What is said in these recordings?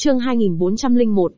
Chương 2401,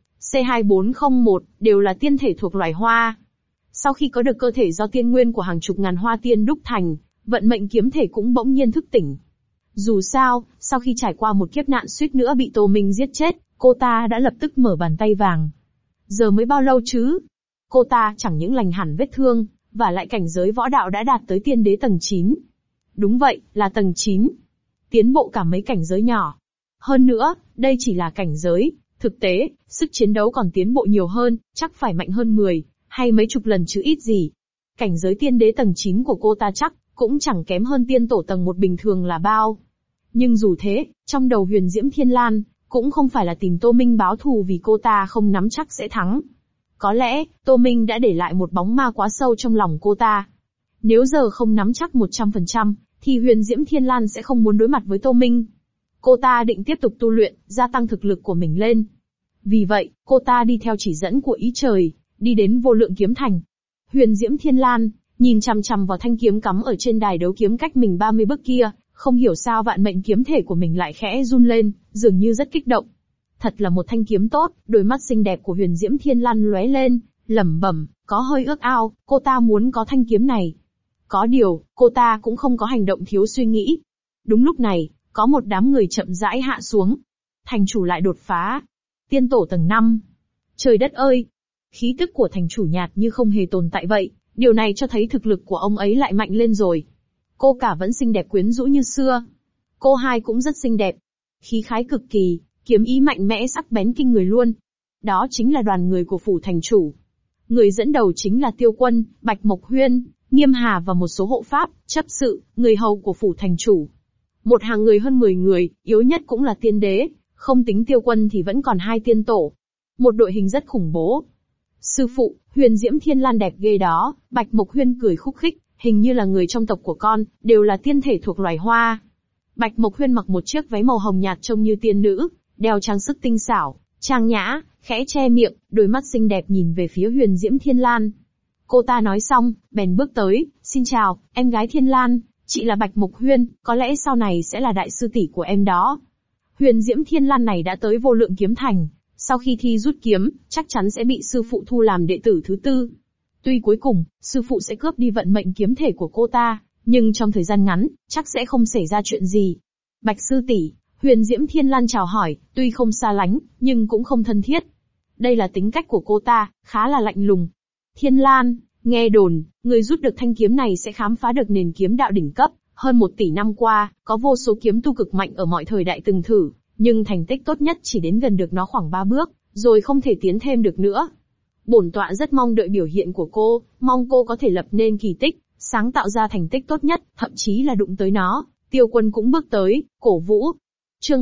C2401, đều là tiên thể thuộc loài hoa. Sau khi có được cơ thể do tiên nguyên của hàng chục ngàn hoa tiên đúc thành, vận mệnh kiếm thể cũng bỗng nhiên thức tỉnh. Dù sao, sau khi trải qua một kiếp nạn suýt nữa bị Tô Minh giết chết, cô ta đã lập tức mở bàn tay vàng. Giờ mới bao lâu chứ? Cô ta chẳng những lành hẳn vết thương, và lại cảnh giới võ đạo đã đạt tới tiên đế tầng 9. Đúng vậy, là tầng 9. Tiến bộ cả mấy cảnh giới nhỏ. Hơn nữa, đây chỉ là cảnh giới, thực tế, sức chiến đấu còn tiến bộ nhiều hơn, chắc phải mạnh hơn 10, hay mấy chục lần chứ ít gì. Cảnh giới tiên đế tầng 9 của cô ta chắc, cũng chẳng kém hơn tiên tổ tầng 1 bình thường là bao. Nhưng dù thế, trong đầu Huyền Diễm Thiên Lan, cũng không phải là tìm Tô Minh báo thù vì cô ta không nắm chắc sẽ thắng. Có lẽ, Tô Minh đã để lại một bóng ma quá sâu trong lòng cô ta. Nếu giờ không nắm chắc 100%, thì Huyền Diễm Thiên Lan sẽ không muốn đối mặt với Tô Minh. Cô ta định tiếp tục tu luyện, gia tăng thực lực của mình lên. Vì vậy, cô ta đi theo chỉ dẫn của ý trời, đi đến Vô Lượng Kiếm Thành. Huyền Diễm Thiên Lan, nhìn chằm chằm vào thanh kiếm cắm ở trên đài đấu kiếm cách mình 30 bước kia, không hiểu sao vạn mệnh kiếm thể của mình lại khẽ run lên, dường như rất kích động. Thật là một thanh kiếm tốt, đôi mắt xinh đẹp của Huyền Diễm Thiên Lan lóe lên, lẩm bẩm, có hơi ước ao, cô ta muốn có thanh kiếm này. Có điều, cô ta cũng không có hành động thiếu suy nghĩ. Đúng lúc này, có một đám người chậm rãi hạ xuống. Thành chủ lại đột phá. Tiên tổ tầng 5. Trời đất ơi! Khí tức của thành chủ nhạt như không hề tồn tại vậy, điều này cho thấy thực lực của ông ấy lại mạnh lên rồi. Cô cả vẫn xinh đẹp quyến rũ như xưa. Cô hai cũng rất xinh đẹp. Khí khái cực kỳ, kiếm ý mạnh mẽ sắc bén kinh người luôn. Đó chính là đoàn người của phủ thành chủ. Người dẫn đầu chính là Tiêu Quân, Bạch Mộc Huyên, Nghiêm Hà và một số hộ pháp, chấp sự, người hầu của phủ thành chủ. Một hàng người hơn 10 người, yếu nhất cũng là tiên đế, không tính Tiêu Quân thì vẫn còn 2 tiên tổ. Một đội hình rất khủng bố. Sư phụ, Huyền Diễm Thiên Lan đẹp ghê đó, Bạch Mộc Huyên cười khúc khích, hình như là người trong tộc của con, đều là tiên thể thuộc loài hoa. Bạch Mộc Huyên mặc một chiếc váy màu hồng nhạt trông như tiên nữ, đeo trang sức tinh xảo, trang nhã, khẽ che miệng, đôi mắt xinh đẹp nhìn về phía Huyền Diễm Thiên Lan. Cô ta nói xong, bèn bước tới, xin chào, em gái Thiên Lan, chị là Bạch Mộc Huyên, có lẽ sau này sẽ là đại sư tỷ của em đó. Huyền Diễm Thiên Lan này đã tới Vô Lượng Kiếm Thành, sau khi thi rút kiếm, chắc chắn sẽ bị sư phụ thu làm đệ tử thứ 4. Tuy cuối cùng, sư phụ sẽ cướp đi vận mệnh kiếm thể của cô ta, nhưng trong thời gian ngắn, chắc sẽ không xảy ra chuyện gì. Bạch sư tỷ, Huyền Diễm Thiên Lan chào hỏi, tuy không xa lánh, nhưng cũng không thân thiết. Đây là tính cách của cô ta, khá là lạnh lùng. Thiên Lan, nghe đồn, người rút được thanh kiếm này sẽ khám phá được nền kiếm đạo đỉnh cấp. Hơn 1 tỷ năm qua, có vô số kiếm tu cực mạnh ở mọi thời đại từng thử, nhưng thành tích tốt nhất chỉ đến gần được nó khoảng 3 bước, rồi không thể tiến thêm được nữa. Bổn tọa rất mong đợi biểu hiện của cô, mong cô có thể lập nên kỳ tích, sáng tạo ra thành tích tốt nhất, thậm chí là đụng tới nó. Tiêu Quân cũng bước tới, cổ vũ. Chương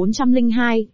2402,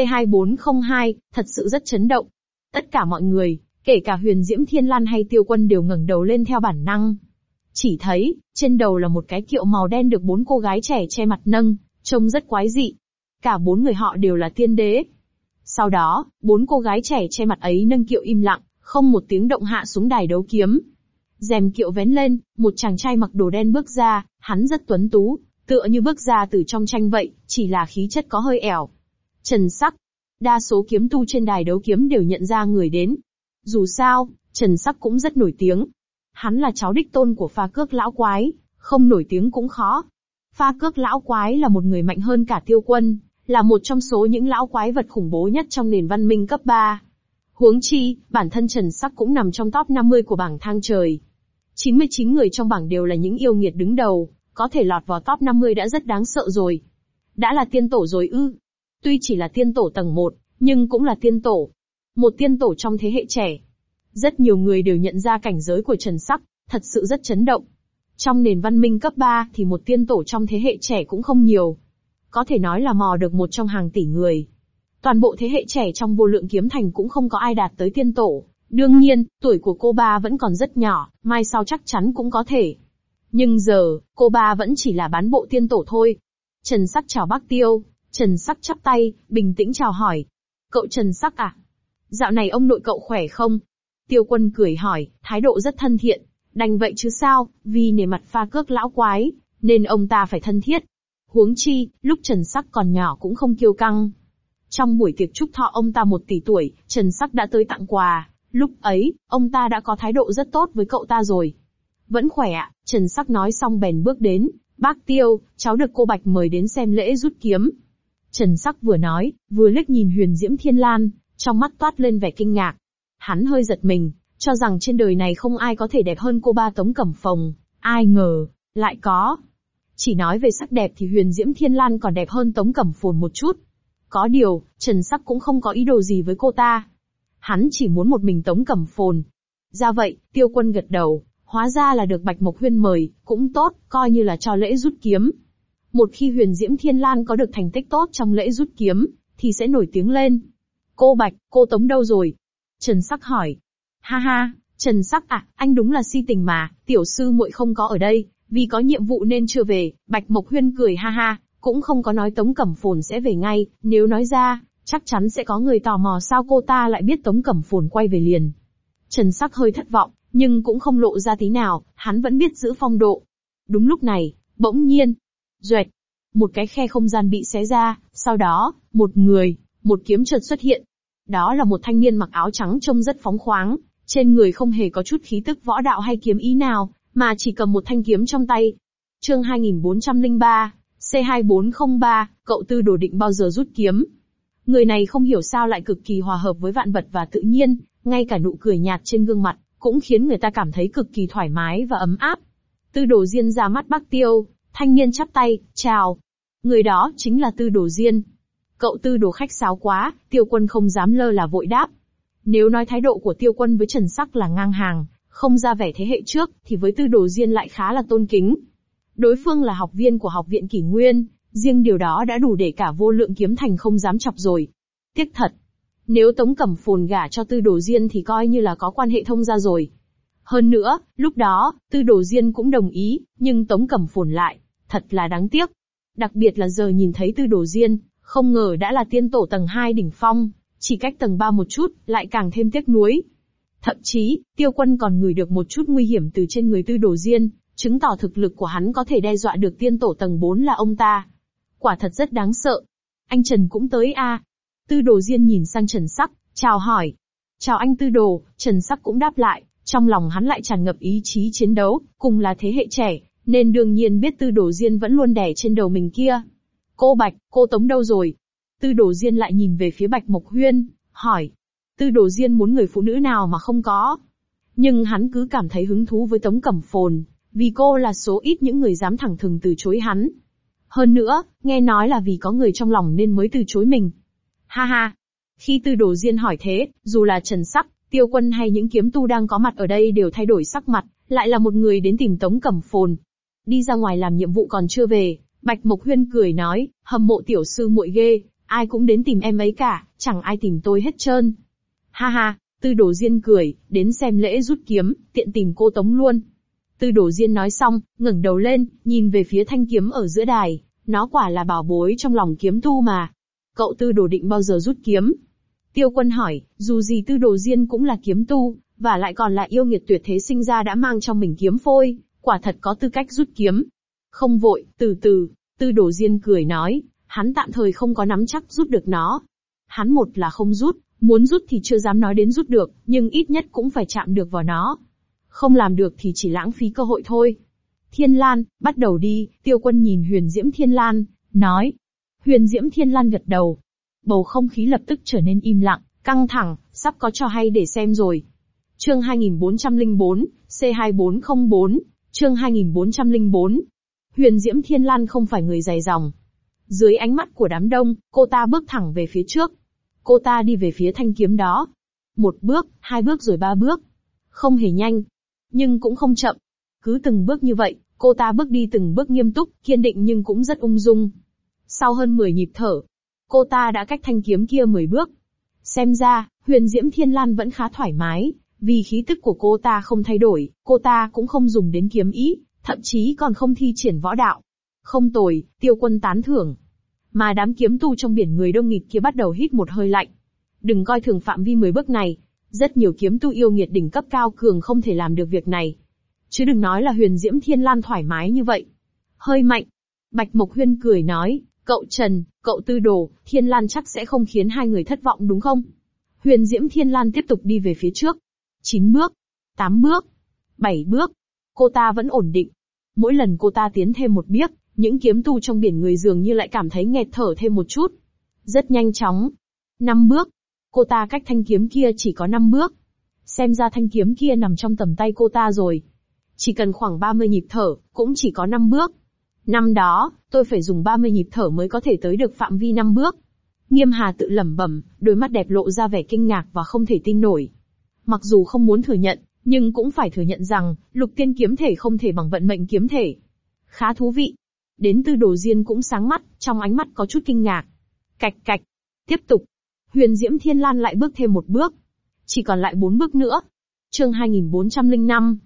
C2402, thật sự rất chấn động. Tất cả mọi người, kể cả Huyền Diễm Thiên Lan hay Tiêu Quân đều ngẩng đầu lên theo bản năng. Chỉ thấy, trên đầu là một cái kiệu màu đen được 4 cô gái trẻ che mặt nâng, trông rất quái dị. Cả 4 người họ đều là tiên đế. Sau đó, 4 cô gái trẻ che mặt ấy nâng kiệu im lặng, không một tiếng động hạ xuống đài đấu kiếm. Rèm kiệu vén lên, một chàng trai mặc đồ đen bước ra, hắn rất tuấn tú, tựa như bước ra từ trong tranh vậy, chỉ là khí chất có hơi ẻo. Trần Sắc. Đa số kiếm tu trên đài đấu kiếm đều nhận ra người đến. Dù sao, Trần Sắc cũng rất nổi tiếng. Hắn là cháu đích tôn của Pha Cước Lão Quái, không nổi tiếng cũng khó. Pha Cước Lão Quái là một người mạnh hơn cả Tiêu Quân, là một trong số những lão quái vật khủng bố nhất trong nền văn minh cấp 3. Huống chi, bản thân Trần Sắc cũng nằm trong top 50 của bảng thang trời. 99 người trong bảng đều là những yêu nghiệt đứng đầu, có thể lọt vào top 50 đã rất đáng sợ rồi. Đã là tiên tổ rồi ư? Tuy chỉ là tiên tổ tầng 1, nhưng cũng là tiên tổ. Một tiên tổ trong thế hệ trẻ. Rất nhiều người đều nhận ra cảnh giới của Trần Sắc, thật sự rất chấn động. Trong nền văn minh cấp 3 thì một tiên tổ trong thế hệ trẻ cũng không nhiều. Có thể nói là mò được một trong hàng tỷ người. Toàn bộ thế hệ trẻ trong Vô Lượng Kiếm Thành cũng không có ai đạt tới tiên tổ. Đương nhiên, tuổi của cô ba vẫn còn rất nhỏ, mai sau chắc chắn cũng có thể. Nhưng giờ, cô ba vẫn chỉ là bán bộ tiên tổ thôi. Trần Sắc chào bác Tiêu. Trần Sắc chắp tay, bình tĩnh chào hỏi. Cậu Trần Sắc à? Dạo này ông nội cậu khỏe không? Tiêu Quân cười hỏi, thái độ rất thân thiện. Đành vậy chứ sao, vì nể mặt Pha Cước Lão Quái, nên ông ta phải thân thiết. Huống chi, lúc Trần Sắc còn nhỏ cũng không kiêu căng. Trong buổi tiệc chúc thọ ông ta 1 tỷ tuổi, Trần Sắc đã tới tặng quà, lúc ấy, ông ta đã có thái độ rất tốt với cậu ta rồi. Vẫn khỏe ạ, Trần Sắc nói xong bèn bước đến, bác Tiêu, cháu được cô Bạch mời đến xem lễ rút kiếm. Trần Sắc vừa nói, vừa liếc nhìn Huyền Diễm Thiên Lan, trong mắt toát lên vẻ kinh ngạc. Hắn hơi giật mình, cho rằng trên đời này không ai có thể đẹp hơn cô ba Tống Cẩm Phồng, ai ngờ, lại có. Chỉ nói về sắc đẹp thì Huyền Diễm Thiên Lan còn đẹp hơn Tống Cẩm Phồn một chút. Có điều, Trần Sắc cũng không có ý đồ gì với cô ta. Hắn chỉ muốn một mình Tống Cẩm Phồn. Ra vậy, Tiêu Quân gật đầu, hóa ra là được Bạch Mộc Huyên mời, cũng tốt, coi như là cho lễ rút kiếm. Một khi Huyền Diễm Thiên Lan có được thành tích tốt trong lễ rút kiếm, thì sẽ nổi tiếng lên. Cô Bạch, cô Tống đâu rồi? Trần Sắc hỏi. Ha ha, Trần Sắc à, anh đúng là si tình mà, tiểu sư muội không có ở đây, vì có nhiệm vụ nên chưa về. Bạch Mộc Huyên cười ha ha, cũng không có nói Tống Cẩm Phồn sẽ về ngay, nếu nói ra, chắc chắn sẽ có người tò mò sao cô ta lại biết Tống Cẩm Phồn quay về liền. Trần Sắc hơi thất vọng, nhưng cũng không lộ ra tí nào, hắn vẫn biết giữ phong độ. Đúng lúc này, bỗng nhiên, duệt, một cái khe không gian bị xé ra, sau đó, một kiếm chợt xuất hiện. Đó là một thanh niên mặc áo trắng trông rất phóng khoáng, trên người không hề có chút khí tức võ đạo hay kiếm ý nào, mà chỉ cầm một thanh kiếm trong tay. Chương 2403, C2403, cậu Tư Đồ định bao giờ rút kiếm? Người này không hiểu sao lại cực kỳ hòa hợp với vạn vật và tự nhiên, ngay cả nụ cười nhạt trên gương mặt, cũng khiến người ta cảm thấy cực kỳ thoải mái và ấm áp. Tư Đồ Diên ra mắt bác Tiêu, thanh niên chắp tay, chào. Người đó chính là Tư Đồ Diên. Cậu Tư Đồ khách sáo quá, Tiêu Quân không dám lơ là vội đáp. Nếu nói thái độ của Tiêu Quân với Trần Sắc là ngang hàng, không ra vẻ thế hệ trước, thì với Tư Đồ Diên lại khá là tôn kính. Đối phương là học viên của học viện Kỷ Nguyên, riêng điều đó đã đủ để cả Vô Lượng Kiếm Thành không dám chọc rồi. Tiếc thật, nếu Tống Cẩm Phồn gả cho Tư Đồ Diên thì coi như là có quan hệ thông gia rồi. Hơn nữa, lúc đó, Tư Đồ Diên cũng đồng ý, nhưng Tống Cẩm Phồn lại, thật là đáng tiếc. Đặc biệt là giờ nhìn thấy Tư Đồ Diên, không ngờ đã là tiên tổ tầng 2 đỉnh phong, chỉ cách tầng 3 một chút, lại càng thêm tiếc nuối. Thậm chí, Tiêu Quân còn ngửi được một chút nguy hiểm từ trên người Tư Đồ Diên, chứng tỏ thực lực của hắn có thể đe dọa được tiên tổ tầng 4 là ông ta. Quả thật rất đáng sợ. Anh Trần cũng tới à? Tư Đồ Diên nhìn sang Trần Sắc, chào hỏi. Chào anh Tư Đồ, Trần Sắc cũng đáp lại, trong lòng hắn lại tràn ngập ý chí chiến đấu, cùng là thế hệ trẻ, nên đương nhiên biết Tư Đồ Diên vẫn luôn đè trên đầu mình kia. Cô Bạch, cô Tống đâu rồi? Tư Đồ Diên lại nhìn về phía Bạch Mộc Huyên, hỏi. Tư Đồ Diên muốn người phụ nữ nào mà không có. Nhưng hắn cứ cảm thấy hứng thú với Tống Cẩm Phồn, vì cô là số ít những người dám thẳng thừng từ chối hắn. Hơn nữa, nghe nói là vì có người trong lòng nên mới từ chối mình. Ha ha. Khi Tư Đồ Diên hỏi thế, dù là Trần Sắc, Tiêu Quân hay những kiếm tu đang có mặt ở đây đều thay đổi sắc mặt, lại là một người đến tìm Tống Cẩm Phồn. Đi ra ngoài làm nhiệm vụ còn chưa về, Bạch Mộc Huyên cười nói, hâm mộ tiểu sư muội ghê, ai cũng đến tìm em ấy cả, chẳng ai tìm tôi hết trơn. Ha ha, Tư Đồ Diên cười, đến xem lễ rút kiếm, tiện tìm cô Tống luôn. Tư Đồ Diên nói xong, ngẩng đầu lên, nhìn về phía thanh kiếm ở giữa đài, nó quả là bảo bối trong lòng kiếm tu mà. Cậu Tư Đồ định bao giờ rút kiếm? Tiêu Quân hỏi, dù gì Tư Đồ Diên cũng là kiếm tu, và lại còn là yêu nghiệt tuyệt thế sinh ra đã mang trong mình kiếm phôi, quả thật có tư cách rút kiếm. Không vội, từ từ, Tư Đồ Diên cười nói, hắn tạm thời không có nắm chắc rút được nó. Hắn một là không rút, muốn rút thì chưa dám nói đến rút được, nhưng ít nhất cũng phải chạm được vào nó. Không làm được thì chỉ lãng phí cơ hội thôi. Thiên Lan, bắt đầu đi, Tiêu Quân nhìn Huyền Diễm Thiên Lan, nói. Huyền Diễm Thiên Lan gật đầu. Bầu không khí lập tức trở nên im lặng, căng thẳng, sắp có trò hay để xem rồi. Chương 2404, C2404, chương 2404. Huyền Diễm Thiên Lan không phải người dài dòng. Dưới ánh mắt của đám đông, cô ta bước thẳng về phía trước. Cô ta đi về phía thanh kiếm đó. 1 bước, 2 bước rồi 3 bước. Không hề nhanh, nhưng cũng không chậm. Cứ từng bước như vậy, cô ta bước đi từng bước nghiêm túc, kiên định nhưng cũng rất ung dung. Sau hơn 10 nhịp thở, cô ta đã cách thanh kiếm kia 10 bước. Xem ra, Huyền Diễm Thiên Lan vẫn khá thoải mái, vì khí tức của cô ta không thay đổi, cô ta cũng không dùng đến kiếm ý, thậm chí còn không thi triển võ đạo. Không tồi, Tiêu Quân tán thưởng. Mà đám kiếm tu trong biển người đông nghịt kia bắt đầu hít một hơi lạnh. Đừng coi thường phạm vi 10 bước này, rất nhiều kiếm tu yêu nghiệt đỉnh cấp cao cường không thể làm được việc này. Chứ đừng nói là Huyền Diễm Thiên Lan thoải mái như vậy. Hơi mạnh. Bạch Mộc Huyên cười nói, Cậu Trần, cậu Tư Đồ, Thiên Lan chắc sẽ không khiến hai người thất vọng đúng không? Huyền Diễm Thiên Lan tiếp tục đi về phía trước. 9 bước, 8 bước, 7 bước. Cô ta vẫn ổn định. Mỗi lần cô ta tiến thêm một bước, những kiếm tu trong biển người dường như lại cảm thấy nghẹt thở thêm một chút. Rất nhanh chóng. 5 bước. Cô ta cách thanh kiếm kia chỉ có 5 bước. Xem ra thanh kiếm kia nằm trong tầm tay cô ta rồi. Chỉ cần khoảng 30 nhịp thở, cũng chỉ có 5 bước. Năm đó, tôi phải dùng 30 nhịp thở mới có thể tới được phạm vi 5 bước. Nghiêm Hà tự lẩm bẩm, đôi mắt đẹp lộ ra vẻ kinh ngạc và không thể tin nổi. Mặc dù không muốn thừa nhận, nhưng cũng phải thừa nhận rằng, lục tiên kiếm thể không thể bằng vận mệnh kiếm thể. Khá thú vị. Đến Tư Đồ Diên cũng sáng mắt, trong ánh mắt có chút kinh ngạc. Cạch cạch. Tiếp tục. Huyền Diễm Thiên Lan lại bước thêm một bước. Chỉ còn lại 4 bước nữa. Chương 2405,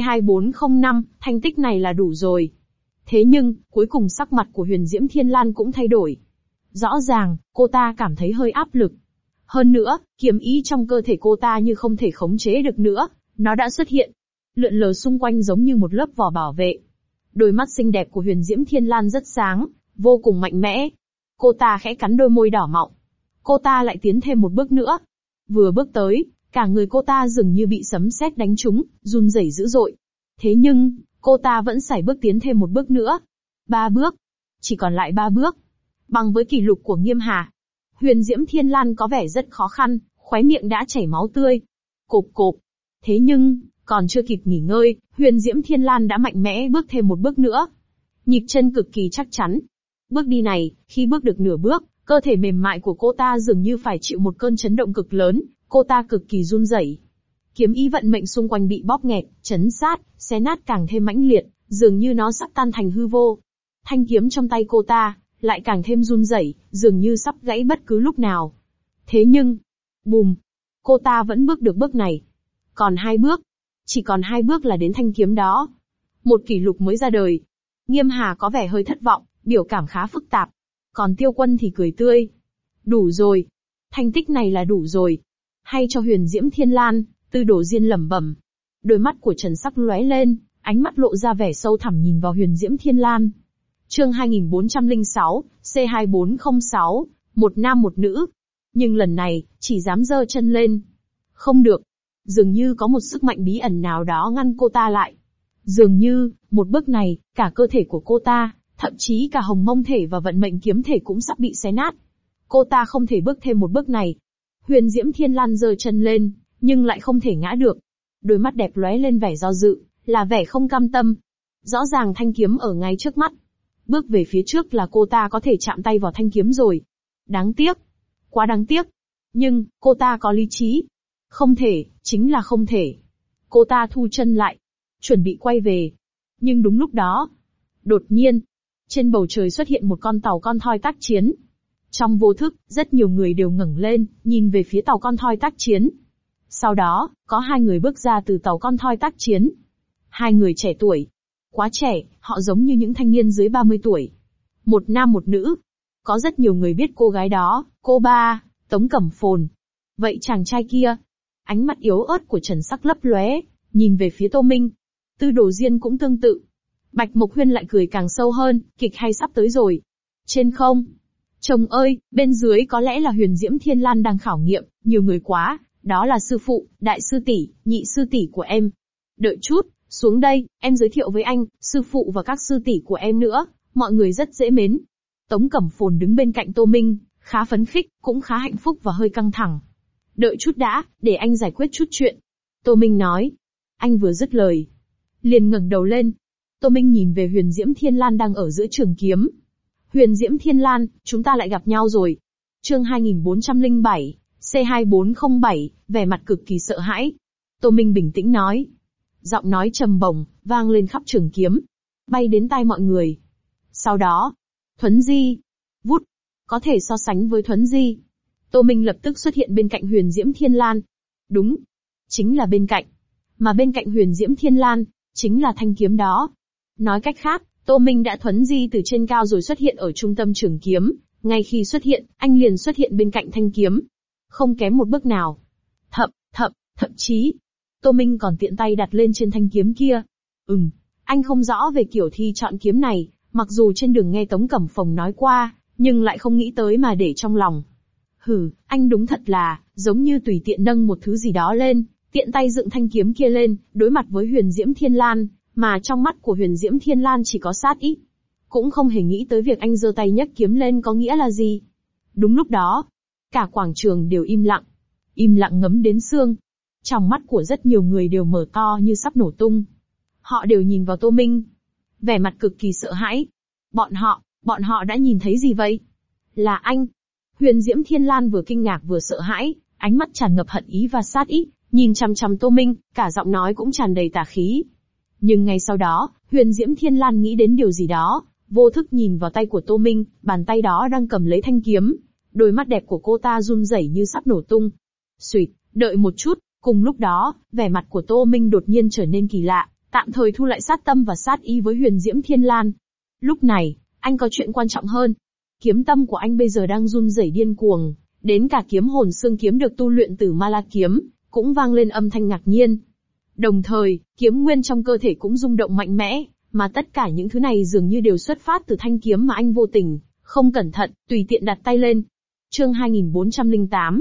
C2405, thành tích này là đủ rồi. Thế nhưng, cuối cùng sắc mặt của Huyền Diễm Thiên Lan cũng thay đổi. Rõ ràng, cô ta cảm thấy hơi áp lực. Hơn nữa, kiếm ý trong cơ thể cô ta như không thể khống chế được nữa, nó đã xuất hiện. Lượn lờ xung quanh giống như một lớp vỏ bảo vệ. Đôi mắt xinh đẹp của Huyền Diễm Thiên Lan rất sáng, vô cùng mạnh mẽ. Cô ta khẽ cắn đôi môi đỏ mọng. Cô ta lại tiến thêm một bước nữa. Vừa bước tới, cả người cô ta dường như bị sấm sét đánh trúng, run rẩy dữ dội. Thế nhưng, cô ta vẫn sải bước tiến thêm một bước nữa. 3 bước. Chỉ còn lại 3 bước. Bằng với kỷ lục của Nghiêm Hà, Huyền Diễm Thiên Lan có vẻ rất khó khăn, khóe miệng đã chảy máu tươi. Cộp cộp. Thế nhưng, còn chưa kịp nghỉ ngơi, Huyền Diễm Thiên Lan đã mạnh mẽ bước thêm một bước nữa. Nhịp chân cực kỳ chắc chắn. Bước đi này, khi bước được nửa bước, cơ thể mềm mại của cô ta dường như phải chịu một cơn chấn động cực lớn, cô ta cực kỳ run rẩy. Kiếm ý vận mệnh xung quanh bị bóp nghẹt, chấn sát, xé nát càng thêm mãnh liệt, dường như nó sắp tan thành hư vô. Thanh kiếm trong tay cô ta lại càng thêm run rẩy, dường như sắp gãy bất cứ lúc nào. Thế nhưng, bùm, cô ta vẫn bước được bước này. Còn 2 bước, chỉ còn 2 bước là đến thanh kiếm đó. Một kỷ lục mới ra đời. Nghiêm Hà có vẻ hơi thất vọng, biểu cảm khá phức tạp. Còn Tiêu Quân thì cười tươi. Đủ rồi. Thành tích này là đủ rồi. Hay cho Huyền Diễm Thiên Lan, Tư Đồ Diên lẩm bẩm. Đôi mắt của Trần Sắc lóe lên, ánh mắt lộ ra vẻ sâu thẳm nhìn vào Huyền Diễm Thiên Lan. Chương 2406, C2406, một nam một nữ. Nhưng lần này, chỉ dám giơ chân lên. Không được. Dường như có một sức mạnh bí ẩn nào đó ngăn cô ta lại. Dường như, một bước này, cả cơ thể của cô ta, thậm chí cả hồng mông thể và vận mệnh kiếm thể cũng sắp bị xé nát. Cô ta không thể bước thêm một bước này. Huyền Diễm Thiên Lan giơ chân lên, nhưng lại không thể ngã được. Đôi mắt đẹp lóe lên vẻ do dự, là vẻ không cam tâm. Rõ ràng thanh kiếm ở ngay trước mắt. Bước về phía trước là cô ta có thể chạm tay vào thanh kiếm rồi. Đáng tiếc. Quá đáng tiếc. Nhưng, cô ta có lý trí. Không thể, chính là không thể. Cô ta thu chân lại. Chuẩn bị quay về. Nhưng đúng lúc đó. Đột nhiên. Trên bầu trời xuất hiện một con tàu con thoi tác chiến. Trong vô thức, rất nhiều người đều ngẩng lên, nhìn về phía tàu con thoi tác chiến. Sau đó, có 2 người bước ra từ tàu con thoi tác chiến. 2 người trẻ tuổi. Quá trẻ, họ giống như những thanh niên dưới 30 tuổi. Một nam một nữ. Có rất nhiều người biết cô gái đó, cô ba, Tống Cẩm Phồn. Vậy chàng trai kia? Ánh mắt yếu ớt của Trần Sắc lấp lóe, nhìn về phía Tô Minh. Tư Đồ Diên cũng tương tự. Bạch Mộc Huyên lại cười càng sâu hơn, kịch hay sắp tới rồi. Trên không. Chồng ơi, bên dưới có lẽ là Huyền Diễm Thiên Lan đang khảo nghiệm, nhiều người quá, đó là sư phụ, đại sư tỷ, nhị sư tỷ của em. Đợi chút, xuống đây, em giới thiệu với anh, sư phụ và các sư tỷ của em nữa, mọi người rất dễ mến. Tống Cẩm Phồn đứng bên cạnh Tô Minh, khá phấn khích, cũng khá hạnh phúc và hơi căng thẳng. Đợi chút đã, để anh giải quyết chút chuyện. Tô Minh nói. Anh vừa dứt lời, liền ngẩng đầu lên. Tô Minh nhìn về Huyền Diễm Thiên Lan đang ở giữa trường kiếm. Huyền Diễm Thiên Lan, chúng ta lại gặp nhau rồi. Chương 2407, C2407, vẻ mặt cực kỳ sợ hãi. Tô Minh bình tĩnh nói. Giọng nói trầm bổng, vang lên khắp trường kiếm. Bay đến tai mọi người. Sau đó, Thuấn Di. Vút. Có thể so sánh với Thuấn Di. Tô Minh lập tức xuất hiện bên cạnh Huyền Diễm Thiên Lan. Đúng. Chính là bên cạnh. Mà bên cạnh Huyền Diễm Thiên Lan, chính là thanh kiếm đó. Nói cách khác, Tô Minh đã thuấn di từ trên cao rồi xuất hiện ở trung tâm trường kiếm. Ngay khi xuất hiện, anh liền xuất hiện bên cạnh thanh kiếm. Không kém một bước nào. Thậm chí, Tô Minh còn tiện tay đặt lên trên thanh kiếm kia. Anh không rõ về kiểu thi chọn kiếm này, mặc dù trên đường nghe Tống Cẩm Phồng nói qua, nhưng lại không nghĩ tới mà để trong lòng. Hừ, anh đúng thật là, giống như tùy tiện nâng một thứ gì đó lên, tiện tay dựng thanh kiếm kia lên, đối mặt với Huyền Diễm Thiên Lan, mà trong mắt của Huyền Diễm Thiên Lan chỉ có sát ý. Cũng không hề nghĩ tới việc anh giơ tay nhấc kiếm lên có nghĩa là gì. Đúng lúc đó, cả quảng trường đều im lặng ngấm đến xương. Trong mắt của rất nhiều người đều mở to như sắp nổ tung. Họ đều nhìn vào Tô Minh, vẻ mặt cực kỳ sợ hãi. Bọn họ đã nhìn thấy gì vậy? Là anh. Huyền Diễm Thiên Lan vừa kinh ngạc vừa sợ hãi, ánh mắt tràn ngập hận ý và sát ý, nhìn chằm chằm Tô Minh, cả giọng nói cũng tràn đầy tà khí. Nhưng ngay sau đó, Huyền Diễm Thiên Lan nghĩ đến điều gì đó, vô thức nhìn vào tay của Tô Minh, bàn tay đó đang cầm lấy thanh kiếm. Đôi mắt đẹp của cô ta run rẩy như sắp nổ tung. Xuỵt, đợi một chút, cùng lúc đó, vẻ mặt của Tô Minh đột nhiên trở nên kỳ lạ, tạm thời thu lại sát tâm và sát ý với Huyền Diễm Thiên Lan. Lúc này, anh có chuyện quan trọng hơn. Kiếm tâm của anh bây giờ đang run rẩy điên cuồng, đến cả kiếm hồn xương kiếm được tu luyện từ Ma La kiếm, cũng vang lên âm thanh ngạc nhiên. Đồng thời, kiếm nguyên trong cơ thể cũng rung động mạnh mẽ, mà tất cả những thứ này dường như đều xuất phát từ thanh kiếm mà anh vô tình, không cẩn thận, tùy tiện đặt tay lên. Chương 2408,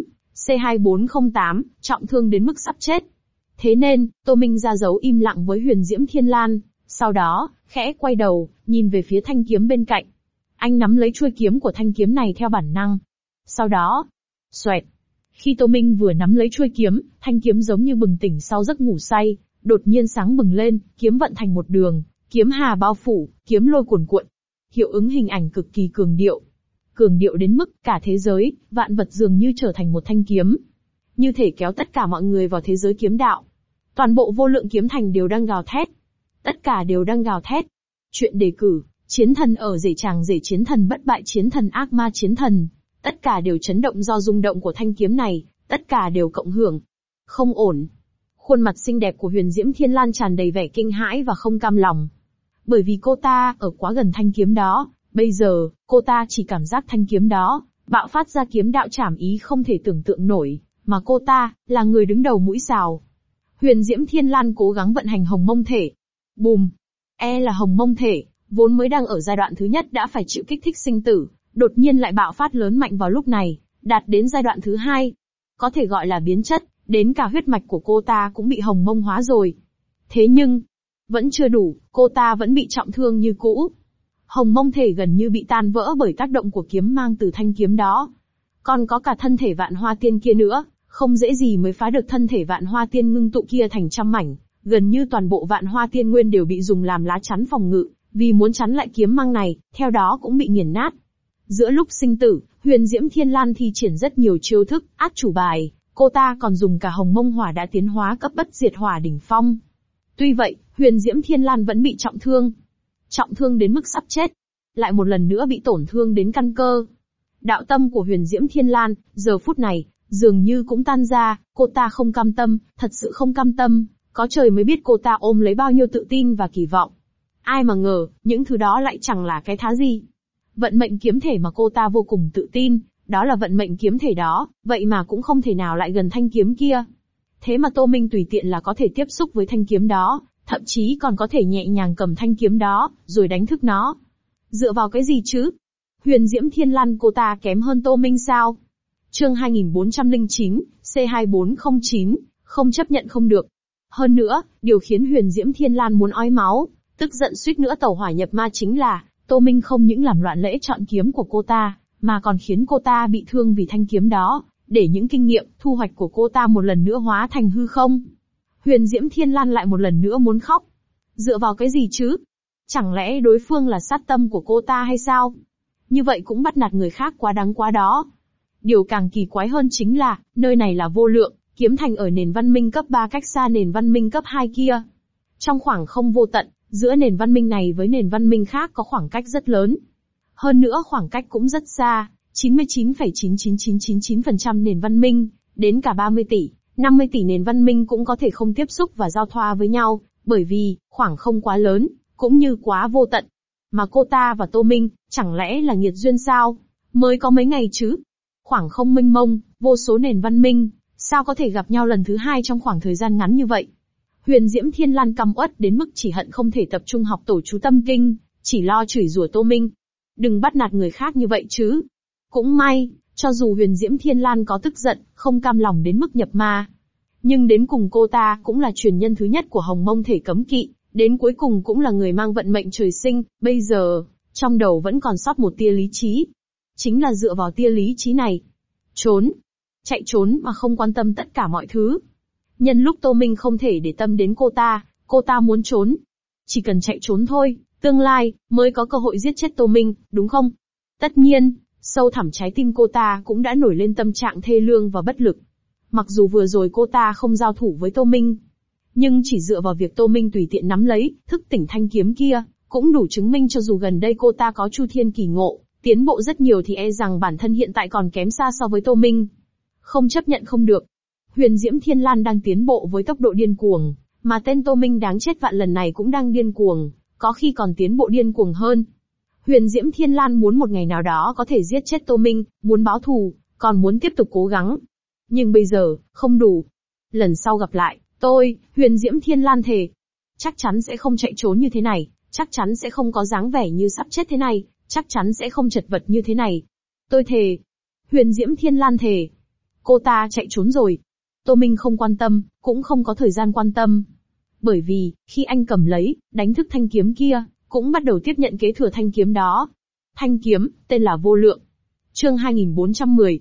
C2408, trọng thương đến mức sắp chết. Thế nên, Tô Minh ra dấu im lặng với Huyền Diễm Thiên Lan, sau đó, khẽ quay đầu, nhìn về phía thanh kiếm bên cạnh. Anh nắm lấy chuôi kiếm của thanh kiếm này theo bản năng. Sau đó, xoẹt. Khi Tô Minh vừa nắm lấy chuôi kiếm, thanh kiếm giống như bừng tỉnh sau giấc ngủ say, đột nhiên sáng bừng lên, kiếm vận thành một đường, kiếm hà bao phủ, kiếm lôi cuồn cuộn. Hiệu ứng hình ảnh cực kỳ cường điệu. Cường điệu đến mức cả thế giới, vạn vật dường như trở thành một thanh kiếm. Như thể kéo tất cả mọi người vào thế giới kiếm đạo. Toàn bộ vô lượng kiếm thành đều đang gào thét. Tất cả đều đang gào thét. Chuyện đề cử, chiến thần ở rể chàng rể chiến thần bất bại chiến thần ác ma chiến thần. Tất cả đều chấn động do rung động của thanh kiếm này, tất cả đều cộng hưởng. Không ổn. Khuôn mặt xinh đẹp của Huyền Diễm Thiên Lan tràn đầy vẻ kinh hãi và không cam lòng. Bởi vì cô ta ở quá gần thanh kiếm đó, bây giờ, cô ta chỉ cảm giác thanh kiếm đó, bạo phát ra kiếm đạo trảm ý không thể tưởng tượng nổi, mà cô ta, là người đứng đầu mũi rào. Huyền Diễm Thiên Lan cố gắng vận hành hồng mông thể. Bùm! Là hồng mông thể, vốn mới đang ở giai đoạn thứ nhất đã phải chịu kích thích sinh tử, đột nhiên lại bạo phát lớn mạnh vào lúc này, đạt đến giai đoạn thứ hai. Có thể gọi là biến chất, đến cả huyết mạch của cô ta cũng bị hồng mông hóa rồi. Thế nhưng, vẫn chưa đủ, cô ta vẫn bị trọng thương như cũ. Hồng mông thể gần như bị tan vỡ bởi tác động của kiếm mang từ thanh kiếm đó. Còn có cả thân thể Vạn Hoa Tiên kia nữa, không dễ gì mới phá được thân thể Vạn Hoa Tiên ngưng tụ kia thành trăm mảnh, gần như toàn bộ Vạn Hoa Tiên nguyên đều bị dùng làm lá chắn phòng ngự, vì muốn chắn lại kiếm mang này, theo đó cũng bị nghiền nát. Giữa lúc sinh tử, Huyền Diễm Thiên Lan thi triển rất nhiều chiêu thức, át chủ bài, cô ta còn dùng cả hồng mông hỏa đã tiến hóa cấp bất diệt hỏa đỉnh phong. Tuy vậy, Huyền Diễm Thiên Lan vẫn bị trọng thương. Trọng thương đến mức sắp chết. Lại một lần nữa bị tổn thương đến căn cơ. Đạo tâm của Huyền Diễm Thiên Lan, giờ phút này, dường như cũng tan ra, cô ta không cam tâm, thật sự không cam tâm, có trời mới biết cô ta ôm lấy bao nhiêu tự tin và kỳ vọng. Ai mà ngờ, những thứ đó lại chẳng là cái thá gì. Vận mệnh kiếm thể mà cô ta vô cùng tự tin, đó là vận mệnh kiếm thể đó, vậy mà cũng không thể nào lại gần thanh kiếm kia. Thế mà Tô Minh tùy tiện là có thể tiếp xúc với thanh kiếm đó, thậm chí còn có thể nhẹ nhàng cầm thanh kiếm đó, rồi đánh thức nó. Dựa vào cái gì chứ? Huyền Diễm Thiên Lan cô ta kém hơn Tô Minh sao? Chương 2409, C2409, không chấp nhận không được. Hơn nữa, điều khiến Huyền Diễm Thiên Lan muốn ói máu, tức giận suýt nữa tẩu hỏa nhập ma chính là, Tô Minh không những làm loạn lễ chọn kiếm của cô ta, mà còn khiến cô ta bị thương vì thanh kiếm đó, để những kinh nghiệm, thu hoạch của cô ta một lần nữa hóa thành hư không. Huyền Diễm Thiên Lan lại một lần nữa muốn khóc. Dựa vào cái gì chứ? Chẳng lẽ đối phương là sát tâm của cô ta hay sao? Như vậy cũng bắt nạt người khác quá đáng quá đó. Điều càng kỳ quái hơn chính là, nơi này là vô lượng, kiếm thành ở nền văn minh cấp 3 cách xa nền văn minh cấp 2 kia. Trong khoảng không vô tận, giữa nền văn minh này với nền văn minh khác có khoảng cách rất lớn. Hơn nữa khoảng cách cũng rất xa, 99,99999% nền văn minh, đến cả 30 tỷ, 50 tỷ nền văn minh cũng có thể không tiếp xúc và giao thoa với nhau, bởi vì, khoảng không quá lớn, cũng như quá vô tận. Mà cô ta và Tô Minh, chẳng lẽ là nghiệt duyên sao? Mới có mấy ngày chứ? Khoảng không mênh mông, vô số nền văn minh, sao có thể gặp nhau lần thứ hai trong khoảng thời gian ngắn như vậy? Huyền Diễm Thiên Lan căm uất đến mức chỉ hận không thể tập trung học tổ chú tâm kinh, chỉ lo chửi rủa Tô Minh. Đừng bắt nạt người khác như vậy chứ. Cũng may, cho dù Huyền Diễm Thiên Lan có tức giận, không cam lòng đến mức nhập ma, nhưng đến cùng cô ta cũng là truyền nhân thứ nhất của Hồng Mông thể cấm kỵ, đến cuối cùng cũng là người mang vận mệnh trời sinh, bây giờ, trong đầu vẫn còn sót một tia lý trí. Chính là dựa vào tia lý trí này. Trốn. Chạy trốn mà không quan tâm tất cả mọi thứ. Nhân lúc Tô Minh không thể để tâm đến cô ta muốn trốn. Chỉ cần chạy trốn thôi, tương lai, mới có cơ hội giết chết Tô Minh, đúng không? Tất nhiên, sâu thẳm trái tim cô ta cũng đã nổi lên tâm trạng thê lương và bất lực. Mặc dù vừa rồi cô ta không giao thủ với Tô Minh, nhưng chỉ dựa vào việc Tô Minh tùy tiện nắm lấy, thức tỉnh thanh kiếm kia, cũng đủ chứng minh cho dù gần đây cô ta có Chu Thiên kỳ ngộ, tiến bộ rất nhiều thì e rằng bản thân hiện tại còn kém xa so với Tô Minh. Không chấp nhận không được. Huyền Diễm Thiên Lan đang tiến bộ với tốc độ điên cuồng, mà tên Tô Minh đáng chết vạn lần này cũng đang điên cuồng, có khi còn tiến bộ điên cuồng hơn. Huyền Diễm Thiên Lan muốn một ngày nào đó có thể giết chết Tô Minh, muốn báo thù, còn muốn tiếp tục cố gắng. Nhưng bây giờ, không đủ. Lần sau gặp lại, tôi, Huyền Diễm Thiên Lan thề, chắc chắn sẽ không chạy trốn như thế này, chắc chắn sẽ không có dáng vẻ như sắp chết thế này, chắc chắn sẽ không chật vật như thế này. Tôi thề. Huyền Diễm Thiên Lan thề. Cô ta chạy trốn rồi. Tô Minh không quan tâm, cũng không có thời gian quan tâm. Bởi vì, khi anh cầm lấy, đánh thức thanh kiếm kia, cũng bắt đầu tiếp nhận kế thừa thanh kiếm đó. Thanh kiếm, tên là Vô Lượng. Chương 2410,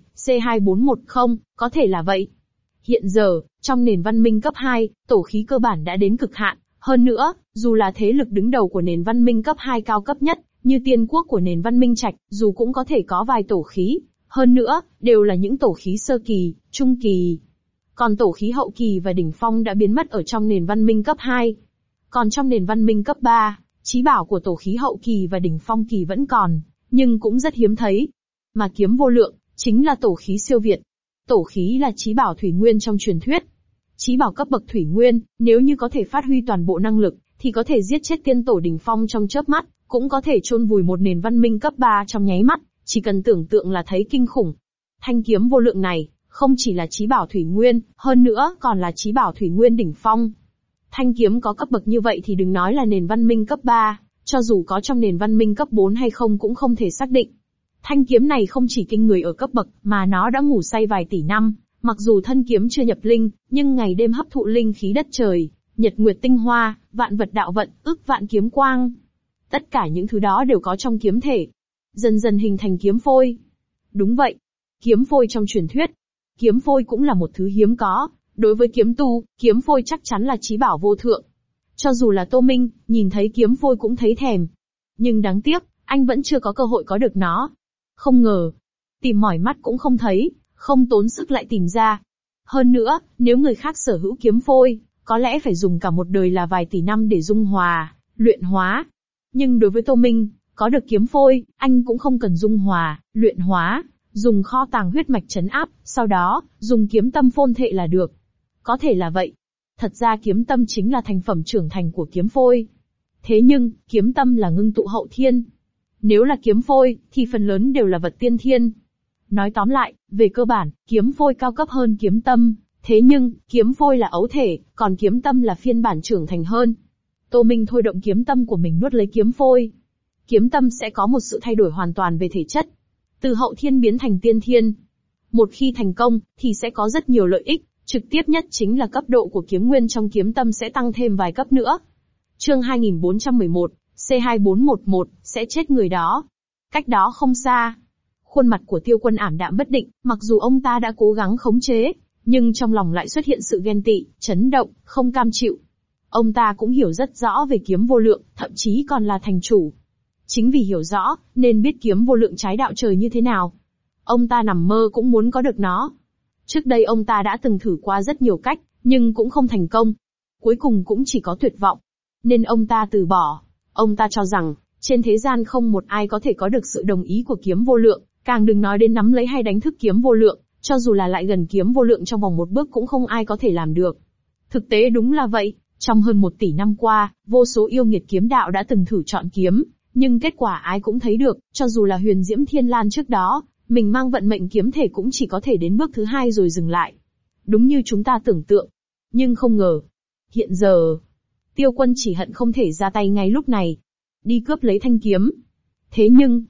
C2410, có thể là vậy. Hiện giờ, trong nền văn minh cấp 2, tổ khí cơ bản đã đến cực hạn. Hơn nữa, dù là thế lực đứng đầu của nền văn minh cấp 2 cao cấp nhất, như tiên quốc của nền văn minh Trạch, dù cũng có thể có vài tổ khí. Hơn nữa, đều là những tổ khí sơ kỳ, trung kỳ. Còn tổ khí hậu kỳ và đỉnh phong đã biến mất ở trong nền văn minh cấp 2. Còn trong nền văn minh cấp 3, chí bảo của tổ khí hậu kỳ và đỉnh phong kỳ vẫn còn, nhưng cũng rất hiếm thấy. Mà kiếm Vô Lượng, chính là tổ khí siêu việt. Tổ khí là chí bảo thủy nguyên trong truyền thuyết. Chí bảo cấp bậc thủy nguyên, nếu như có thể phát huy toàn bộ năng lực, thì có thể giết chết tiên tổ đỉnh phong trong chớp mắt, cũng có thể chôn vùi một nền văn minh cấp 3 trong nháy mắt, chỉ cần tưởng tượng là thấy kinh khủng. Thanh kiếm Vô Lượng này, không chỉ là chí bảo thủy nguyên, hơn nữa còn là chí bảo thủy nguyên đỉnh phong. Thanh kiếm có cấp bậc như vậy thì đừng nói là nền văn minh cấp 3, cho dù có trong nền văn minh cấp 4 hay không cũng không thể xác định. Thanh kiếm này không chỉ kinh người ở cấp bậc, mà nó đã ngủ say vài tỷ năm, mặc dù thân kiếm chưa nhập linh, nhưng ngày đêm hấp thụ linh khí đất trời, nhật nguyệt tinh hoa, vạn vật đạo vận, ức vạn kiếm quang. Tất cả những thứ đó đều có trong kiếm thể. Dần dần hình thành kiếm phôi. Đúng vậy. Kiếm phôi trong truyền thuyết. Kiếm phôi cũng là một thứ hiếm có. Đối với kiếm tu, kiếm phôi chắc chắn là chí bảo vô thượng. Cho dù là Tô Minh, nhìn thấy kiếm phôi cũng thấy thèm. Nhưng đáng tiếc, anh vẫn chưa có cơ hội có được nó. Không ngờ. Tìm mỏi mắt cũng không thấy, không tốn sức lại tìm ra. Hơn nữa, nếu người khác sở hữu kiếm phôi, có lẽ phải dùng cả một đời là vài tỷ năm để dung hòa, luyện hóa. Nhưng đối với Tô Minh, có được kiếm phôi, anh cũng không cần dung hòa, luyện hóa, dùng kho tàng huyết mạch trấn áp, sau đó, dùng kiếm tâm phôn thệ là được. Có thể là vậy. Thật ra kiếm tâm chính là thành phẩm trưởng thành của kiếm phôi. Thế nhưng, kiếm tâm là ngưng tụ hậu thiên. Nếu là kiếm phôi, thì phần lớn đều là vật tiên thiên. Nói tóm lại, về cơ bản, kiếm phôi cao cấp hơn kiếm tâm. Thế nhưng, kiếm phôi là ấu thể, còn kiếm tâm là phiên bản trưởng thành hơn. Tô Minh thôi động kiếm tâm của mình nuốt lấy kiếm phôi. Kiếm tâm sẽ có một sự thay đổi hoàn toàn về thể chất. Từ hậu thiên biến thành tiên thiên. Một khi thành công, thì sẽ có rất nhiều lợi ích, trực tiếp nhất chính là cấp độ của kiếm nguyên trong kiếm tâm sẽ tăng thêm vài cấp nữa. Chương 2411, C2411, sẽ chết người đó. Cách đó không xa. Khuôn mặt của Tiêu Quân ảm đạm bất định, mặc dù ông ta đã cố gắng khống chế, nhưng trong lòng lại xuất hiện sự ghen tị, chấn động, không cam chịu. Ông ta cũng hiểu rất rõ về kiếm Vô Lượng, thậm chí còn là thành chủ. Chính vì hiểu rõ, nên biết kiếm Vô Lượng trái đạo trời như thế nào. Ông ta nằm mơ cũng muốn có được nó. Trước đây ông ta đã từng thử qua rất nhiều cách, nhưng cũng không thành công. Cuối cùng cũng chỉ có tuyệt vọng. Nên ông ta từ bỏ. Ông ta cho rằng, trên thế gian không một ai có thể có được sự đồng ý của kiếm Vô Lượng, càng đừng nói đến nắm lấy hay đánh thức kiếm Vô Lượng, cho dù là lại gần kiếm Vô Lượng trong vòng một bước cũng không ai có thể làm được. Thực tế đúng là vậy, trong hơn 1 tỷ năm qua, vô số yêu nghiệt kiếm đạo đã từng thử chọn kiếm, nhưng kết quả ai cũng thấy được, cho dù là Huyền Diễm Thiên Lan trước đó, mình mang vận mệnh kiếm thể cũng chỉ có thể đến bước thứ 2 rồi dừng lại. Đúng như chúng ta tưởng tượng. Nhưng không ngờ. Hiện giờ, Tiêu Quân chỉ hận không thể ra tay ngay lúc này. Đi cướp lấy thanh kiếm. Thế nhưng,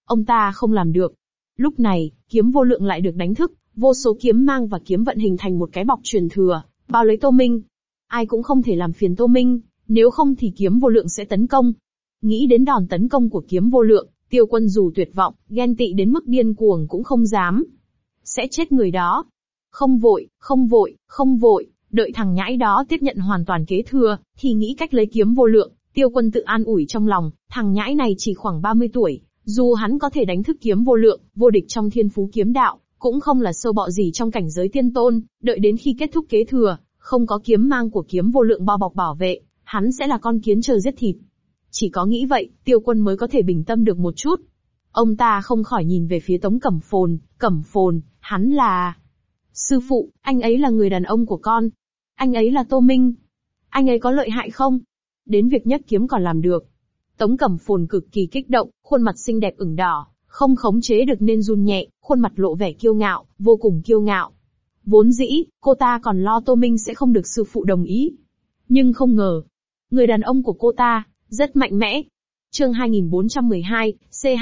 Ông ta không làm được. Lúc này, kiếm vô lượng lại được đánh thức, vô số kiếm mang và kiếm vận hình thành một cái bọc truyền thừa, bao lấy Tô Minh. Ai cũng không thể làm phiền Tô Minh, nếu không thì kiếm vô lượng sẽ tấn công. Nghĩ đến đòn tấn công của kiếm vô lượng, Tiêu Quân dù tuyệt vọng, ghen tị đến mức điên cuồng cũng không dám. Sẽ chết người đó. Không vội, không vội, không vội, đợi thằng nhãi đó tiếp nhận hoàn toàn kế thừa, thì nghĩ cách lấy kiếm vô lượng. Tiêu Quân tự an ủi trong lòng, thằng nhãi này chỉ khoảng 30 tuổi, dù hắn có thể đánh thức kiếm vô lượng, vô địch trong thiên phú kiếm đạo, cũng không là sâu bọ gì trong cảnh giới tiên tôn, đợi đến khi kết thúc kế thừa, không có kiếm mang của kiếm vô lượng bao bọc bảo vệ, hắn sẽ là con kiến chờ giết thịt. Chỉ có nghĩ vậy, Tiêu Quân mới có thể bình tâm được một chút. Ông ta không khỏi nhìn về phía Tống Cẩm Phồn, hắn là... Sư phụ, anh ấy là người đàn ông của con. Anh ấy là Tô Minh. Anh ấy có lợi hại không? Đến việc nhấc kiếm còn làm được. Tống Cẩm Phồn cực kỳ kích động, khuôn mặt xinh đẹp ửng đỏ, không khống chế được nên run nhẹ, khuôn mặt lộ vẻ kiêu ngạo, vô cùng kiêu ngạo. Vốn dĩ, cô ta còn lo Tô Minh sẽ không được sư phụ đồng ý. Nhưng không ngờ, người đàn ông của cô ta, rất mạnh mẽ. Chương 2412,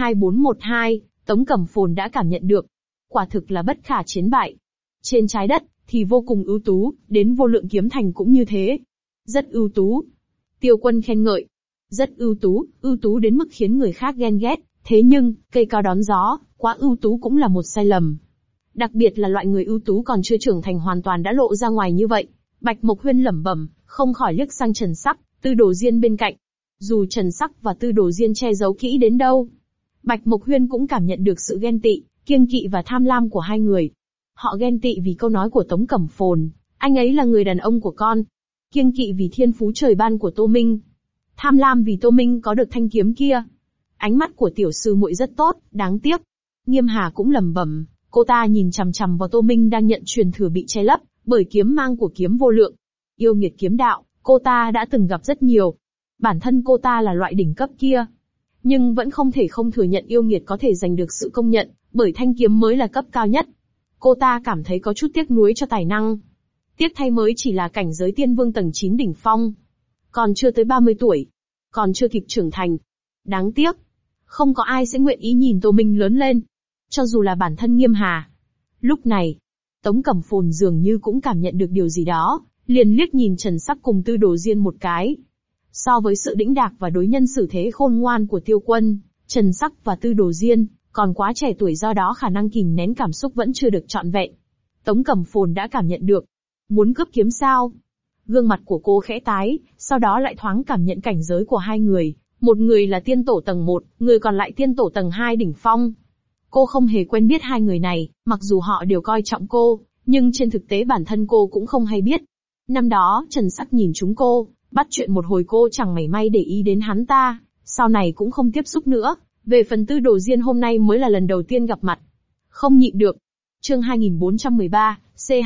C2412, Tống Cẩm Phồn đã cảm nhận được. Quả thực là bất khả chiến bại. Trên trái đất, thì vô cùng ưu tú, đến vô lượng kiếm thành cũng như thế. Rất ưu tú. Tiêu Quân khen ngợi. Rất ưu tú đến mức khiến người khác ghen ghét, thế nhưng, cây cao đón gió, quá ưu tú cũng là một sai lầm. Đặc biệt là loại người ưu tú còn chưa trưởng thành hoàn toàn đã lộ ra ngoài như vậy. Bạch Mộc Huyên lẩm bẩm, không khỏi liếc sang Trần Sắc, Tư Đồ Diên bên cạnh. Dù Trần Sắc và Tư Đồ Diên che giấu kỹ đến đâu, Bạch Mộc Huyên cũng cảm nhận được sự ghen tị, kiêng kỵ và tham lam của hai người. Họ ghen tị vì câu nói của Tống Cẩm Phồn, anh ấy là người đàn ông của con. Kiêng kỵ vì thiên phú trời ban của Tô Minh. Tham lam vì Tô Minh có được thanh kiếm kia. Ánh mắt của tiểu sư muội rất tốt, đáng tiếc. Nghiêm Hà cũng lẩm bẩm, cô ta nhìn chằm chằm vào Tô Minh đang nhận truyền thừa bị che lấp bởi kiếm mang của kiếm vô lượng. Yêu nghiệt kiếm đạo, cô ta đã từng gặp rất nhiều. Bản thân cô ta là loại đỉnh cấp kia, nhưng vẫn không thể không thừa nhận yêu nghiệt có thể giành được sự công nhận, bởi thanh kiếm mới là cấp cao nhất. Cô ta cảm thấy có chút tiếc nuối cho tài năng. Tiếc thay mới chỉ là cảnh giới tiên vương tầng 9 đỉnh phong. Còn chưa tới 30 tuổi. Còn chưa kịp trưởng thành. Đáng tiếc. Không có ai sẽ nguyện ý nhìn Tô Minh lớn lên. Cho dù là bản thân Nghiêm Hà. Lúc này, Tống Cẩm Phồn dường như cũng cảm nhận được điều gì đó, liền liếc nhìn Trần Sắc cùng Tư Đồ Diên một cái. So với sự đĩnh đạc và đối nhân xử thế khôn ngoan của Tiêu Quân, Trần Sắc và Tư Đồ Diên còn quá trẻ tuổi, do đó khả năng kìm nén cảm xúc vẫn chưa được trọn vẹn. Tống Cẩm Phồn đã cảm nhận được. Muốn cướp kiếm sao? Gương mặt của cô khẽ tái, sau đó lại thoáng cảm nhận cảnh giới của hai người. Một người là tiên tổ tầng 1, người còn lại tiên tổ tầng 2 đỉnh phong. Cô không hề quen biết hai người này, mặc dù họ đều coi trọng cô, nhưng trên thực tế bản thân cô cũng không hay biết. Năm đó, Trần Sắc nhìn chúng cô, bắt chuyện một hồi cô chẳng mảy may để ý đến hắn ta, sau này cũng không tiếp xúc nữa. Về phần Tư Đồ Diên hôm nay mới là lần đầu tiên gặp mặt. Không nhịn được. Chương 2413,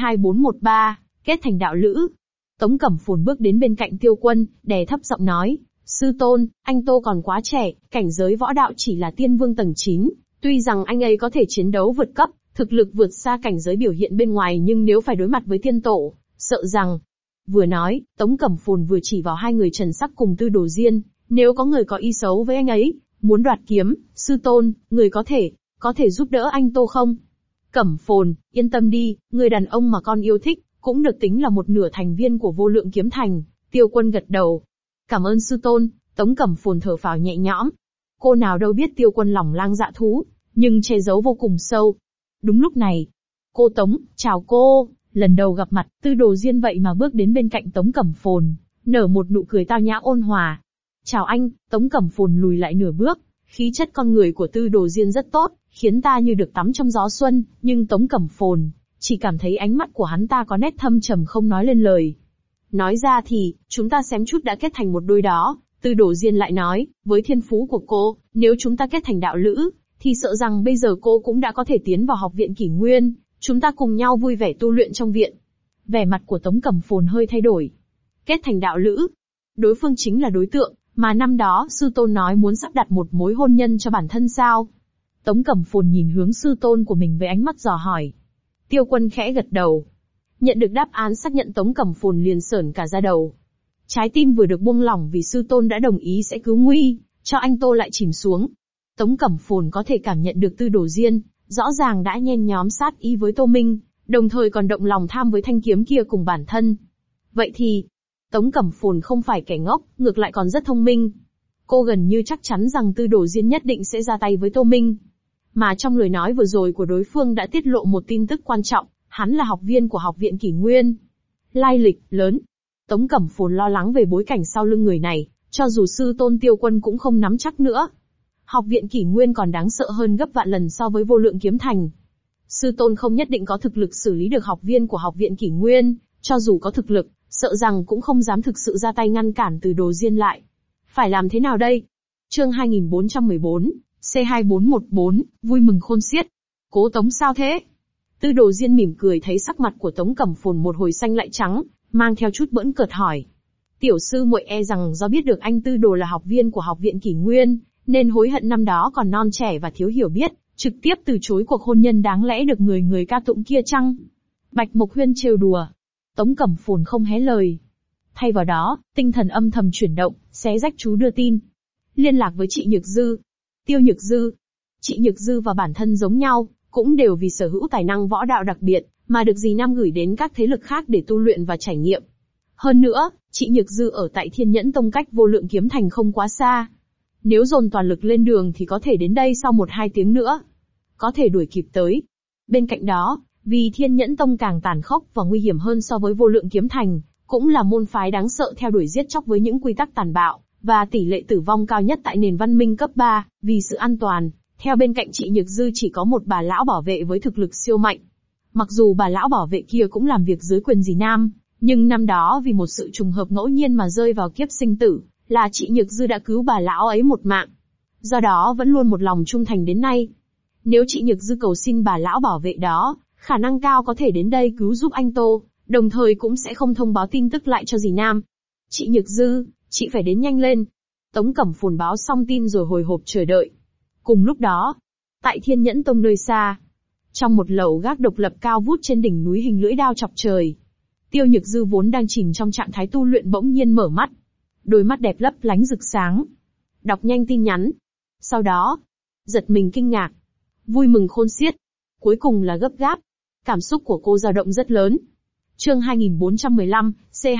C2413, kết thành đạo lữ. Tống Cẩm Phồn bước đến bên cạnh Tiêu Quân, đè thấp giọng nói, sư tôn, anh Tô còn quá trẻ, cảnh giới võ đạo chỉ là tiên vương tầng 9, tuy rằng anh ấy có thể chiến đấu vượt cấp, thực lực vượt xa cảnh giới biểu hiện bên ngoài, nhưng nếu phải đối mặt với tiên tổ, sợ rằng... Vừa nói, Tống Cẩm Phồn vừa chỉ vào hai người Trần Sắc cùng Tư Đồ Diên, nếu có người có ý xấu với anh ấy, muốn đoạt kiếm, sư tôn, người có thể giúp đỡ anh Tô không? Cẩm Phồn, yên tâm đi, người đàn ông mà con yêu thích, cũng được tính là một nửa thành viên của vô lượng kiếm thành. Tiêu Quân gật đầu. Cảm ơn sư tôn. Tống Cẩm Phồn thở phào nhẹ nhõm. Cô nào đâu biết Tiêu Quân lòng lang dạ thú, nhưng che giấu vô cùng sâu. Đúng lúc này, cô Tống, chào cô. Lần đầu gặp mặt, Tư Đồ Diên vậy mà bước đến bên cạnh Tống Cẩm Phồn, nở một nụ cười tao nhã ôn hòa. Chào anh. Tống Cẩm Phồn lùi lại nửa bước. Khí chất con người của Tư Đồ Diên rất tốt, khiến ta như được tắm trong gió xuân, nhưng Tống Cẩm Phồn chỉ cảm thấy ánh mắt của hắn ta có nét thâm trầm không nói lên lời. Nói ra thì, chúng ta xém chút đã kết thành một đôi đó. Tư Đồ Diên lại nói, với thiên phú của cô, nếu chúng ta kết thành đạo lữ, thì sợ rằng bây giờ cô cũng đã có thể tiến vào học viện Kỷ Nguyên, chúng ta cùng nhau vui vẻ tu luyện trong viện. Vẻ mặt của Tống Cẩm Phồn hơi thay đổi. Kết thành đạo lữ, đối phương chính là đối tượng mà năm đó sư tôn nói muốn sắp đặt một mối hôn nhân cho bản thân sao? Tống Cẩm Phồn nhìn hướng sư tôn của mình với ánh mắt dò hỏi. Tiêu Quân khẽ gật đầu. Nhận được đáp án xác nhận, Tống Cẩm Phồn liền sởn cả da đầu. Trái tim vừa được buông lỏng vì sư tôn đã đồng ý sẽ cứu nguy, cho anh Tô lại chìm xuống. Tống Cẩm Phồn có thể cảm nhận được Tư Đồ Diên, rõ ràng đã nhen nhóm sát ý với Tô Minh, đồng thời còn động lòng tham với thanh kiếm kia cùng bản thân. Vậy thì, Tống Cẩm Phồn không phải kẻ ngốc, ngược lại còn rất thông minh. Cô gần như chắc chắn rằng Tư Đồ Diên nhất định sẽ ra tay với Tô Minh. Mà trong lời nói vừa rồi của đối phương đã tiết lộ một tin tức quan trọng, hắn là học viên của Học viện Kỷ Nguyên. Lai lịch lớn. Tống Cẩm Phồn lo lắng về bối cảnh sau lưng người này, cho dù sư tôn Tiêu Quân cũng không nắm chắc nữa. Học viện Kỷ Nguyên còn đáng sợ hơn gấp vạn lần so với Vô Lượng Kiếm Thành. Sư tôn không nhất định có thực lực xử lý được học viên của Học viện Kỷ Nguyên, cho dù có thực lực, sợ rằng cũng không dám thực sự ra tay ngăn cản Tư Đồ Diên lại. Phải làm thế nào đây? Chương 2414, C2414, vui mừng khôn xiết. Cố Tống sao thế? Tư Đồ Diên mỉm cười thấy sắc mặt của Tống Cẩm Phồn một hồi xanh lại trắng, mang theo chút bỡn cợt hỏi. Tiểu sư muội e rằng do biết được anh Tư Đồ là học viên của Học viện Kỷ Nguyên, nên hối hận năm đó còn non trẻ và thiếu hiểu biết, trực tiếp từ chối cuộc hôn nhân đáng lẽ được người người ca tụng kia chăng? Bạch Mộc Huyên trêu đùa. Tống Cẩm Phồn không hé lời. Thay vào đó, tinh thần âm thầm chuyển động, xé rách chú đưa tin. Liên lạc với chị Nhược Dư. Tiêu Nhược Dư. Chị Nhược Dư và bản thân giống nhau, cũng đều vì sở hữu tài năng võ đạo đặc biệt, mà được dì Nam gửi đến các thế lực khác để tu luyện và trải nghiệm. Hơn nữa, chị Nhược Dư ở tại Thiên Nhẫn Tông cách Vô Lượng Kiếm Thành không quá xa. Nếu dồn toàn lực lên đường thì có thể đến đây sau 1-2 tiếng nữa. Có thể đuổi kịp tới. Bên cạnh đó, vì Thiên Nhẫn Tông càng tàn khốc và nguy hiểm hơn so với Vô Lượng Kiếm Thành, cũng là môn phái đáng sợ theo đuổi giết chóc với những quy tắc tàn bạo, và tỷ lệ tử vong cao nhất tại nền văn minh cấp 3, vì sự an toàn. Theo bên cạnh chị Nhược Dư chỉ có một bà lão bảo vệ với thực lực siêu mạnh. Mặc dù bà lão bảo vệ kia cũng làm việc dưới quyền dì Nam, nhưng năm đó vì một sự trùng hợp ngẫu nhiên mà rơi vào kiếp sinh tử, là chị Nhược Dư đã cứu bà lão ấy một mạng. Do đó vẫn luôn một lòng trung thành đến nay. Nếu chị Nhược Dư cầu xin bà lão bảo vệ đó, khả năng cao có thể đến đây cứu giúp anh Tô, đồng thời cũng sẽ không thông báo tin tức lại cho dì Nam. Chị Nhược Dư, chị phải đến nhanh lên. Tống Cẩm Phồn báo xong tin rồi hồi hộp chờ đợi. Cùng lúc đó, tại Thiên Nhẫn Tông nơi xa, trong một lầu gác độc lập cao vút trên đỉnh núi hình lưỡi đao chọc trời, Tiêu Nhược Dư vốn đang chìm trong trạng thái tu luyện bỗng nhiên mở mắt. Đôi mắt đẹp lấp lánh rực sáng. Đọc nhanh tin nhắn. Sau đó, giật mình kinh ngạc. Vui mừng khôn xiết. Cuối cùng là gấp gáp. Cảm xúc của cô dao động rất lớn. Chương 2415,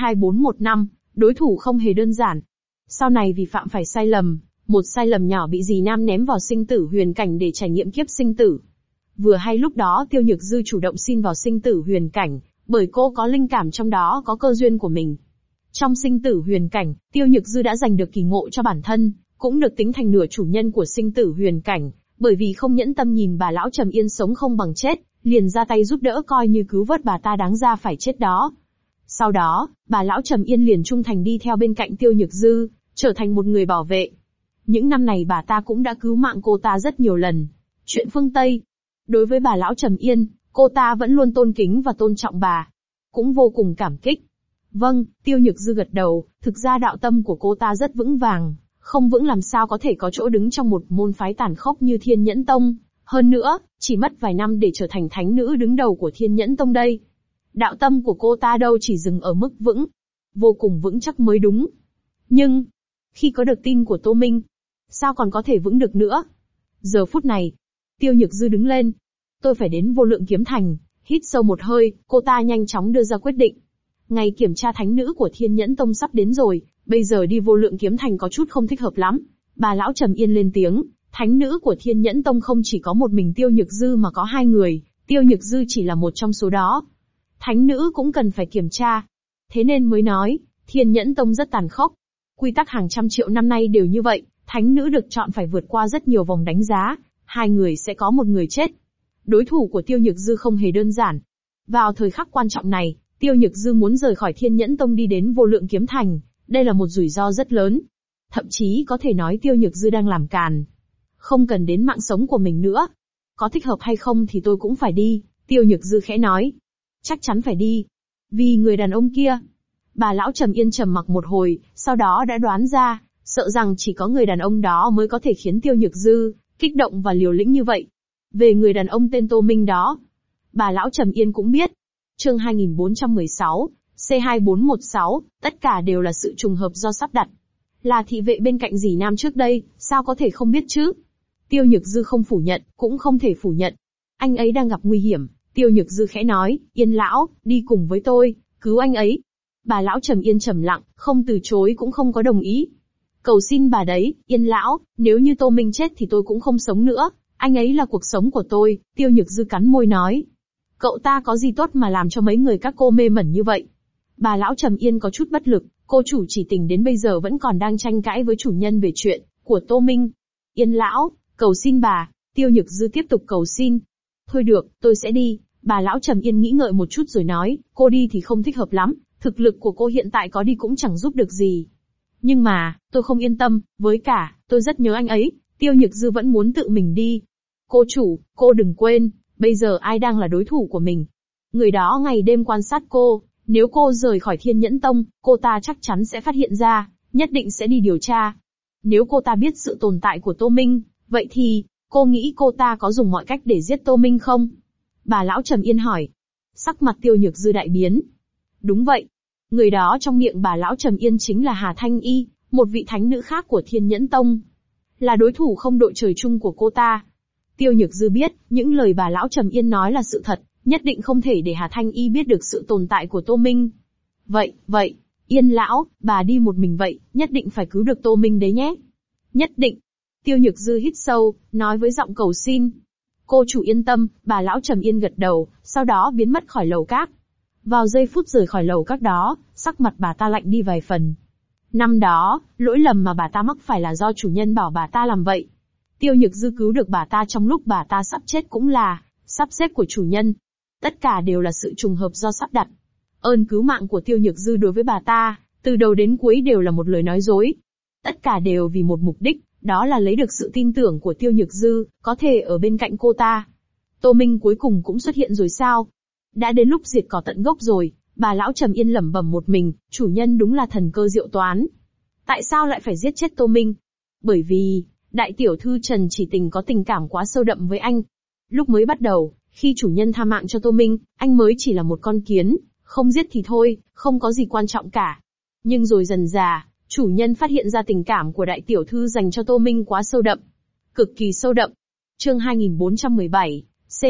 C2415, đối thủ không hề đơn giản. Sau này vì phạm phải sai lầm, một sai lầm nhỏ bị dì Nam ném vào sinh tử huyền cảnh để trải nghiệm kiếp sinh tử. Vừa hay lúc đó Tiêu Nhược Dư chủ động xin vào sinh tử huyền cảnh, bởi cô có linh cảm trong đó có cơ duyên của mình. Trong sinh tử huyền cảnh, Tiêu Nhược Dư đã giành được kỳ ngộ cho bản thân, cũng được tính thành nửa chủ nhân của sinh tử huyền cảnh, bởi vì không nhẫn tâm nhìn bà lão Trầm Yên sống không bằng chết, liền ra tay giúp đỡ coi như cứu vớt bà ta đáng ra phải chết đó. Sau đó, bà lão Trầm Yên liền trung thành đi theo bên cạnh Tiêu Nhược Dư, trở thành một người bảo vệ. Những năm này bà ta cũng đã cứu mạng cô ta rất nhiều lần. Chuyện phương Tây. Đối với bà lão Trầm Yên, cô ta vẫn luôn tôn kính và tôn trọng bà. Cũng vô cùng cảm kích. Vâng, Tiêu Nhược Dư gật đầu, thực ra đạo tâm của cô ta rất vững vàng, không vững làm sao có thể có chỗ đứng trong một môn phái tàn khốc như Thiên Nhẫn Tông. Hơn nữa, chỉ mất vài năm để trở thành thánh nữ đứng đầu của Thiên Nhẫn Tông đây. Đạo tâm của cô ta đâu chỉ dừng ở mức vững, vô cùng vững chắc mới đúng. Nhưng, khi có được tin của Tô Minh, sao còn có thể vững được nữa? Giờ phút này, Tiêu Nhược Dư đứng lên. Tôi phải đến Vô Lượng Kiếm Thành. Hít sâu một hơi, cô ta nhanh chóng đưa ra quyết định. Ngày kiểm tra thánh nữ của Thiên Nhẫn Tông sắp đến rồi, bây giờ đi Vô Lượng Kiếm Thành có chút không thích hợp lắm. Bà lão Trầm Yên lên tiếng, thánh nữ của Thiên Nhẫn Tông không chỉ có một mình Tiêu Nhược Dư mà có 2 người, Tiêu Nhược Dư chỉ là một trong số đó. Thánh nữ cũng cần phải kiểm tra. Thế nên mới nói, Thiên Nhẫn Tông rất tàn khốc. Quy tắc hàng trăm triệu năm nay đều như vậy, thánh nữ được chọn phải vượt qua rất nhiều vòng đánh giá, 2 người sẽ có một người chết. Đối thủ của Tiêu Nhược Dư không hề đơn giản. Vào thời khắc quan trọng này, Tiêu Nhược Dư muốn rời khỏi Thiên Nhẫn Tông đi đến Vô Lượng Kiếm Thành, đây là một rủi ro rất lớn. Thậm chí có thể nói Tiêu Nhược Dư đang làm càn. Không cần đến mạng sống của mình nữa. Có thích hợp hay không thì tôi cũng phải đi, Tiêu Nhược Dư khẽ nói. Chắc chắn phải đi. Vì người đàn ông kia. Bà lão Trầm Yên trầm mặc một hồi, sau đó đã đoán ra, sợ rằng chỉ có người đàn ông đó mới có thể khiến Tiêu Nhược Dư kích động và liều lĩnh như vậy. Về người đàn ông tên Tô Minh đó, bà lão Trầm Yên cũng biết. Chương 2416, C2416, tất cả đều là sự trùng hợp do sắp đặt. Là thị vệ bên cạnh dì Nam trước đây, sao có thể không biết chứ? Tiêu Nhược Dư không phủ nhận, cũng không thể phủ nhận. Anh ấy đang gặp nguy hiểm, Tiêu Nhược Dư khẽ nói, Yên lão, đi cùng với tôi, cứu anh ấy. Bà lão Trầm Yên trầm lặng, không từ chối cũng không có đồng ý. Cầu xin bà đấy, Yên lão, nếu như Tô Minh chết thì tôi cũng không sống nữa, anh ấy là cuộc sống của tôi, Tiêu Nhược Dư cắn môi nói. Cậu ta có gì tốt mà làm cho mấy người các cô mê mẩn như vậy? Bà lão Trầm Yên có chút bất lực, cô chủ chỉ tình đến bây giờ vẫn còn đang tranh cãi với chủ nhân về chuyện của Tô Minh. Yên lão, cầu xin bà, Tiêu Nhược Dư tiếp tục cầu xin. Thôi được, tôi sẽ đi. Bà lão Trầm Yên nghĩ ngợi một chút rồi nói, cô đi thì không thích hợp lắm, thực lực của cô hiện tại có đi cũng chẳng giúp được gì. Nhưng mà, tôi không yên tâm, với cả, tôi rất nhớ anh ấy, Tiêu Nhược Dư vẫn muốn tự mình đi. Cô chủ, cô đừng quên, bây giờ ai đang là đối thủ của mình? Người đó ngày đêm quan sát cô, nếu cô rời khỏi Thiên Nhẫn Tông, cô ta chắc chắn sẽ phát hiện ra, nhất định sẽ đi điều tra. Nếu cô ta biết sự tồn tại của Tô Minh, vậy thì, cô nghĩ cô ta có dùng mọi cách để giết Tô Minh không? Bà lão Trầm Yên hỏi. Sắc mặt Tiêu Nhược Dư đại biến. Đúng vậy. Người đó trong miệng bà lão Trầm Yên chính là Hà Thanh Y, một vị thánh nữ khác của Thiên Nhẫn Tông. Là đối thủ không đội trời chung của cô ta. Tiêu Nhược Dư biết, những lời bà lão Trầm Yên nói là sự thật, nhất định không thể để Hà Thanh Y biết được sự tồn tại của Tô Minh. Vậy, Yên lão, bà đi một mình vậy, nhất định phải cứu được Tô Minh đấy nhé. Nhất định. Tiêu Nhược Dư hít sâu, nói với giọng cầu xin. Cô chủ yên tâm, bà lão Trầm Yên gật đầu, sau đó biến mất khỏi lầu các. Vào giây phút rời khỏi lầu các đó, sắc mặt bà ta lạnh đi vài phần. Năm đó, lỗi lầm mà bà ta mắc phải là do chủ nhân bảo bà ta làm vậy. Tiêu Nhược Dư cứu được bà ta trong lúc bà ta sắp chết cũng là sắp xếp của chủ nhân. Tất cả đều là sự trùng hợp do sắp đặt. Ơn cứu mạng của Tiêu Nhược Dư đối với bà ta, từ đầu đến cuối đều là một lời nói dối. Tất cả đều vì một mục đích, đó là lấy được sự tin tưởng của Tiêu Nhược Dư, có thể ở bên cạnh cô ta. Tô Minh cuối cùng cũng xuất hiện rồi sao? Đã đến lúc diệt cỏ tận gốc rồi, bà lão Trầm Yên lẩm bẩm một mình, chủ nhân đúng là thần cơ diệu toán. Tại sao lại phải giết chết Tô Minh? Bởi vì, đại tiểu thư Trần Chỉ Tình có tình cảm quá sâu đậm với anh. Lúc mới bắt đầu, khi chủ nhân tha mạng cho Tô Minh, anh mới chỉ là một con kiến, không giết thì thôi, không có gì quan trọng cả. Nhưng rồi dần dà, chủ nhân phát hiện ra tình cảm của đại tiểu thư dành cho Tô Minh quá sâu đậm. Cực kỳ sâu đậm. Chương 2417,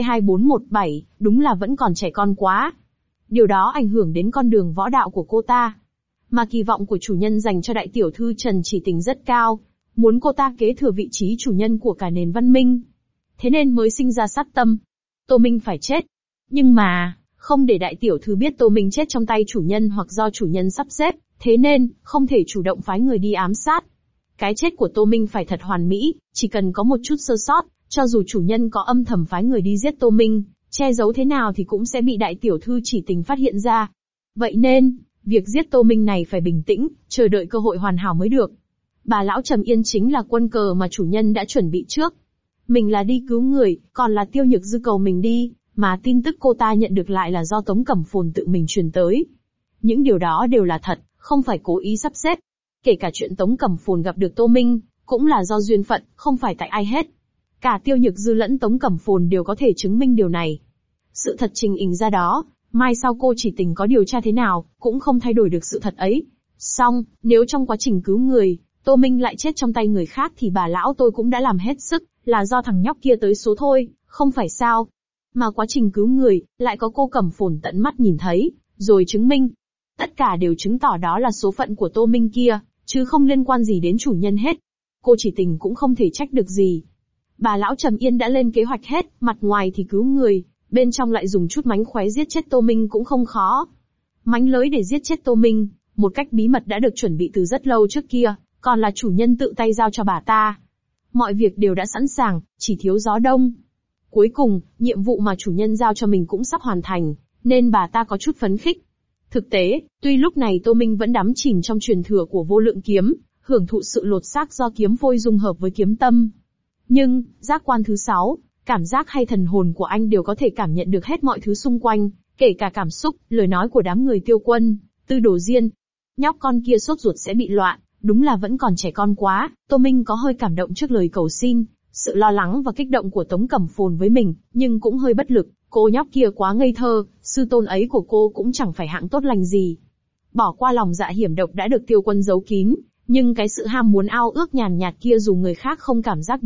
C2417, đúng là vẫn còn trẻ con quá. Điều đó ảnh hưởng đến con đường võ đạo của cô ta. Mà kỳ vọng của chủ nhân dành cho đại tiểu thư Trần Chỉ Tình rất cao, muốn cô ta kế thừa vị trí chủ nhân của cả nền văn minh. Thế nên mới sinh ra sát tâm. Tô Minh phải chết. Nhưng mà, không để đại tiểu thư biết Tô Minh chết trong tay chủ nhân hoặc do chủ nhân sắp xếp, thế nên, không thể chủ động phái người đi ám sát. Cái chết của Tô Minh phải thật hoàn mỹ, chỉ cần có một chút sơ sót, cho dù chủ nhân có âm thầm phái người đi giết Tô Minh, che giấu thế nào thì cũng sẽ bị đại tiểu thư Chỉ Tình phát hiện ra. Vậy nên, việc giết Tô Minh này phải bình tĩnh, chờ đợi cơ hội hoàn hảo mới được. Bà lão Trầm Yên chính là quân cờ mà chủ nhân đã chuẩn bị trước. Mình là đi cứu người, còn là Tiêu Nhược Dư cầu mình đi, mà tin tức cô ta nhận được lại là do Tống Cẩm Phồn tự mình truyền tới. Những điều đó đều là thật, không phải cố ý sắp xếp. Kể cả chuyện Tống Cẩm Phồn gặp được Tô Minh, cũng là do duyên phận, không phải tại ai hết. Cả Tiêu Nhược Dư lẫn Tống Cẩm Phồn đều có thể chứng minh điều này. Sự thật trình ình ra đó, mai sau cô Chỉ Tình có điều tra thế nào, cũng không thay đổi được sự thật ấy. Song, nếu trong quá trình cứu người, Tô Minh lại chết trong tay người khác thì bà lão tôi cũng đã làm hết sức, là do thằng nhóc kia tới số thôi, không phải sao. Mà quá trình cứu người, lại có cô Cẩm Phồn tận mắt nhìn thấy, rồi chứng minh. Tất cả đều chứng tỏ đó là số phận của Tô Minh kia, chứ không liên quan gì đến chủ nhân hết. Cô Chỉ Tình cũng không thể trách được gì. Bà lão Trầm Yên đã lên kế hoạch hết, mặt ngoài thì cứu người, bên trong lại dùng chút mánh khóe giết chết Tô Minh cũng không khó. Mánh lới để giết chết Tô Minh, một cách bí mật đã được chuẩn bị từ rất lâu trước kia, còn là chủ nhân tự tay giao cho bà ta. Mọi việc đều đã sẵn sàng, chỉ thiếu gió đông. Cuối cùng, nhiệm vụ mà chủ nhân giao cho mình cũng sắp hoàn thành, nên bà ta có chút phấn khích. Thực tế, tuy lúc này Tô Minh vẫn đắm chìm trong truyền thừa của vô lượng kiếm, hưởng thụ sự lột xác do kiếm phôi dung hợp với kiếm tâm. Nhưng, giác quan thứ 6, cảm giác hay thần hồn của anh đều có thể cảm nhận được hết mọi thứ xung quanh, kể cả cảm xúc, lời nói của đám người Tiêu Quân, Tư Đồ Diên. Nhóc con kia sốt ruột sẽ bị loạn, đúng là vẫn còn trẻ con quá. Tô Minh có hơi cảm động trước lời cầu xin, sự lo lắng và kích động của Tống Cẩm Phồn với mình, nhưng cũng hơi bất lực. Cô nhóc kia quá ngây thơ, sư tôn ấy của cô cũng chẳng phải hạng tốt lành gì. Bỏ qua lòng dạ hiểm độc đã được Tiêu Quân giấu kín, nhưng cái sự ham muốn ao ước nhàn nhạt kia dù người khác không cảm giác được,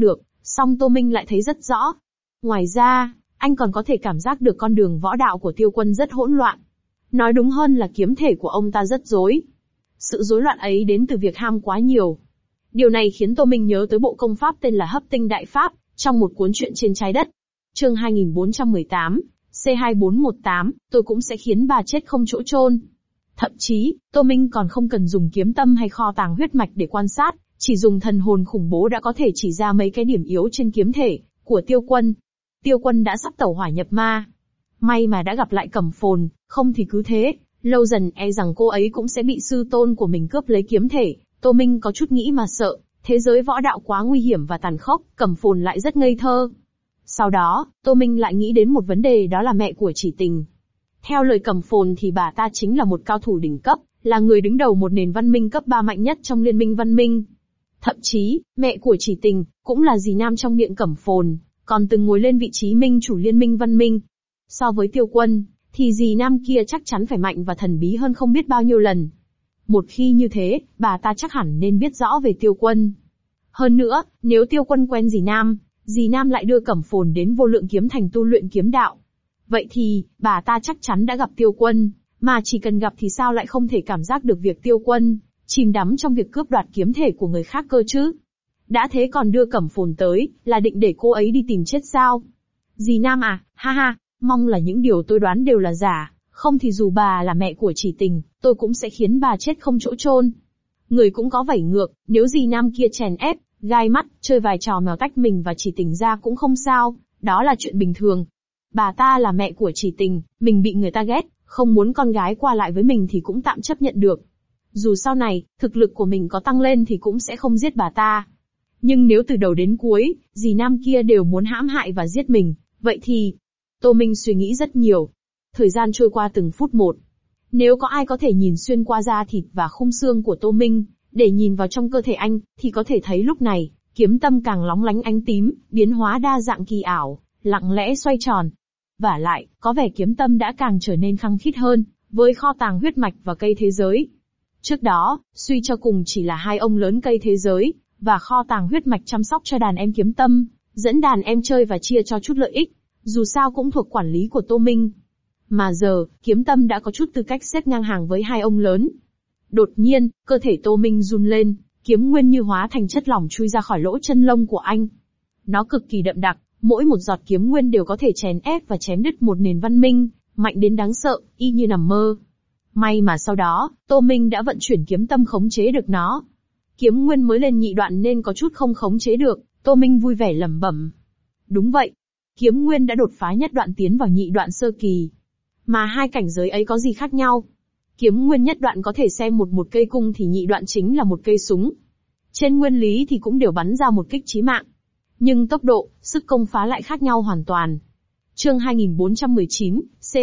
Song Tô Minh lại thấy rất rõ. Ngoài ra, anh còn có thể cảm giác được con đường võ đạo của Tiêu Quân rất hỗn loạn. Nói đúng hơn là kiếm thể của ông ta rất rối. Sự rối loạn ấy đến từ việc ham quá nhiều. Điều này khiến Tô Minh nhớ tới bộ công pháp tên là Hấp Tinh Đại Pháp, trong một cuốn truyện trên trái đất. Chương 2418, C2418, tôi cũng sẽ khiến bà chết không chỗ chôn. Thậm chí, Tô Minh còn không cần dùng kiếm tâm hay kho tàng huyết mạch để quan sát, chỉ dùng thần hồn khủng bố đã có thể chỉ ra mấy cái điểm yếu trên kiếm thể của Tiêu Quân. Tiêu Quân đã sắp tẩu hỏa nhập ma. May mà đã gặp lại Cẩm Phồn, không thì cứ thế, lâu dần e rằng cô ấy cũng sẽ bị sư tôn của mình cướp lấy kiếm thể. Tô Minh có chút nghĩ mà sợ, thế giới võ đạo quá nguy hiểm và tàn khốc, Cẩm Phồn lại rất ngây thơ. Sau đó, Tô Minh lại nghĩ đến một vấn đề, đó là mẹ của Chỉ Tình. Theo lời Cẩm Phồn thì bà ta chính là một cao thủ đỉnh cấp, là người đứng đầu một nền văn minh cấp 3 mạnh nhất trong liên minh văn minh. Thậm chí, mẹ của Chỉ Tình, cũng là dì Nam trong miệng Cẩm Phồn, còn từng ngồi lên vị trí minh chủ liên minh văn minh. So với Tiêu Quân, thì dì Nam kia chắc chắn phải mạnh và thần bí hơn không biết bao nhiêu lần. Một khi như thế, bà ta chắc hẳn nên biết rõ về Tiêu Quân. Hơn nữa, nếu Tiêu Quân quen dì Nam lại đưa Cẩm Phồn đến Vô Lượng Kiếm Thành tu luyện kiếm đạo. Vậy thì, bà ta chắc chắn đã gặp Tiêu Quân, mà chỉ cần gặp thì sao lại không thể cảm giác được việc Tiêu Quân chìm đắm trong việc cướp đoạt kiếm thể của người khác cơ chứ? Đã thế còn đưa Cẩm Phồn tới, là định để cô ấy đi tìm chết sao? Dì Nam à, ha ha, mong là những điều tôi đoán đều là giả, không thì dù bà là mẹ của Chỉ Tình, tôi cũng sẽ khiến bà chết không chỗ chôn. Người cũng có vảy ngược, nếu dì Nam kia chèn ép, gai mắt, chơi vài trò mèo tách mình và Chỉ Tình ra cũng không sao, đó là chuyện bình thường. Bà ta là mẹ của Chỉ Tình, mình bị người ta ghét, không muốn con gái qua lại với mình thì cũng tạm chấp nhận được. Dù sau này, thực lực của mình có tăng lên thì cũng sẽ không giết bà ta. Nhưng nếu từ đầu đến cuối, dì Nam kia đều muốn hãm hại và giết mình, vậy thì... Tô Minh suy nghĩ rất nhiều. Thời gian trôi qua từng phút một. Nếu có ai có thể nhìn xuyên qua da thịt và khung xương của Tô Minh, để nhìn vào trong cơ thể anh, thì có thể thấy lúc này, kiếm tâm càng lóng lánh ánh tím, biến hóa đa dạng kỳ ảo, lặng lẽ xoay tròn. Vả lại, có vẻ kiếm tâm đã càng trở nên khăng khít hơn, với kho tàng huyết mạch và cây thế giới. Trước đó, suy cho cùng chỉ là hai ông lớn cây thế giới, và kho tàng huyết mạch chăm sóc cho đàn em kiếm tâm, dẫn đàn em chơi và chia cho chút lợi ích, dù sao cũng thuộc quản lý của Tô Minh. Mà giờ, kiếm tâm đã có chút tư cách xếp ngang hàng với hai ông lớn. Đột nhiên, cơ thể Tô Minh run lên, kiếm nguyên như hóa thành chất lỏng chui ra khỏi lỗ chân lông của anh. Nó cực kỳ đậm đặc, mỗi một giọt kiếm nguyên đều có thể chèn ép và chém đứt một nền văn minh, mạnh đến đáng sợ, y như nằm mơ. May mà sau đó, Tô Minh đã vận chuyển kiếm tâm khống chế được nó. Kiếm nguyên mới lên nhị đoạn nên có chút không khống chế được, Tô Minh vui vẻ lẩm bẩm. Đúng vậy, kiếm nguyên đã đột phá nhất đoạn tiến vào nhị đoạn sơ kỳ. Mà hai cảnh giới ấy có gì khác nhau? Kiếm nguyên nhất đoạn có thể xem một cây cung thì nhị đoạn chính là một cây súng. Trên nguyên lý thì cũng đều bắn ra một kích chí mạng. Nhưng tốc độ, sức công phá lại khác nhau hoàn toàn. Chương 2419,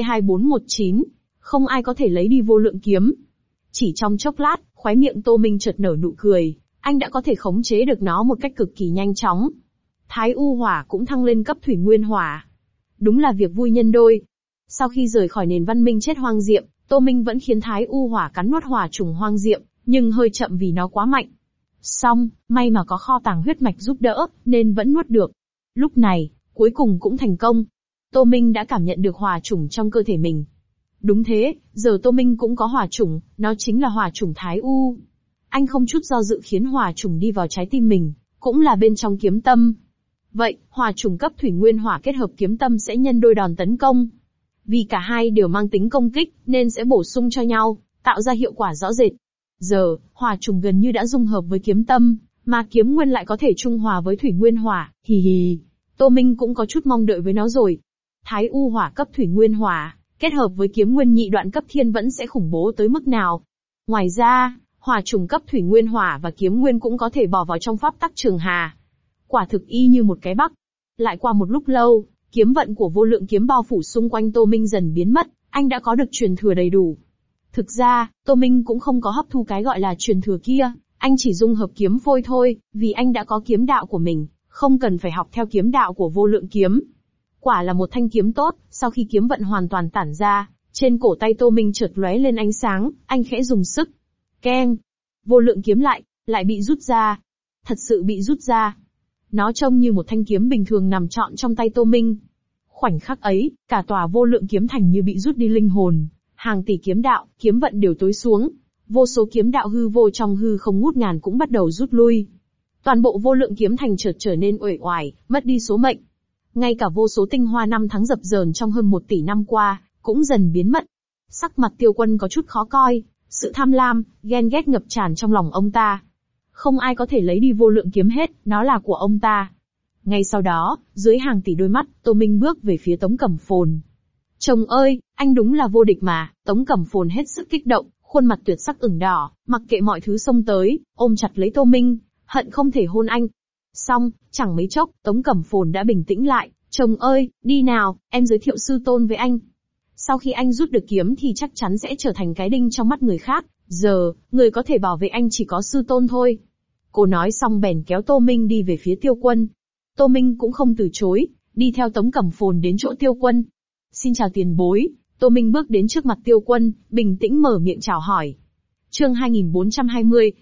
C2419, không ai có thể lấy đi vô lượng kiếm. Chỉ trong chốc lát, khóe miệng Tô Minh chợt nở nụ cười, anh đã có thể khống chế được nó một cách cực kỳ nhanh chóng. Thái U hỏa cũng thăng lên cấp thủy nguyên hỏa. Đúng là việc vui nhân đôi. Sau khi rời khỏi nền văn minh chết hoang diệm, Tô Minh vẫn khiến Thái U hỏa cắn nuốt hỏa trùng hoang diệm, nhưng hơi chậm vì nó quá mạnh. Song, may mà có kho tàng huyết mạch giúp đỡ, nên vẫn nuốt được. Lúc này, cuối cùng cũng thành công. Tô Minh đã cảm nhận được hỏa trùng trong cơ thể mình. Đúng thế, giờ Tô Minh cũng có hỏa trùng, nó chính là hỏa trùng Thái U. Anh không chút do dự khiến hỏa trùng đi vào trái tim mình, cũng là bên trong kiếm tâm. Vậy, hỏa trùng cấp thủy nguyên hỏa kết hợp kiếm tâm sẽ nhân đôi đòn tấn công. Vì cả hai đều mang tính công kích, nên sẽ bổ sung cho nhau, tạo ra hiệu quả rõ rệt. Giờ, hỏa trùng gần như đã dung hợp với kiếm tâm, mà kiếm nguyên lại có thể trung hòa với thủy nguyên hỏa, hì hì. Tô Minh cũng có chút mong đợi với nó rồi. Thái U hỏa cấp thủy nguyên hỏa, kết hợp với kiếm nguyên nhị đoạn cấp thiên vẫn sẽ khủng bố tới mức nào. Ngoài ra, hỏa trùng cấp thủy nguyên hỏa và kiếm nguyên cũng có thể bỏ vào trong pháp tắc trường hà. Quả thực y như một cái bắc. Lại qua một lúc lâu, kiếm vận của vô lượng kiếm bao phủ xung quanh Tô Minh dần biến mất, anh đã có được truyền thừa đầy đủ. Thực ra, Tô Minh cũng không có hấp thu cái gọi là truyền thừa kia, anh chỉ dung hợp kiếm phôi thôi, vì anh đã có kiếm đạo của mình, không cần phải học theo kiếm đạo của vô lượng kiếm. Quả là một thanh kiếm tốt, sau khi kiếm vận hoàn toàn tản ra, trên cổ tay Tô Minh chợt lóe lên ánh sáng, anh khẽ dùng sức. Keng! Vô lượng kiếm lại bị rút ra. Thật sự bị rút ra. Nó trông như một thanh kiếm bình thường nằm trọn trong tay Tô Minh. Khoảnh khắc ấy, cả tòa vô lượng kiếm thành như bị rút đi linh hồn. Hàng tỷ kiếm đạo, kiếm vận đều tối xuống. Vô số kiếm đạo hư vô trong hư không ngút ngàn cũng bắt đầu rút lui. Toàn bộ vô lượng kiếm thành chợt trở nên uể oải, mất đi số mệnh. Ngay cả vô số tinh hoa năm tháng dập dờn trong hơn 1 tỷ năm qua, cũng dần biến mất. Sắc mặt Tiêu Quân có chút khó coi, sự tham lam, ghen ghét ngập tràn trong lòng ông ta. Không ai có thể lấy đi vô lượng kiếm hết, nó là của ông ta. Ngay sau đó, dưới hàng tỷ đôi mắt, Tô Minh bước về phía Tống Cẩm Phồn. Chồng ơi, anh đúng là vô địch mà. Tống Cẩm Phồn hết sức kích động, khuôn mặt tuyệt sắc ửng đỏ, mặc kệ mọi thứ xông tới, ôm chặt lấy Tô Minh, hận không thể hôn anh. Xong, chẳng mấy chốc, Tống Cẩm Phồn đã bình tĩnh lại. Chồng ơi, đi nào, em giới thiệu sư tôn với anh. Sau khi anh rút được kiếm thì chắc chắn sẽ trở thành cái đinh trong mắt người khác. Giờ, người có thể bảo vệ anh chỉ có sư tôn thôi. Cô nói xong bèn kéo Tô Minh đi về phía Tiêu Quân. Tô Minh cũng không từ chối, đi theo Tống Cẩm Phồn đến chỗ Tiêu Quân. Xin chào tiền bối. Tô Minh bước đến trước mặt Tiêu Quân, bình tĩnh mở miệng chào hỏi. Chương 2420,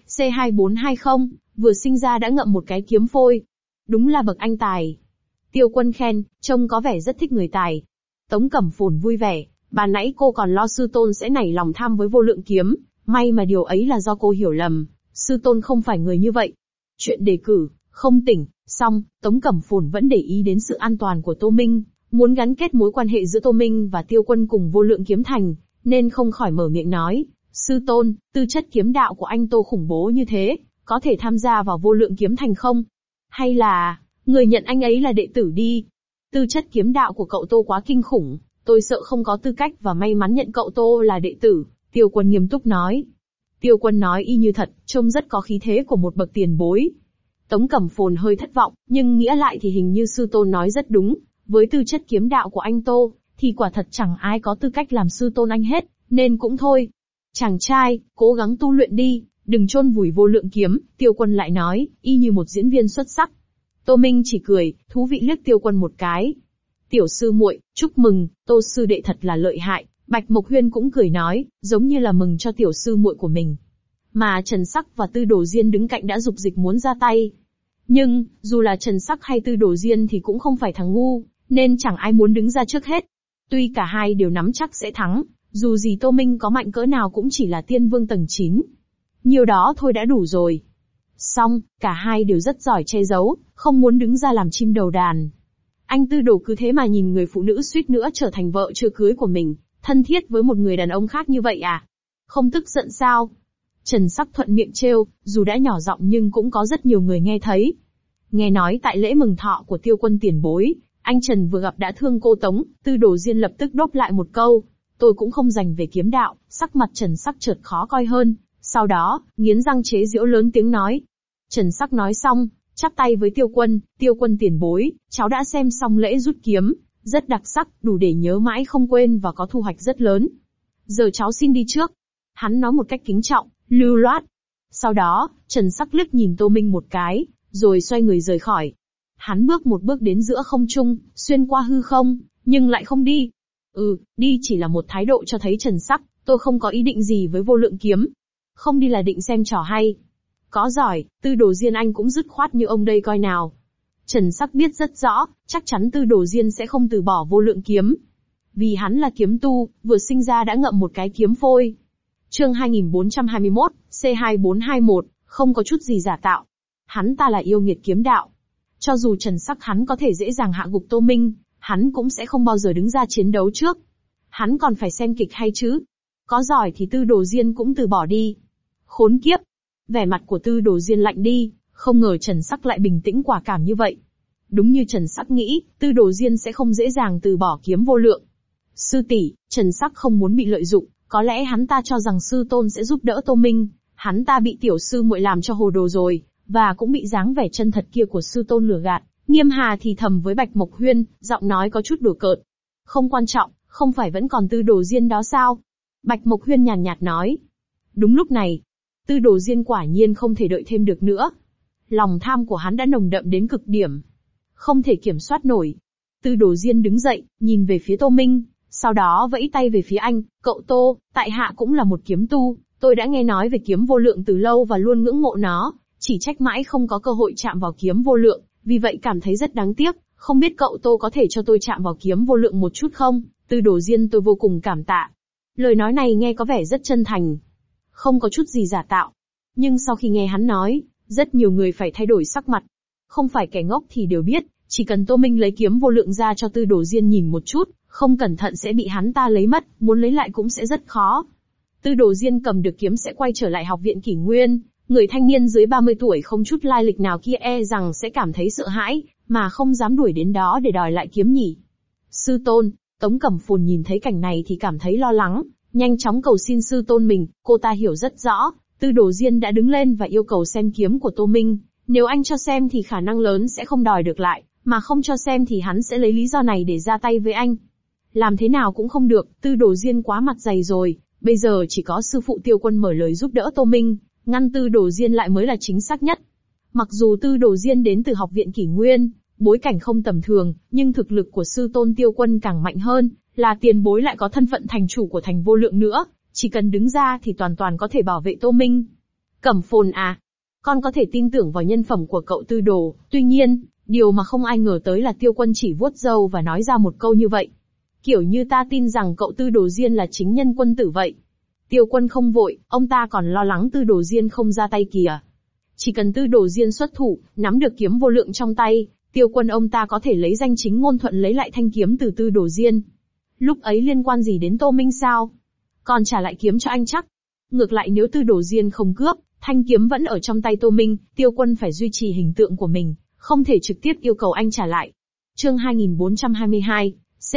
C2420, vừa sinh ra đã ngậm một cái kiếm phôi. Đúng là bậc anh tài. Tiêu Quân khen, trông có vẻ rất thích người tài. Tống Cẩm Phồn vui vẻ, ban nãy cô còn lo sư tôn sẽ nảy lòng tham với vô lượng kiếm, may mà điều ấy là do cô hiểu lầm, sư tôn không phải người như vậy. Chuyện đề cử, không tỉnh, xong, Tống Cẩm Phồn vẫn để ý đến sự an toàn của Tô Minh, muốn gắn kết mối quan hệ giữa Tô Minh và Tiêu Quân cùng vô lượng kiếm thành, nên không khỏi mở miệng nói, sư tôn, tư chất kiếm đạo của anh Tô khủng bố như thế, có thể tham gia vào vô lượng kiếm thành không? Hay là, người nhận anh ấy là đệ tử đi? Tư chất kiếm đạo của cậu Tô quá kinh khủng, tôi sợ không có tư cách và may mắn nhận cậu Tô là đệ tử, Tiêu Quân nghiêm túc nói. Tiêu Quân nói y như thật, trông rất có khí thế của một bậc tiền bối. Tống Cẩm Phồn hơi thất vọng, nhưng nghĩ lại thì hình như sư tôn nói rất đúng, với tư chất kiếm đạo của anh Tô, thì quả thật chẳng ai có tư cách làm sư tôn anh hết, nên cũng thôi. Chàng trai, cố gắng tu luyện đi, đừng chôn vùi vô lượng kiếm, Tiêu Quân lại nói, y như một diễn viên xuất sắc. Tô Minh chỉ cười, thú vị liếc Tiêu Quân một cái. Tiểu sư muội, chúc mừng, Tô sư đệ thật là lợi hại. Bạch Mộc Huyên cũng cười nói, giống như là mừng cho tiểu sư muội của mình. Mà Trần Sắc và Tư Đồ Diên đứng cạnh đã dục dịch muốn ra tay. Nhưng, dù là Trần Sắc hay Tư Đồ Diên thì cũng không phải thằng ngu, nên chẳng ai muốn đứng ra trước hết. Tuy cả hai đều nắm chắc sẽ thắng, dù gì Tô Minh có mạnh cỡ nào cũng chỉ là tiên vương tầng 9. Nhiều đó thôi đã đủ rồi. Xong, cả hai đều rất giỏi che giấu, không muốn đứng ra làm chim đầu đàn. Anh Tư Đồ cứ thế mà nhìn người phụ nữ suýt nữa trở thành vợ chưa cưới của mình, thân thiết với một người đàn ông khác như vậy à? Không tức giận sao? Trần Sắc thuận miệng trêu, dù đã nhỏ giọng nhưng cũng có rất nhiều người nghe thấy. Nghe nói tại lễ mừng thọ của Tiêu Quân tiền bối, anh Trần vừa gặp đã thương cô Tống, Tư Đồ Diên lập tức đốp lại một câu, tôi cũng không dành về kiếm đạo, sắc mặt Trần Sắc chợt khó coi hơn, sau đó, nghiến răng chế giễu lớn tiếng nói. Trần Sắc nói xong, chắp tay với Tiêu Quân tiền bối, cháu đã xem xong lễ rút kiếm, rất đặc sắc, đủ để nhớ mãi không quên và có thu hoạch rất lớn. Giờ cháu xin đi trước. Hắn nói một cách kính trọng, lưu loát. Sau đó, Trần Sắc liếc nhìn Tô Minh một cái, rồi xoay người rời khỏi. Hắn bước một bước đến giữa không trung, xuyên qua hư không, nhưng lại không đi. Đi chỉ là một thái độ cho thấy Trần Sắc, tôi không có ý định gì với vô lượng kiếm. Không đi là định xem trò hay. Có giỏi, Tư Đồ Diên anh cũng dứt khoát như ông đây coi nào. Trần Sắc biết rất rõ, chắc chắn Tư Đồ Diên sẽ không từ bỏ vô lượng kiếm. Vì hắn là kiếm tu, vừa sinh ra đã ngậm một cái kiếm phôi. Chương 2421, C2421, không có chút gì giả tạo. Hắn ta là yêu nghiệt kiếm đạo. Cho dù Trần Sắc hắn có thể dễ dàng hạ gục Tô Minh, hắn cũng sẽ không bao giờ đứng ra chiến đấu trước. Hắn còn phải xem kịch hay chứ. Có giỏi thì Tư Đồ Diên cũng từ bỏ đi. Khốn kiếp. Vẻ mặt của Tư Đồ Diên lạnh đi, không ngờ Trần Sắc lại bình tĩnh quả cảm như vậy. Đúng như Trần Sắc nghĩ, Tư Đồ Diên sẽ không dễ dàng từ bỏ kiếm vô lượng. Sư tỷ, Trần Sắc không muốn bị lợi dụng, có lẽ hắn ta cho rằng sư tôn sẽ giúp đỡ Tô Minh, hắn ta bị tiểu sư muội làm cho hồ đồ rồi, và cũng bị dáng vẻ chân thật kia của sư tôn lừa gạt. Nghiêm Hà thì thầm với Bạch Mộc Huyên, giọng nói có chút đùa cợt. Không quan trọng, không phải vẫn còn Tư Đồ Diên đó sao? Bạch Mộc Huyên nhàn nhạt nói. Đúng lúc này, Tư Đồ Diên quả nhiên không thể đợi thêm được nữa. Lòng tham của hắn đã nồng đậm đến cực điểm. Không thể kiểm soát nổi. Tư Đồ Diên đứng dậy, nhìn về phía Tô Minh, sau đó vẫy tay về phía anh, cậu Tô, tại hạ cũng là một kiếm tu, tôi đã nghe nói về kiếm vô lượng từ lâu và luôn ngưỡng mộ nó, chỉ trách mãi không có cơ hội chạm vào kiếm vô lượng, vì vậy cảm thấy rất đáng tiếc, không biết cậu Tô có thể cho tôi chạm vào kiếm vô lượng một chút không? Tư Đồ Diên, tôi vô cùng cảm tạ. Lời nói này nghe có vẻ rất chân thành, không có chút gì giả tạo. Nhưng sau khi nghe hắn nói, rất nhiều người phải thay đổi sắc mặt. Không phải kẻ ngốc thì đều biết, chỉ cần Tô Minh lấy kiếm vô lượng ra cho Tư Đồ Diên nhìn một chút, không cẩn thận sẽ bị hắn ta lấy mất, muốn lấy lại cũng sẽ rất khó. Tư Đồ Diên cầm được kiếm sẽ quay trở lại học viện Kỷ Nguyên, người thanh niên dưới 30 tuổi không chút lai lịch nào kia e rằng sẽ cảm thấy sợ hãi, mà không dám đuổi đến đó để đòi lại kiếm nhỉ. Sư tôn, Tống Cẩm Phồn nhìn thấy cảnh này thì cảm thấy lo lắng, nhanh chóng cầu xin sư tôn mình, cô ta hiểu rất rõ, Tư Đồ Diên đã đứng lên và yêu cầu xem kiếm của Tô Minh, nếu anh cho xem thì khả năng lớn sẽ không đòi được lại, mà không cho xem thì hắn sẽ lấy lý do này để ra tay với anh. Làm thế nào cũng không được, Tư Đồ Diên quá mặt dày rồi, bây giờ chỉ có sư phụ Tiêu Quân mở lời giúp đỡ Tô Minh, ngăn Tư Đồ Diên lại mới là chính xác nhất. Mặc dù Tư Đồ Diên đến từ học viện Kỷ Nguyên, bối cảnh không tầm thường, nhưng thực lực của sư tôn Tiêu Quân càng mạnh hơn, là tiền bối lại có thân phận thành chủ của thành vô lượng nữa, chỉ cần đứng ra thì toàn toàn có thể bảo vệ Tô Minh. Cẩm Phồn à, con có thể tin tưởng vào nhân phẩm của cậu Tư Đồ, tuy nhiên, điều mà không ai ngờ tới là Tiêu Quân chỉ vuốt râu và nói ra một câu như vậy. Kiểu như ta tin rằng cậu Tư Đồ Diên là chính nhân quân tử vậy. Tiêu Quân không vội, ông ta còn lo lắng Tư Đồ Diên không ra tay kìa. Chỉ cần Tư Đồ Diên xuất thủ, nắm được kiếm vô lượng trong tay, Tiêu Quân ông ta có thể lấy danh chính ngôn thuận lấy lại thanh kiếm từ Tư Đồ Diên. Lúc ấy liên quan gì đến Tô Minh sao? Còn trả lại kiếm cho anh chắc. Ngược lại nếu Tư Đồ Diên không cướp, thanh kiếm vẫn ở trong tay Tô Minh, Tiêu Quân phải duy trì hình tượng của mình, không thể trực tiếp yêu cầu anh trả lại. Chương 2422,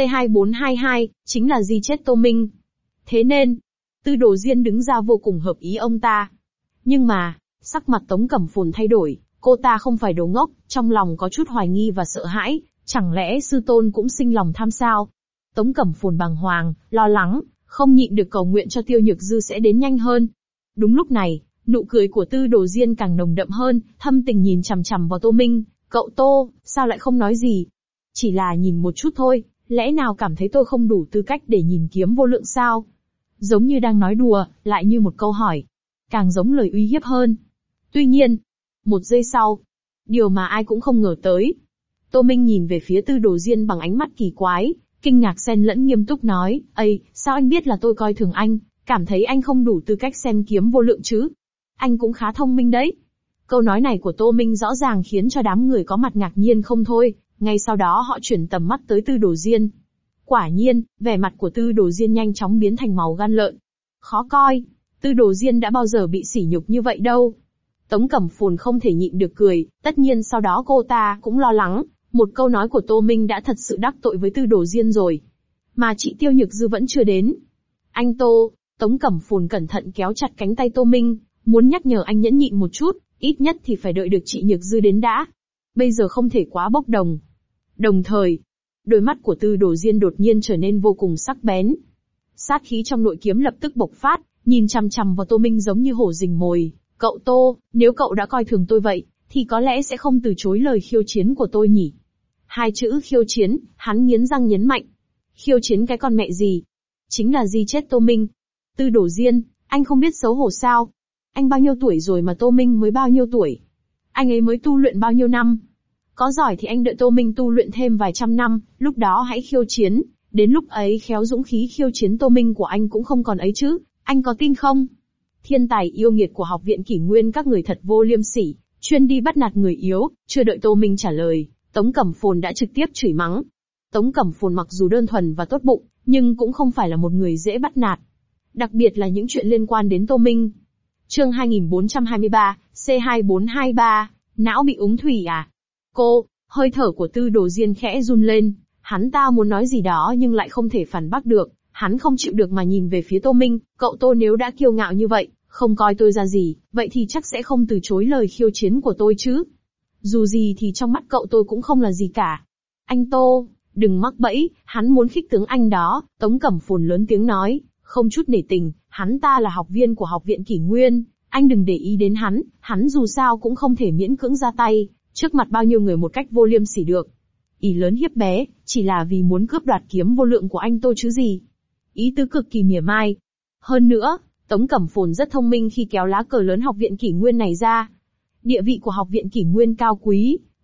C2422, chính là di chết Tô Minh. Thế nên, Tư Đồ Diên đứng ra vô cùng hợp ý ông ta. Nhưng mà, sắc mặt Tống Cẩm Phồn thay đổi, cô ta không phải đồ ngốc, trong lòng có chút hoài nghi và sợ hãi, chẳng lẽ sư tôn cũng sinh lòng tham sao? Tống Cẩm Phồn bàng hoàng, lo lắng, không nhịn được cầu nguyện cho Tiêu Nhược Dư sẽ đến nhanh hơn. Đúng lúc này, nụ cười của Tư Đồ Diên càng nồng đậm hơn, thâm tình nhìn chằm chằm vào Tô Minh, cậu Tô, sao lại không nói gì? Chỉ là nhìn một chút thôi, lẽ nào cảm thấy tôi không đủ tư cách để nhìn kiếm vô lượng sao? Giống như đang nói đùa, lại như một câu hỏi. Càng giống lời uy hiếp hơn. Tuy nhiên, một giây sau, điều mà ai cũng không ngờ tới. Tô Minh nhìn về phía Tư Đồ Diên bằng ánh mắt kỳ quái, kinh ngạc xen lẫn nghiêm túc nói, "Ây, sao anh biết là tôi coi thường anh, cảm thấy anh không đủ tư cách xem kiếm vô lượng chứ? Anh cũng khá thông minh đấy." Câu nói này của Tô Minh rõ ràng khiến cho đám người có mặt ngạc nhiên không thôi, ngay sau đó họ chuyển tầm mắt tới Tư Đồ Diên. Quả nhiên, vẻ mặt của Tư Đồ Diên nhanh chóng biến thành màu gan lợn. Khó coi, Tư Đồ Diên đã bao giờ bị sỉ nhục như vậy đâu. Tống Cẩm Phồn không thể nhịn được cười, tất nhiên sau đó cô ta cũng lo lắng, một câu nói của Tô Minh đã thật sự đắc tội với Tư Đồ Diên rồi. Mà chị Tiêu Nhược Dư vẫn chưa đến. Anh Tô, Tống Cẩm Phồn cẩn thận kéo chặt cánh tay Tô Minh, muốn nhắc nhở anh nhẫn nhịn một chút, ít nhất thì phải đợi được chị Nhược Dư đến đã. Bây giờ không thể quá bốc đồng. Đồng thời, đôi mắt của Tư Đồ Diên đột nhiên trở nên vô cùng sắc bén. Sát khí trong nội kiếm lập tức bộc phát, nhìn chằm chằm vào Tô Minh giống như hổ rình mồi. Cậu Tô, nếu cậu đã coi thường tôi vậy, thì có lẽ sẽ không từ chối lời khiêu chiến của tôi nhỉ? Hai chữ khiêu chiến, hắn nghiến răng nhấn mạnh. Khiêu chiến cái con mẹ gì? Chính là di chết Tô Minh. Tư Đồ Diên, anh không biết xấu hổ sao? Anh bao nhiêu tuổi rồi mà Tô Minh mới bao nhiêu tuổi? Anh ấy mới tu luyện bao nhiêu năm? Có giỏi thì anh đợi Tô Minh tu luyện thêm vài trăm năm, lúc đó hãy khiêu chiến, đến lúc ấy khéo dũng khí khiêu chiến Tô Minh của anh cũng không còn ấy chứ, anh có tin không? Thiên tài yêu nghiệt của học viện Kỷ Nguyên các người thật vô liêm sỉ, chuyên đi bắt nạt người yếu, chưa đợi Tô Minh trả lời, Tống Cẩm Phồn đã trực tiếp chửi mắng. Tống Cẩm Phồn mặc dù đơn thuần và tốt bụng, nhưng cũng không phải là một người dễ bắt nạt. Đặc biệt là những chuyện liên quan đến Tô Minh. Chương 2423, C2423, não bị úng thủy à? Cô, hơi thở của Tư Đồ Diên khẽ run lên, hắn ta muốn nói gì đó nhưng lại không thể phản bác được, hắn không chịu được mà nhìn về phía Tô Minh, cậu Tô nếu đã kiêu ngạo như vậy, không coi tôi ra gì, vậy thì chắc sẽ không từ chối lời khiêu chiến của tôi chứ. Dù gì thì trong mắt cậu tôi cũng không là gì cả. Anh Tô, đừng mắc bẫy, hắn muốn khích tướng anh đó, Tống Cẩm Phồn lớn tiếng nói, không chút nể tình, hắn ta là học viên của học viện Kỷ Nguyên, anh đừng để ý đến hắn dù sao cũng không thể miễn cưỡng ra tay, trước mặt bao nhiêu người một cách vô liêm sỉ được. Ý lớn hiếp bé, chỉ là vì muốn cướp đoạt kiếm vô lượng của anh Tô chứ gì. Ý tứ cực kỳ mỉa mai. Hơn nữa, Tống Cẩm Phồn rất thông minh khi kéo lá cờ lớn học viện Kỷ Nguyên này ra. Địa vị của học viện Kỷ Nguyên cao quý,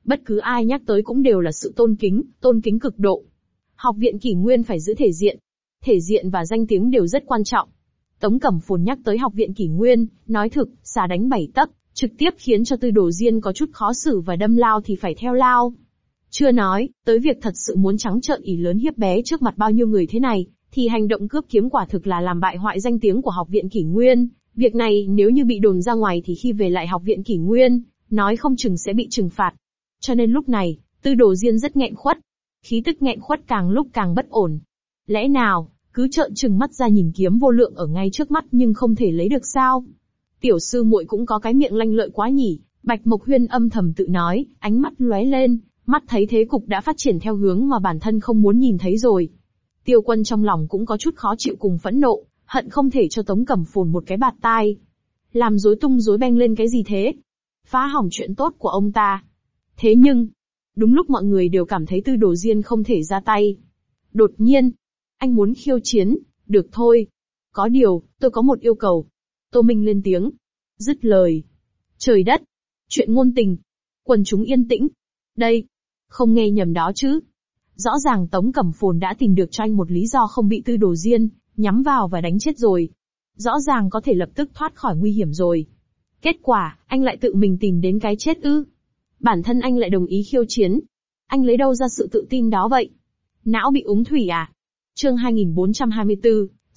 Bất cứ ai nhắc tới cũng đều là sự tôn kính cực độ. Học viện Kỷ Nguyên phải giữ thể diện. Thể diện và danh tiếng đều rất quan trọng. Tống Cẩm Phồn nhắc tới học viện Kỷ Nguyên, nói thực, xà đánh 7 tấc, trực tiếp khiến cho Tư Đồ Diên có chút khó xử và đâm lao thì phải theo lao. Chưa nói, tới việc thật sự muốn trắng trợn ỷ lớn hiếp bé trước mặt bao nhiêu người thế này, thì hành động cướp kiếm quả thực là làm bại hoại danh tiếng của học viện Kỷ Nguyên. Việc này nếu như bị đồn ra ngoài thì khi về lại học viện Kỷ Nguyên, nói không chừng sẽ bị trừng phạt. Cho nên lúc này, Tư Đồ Diên rất nghẹn khuất. Khí tức nghẹn khuất càng lúc càng bất ổn. Lẽ nào, cứ trợn trừng mắt ra nhìn kiếm vô lượng ở ngay trước mắt nhưng không thể lấy được sao? Tiểu sư muội cũng có cái miệng lanh lợi quá nhỉ, Bạch Mộc Huyên âm thầm tự nói, ánh mắt lóe lên, mắt thấy thế cục đã phát triển theo hướng mà bản thân không muốn nhìn thấy rồi. Tiêu Quân trong lòng cũng có chút khó chịu cùng phẫn nộ, hận không thể cho Tống Cẩm Phồn một cái bạt tai. Làm rối tung rối beng lên cái gì thế? Phá hỏng chuyện tốt của ông ta. Thế nhưng, đúng lúc mọi người đều cảm thấy Tư Đồ Diên không thể ra tay. Đột nhiên, anh muốn khiêu chiến, được thôi. Có điều, tôi có một yêu cầu. Tô Minh lên tiếng. Dứt lời. Trời đất. Chuyện ngôn tình. Quần chúng yên tĩnh. Đây. Không nghe nhầm đó chứ. Rõ ràng Tống Cẩm Phồn đã tìm được cho anh một lý do không bị Tư Đồ Diên nhắm vào và đánh chết rồi. Rõ ràng có thể lập tức thoát khỏi nguy hiểm rồi. Kết quả, anh lại tự mình tìm đến cái chết ư. Bản thân anh lại đồng ý khiêu chiến. Anh lấy đâu ra sự tự tin đó vậy? Não bị úng thủy à? Chương 2424,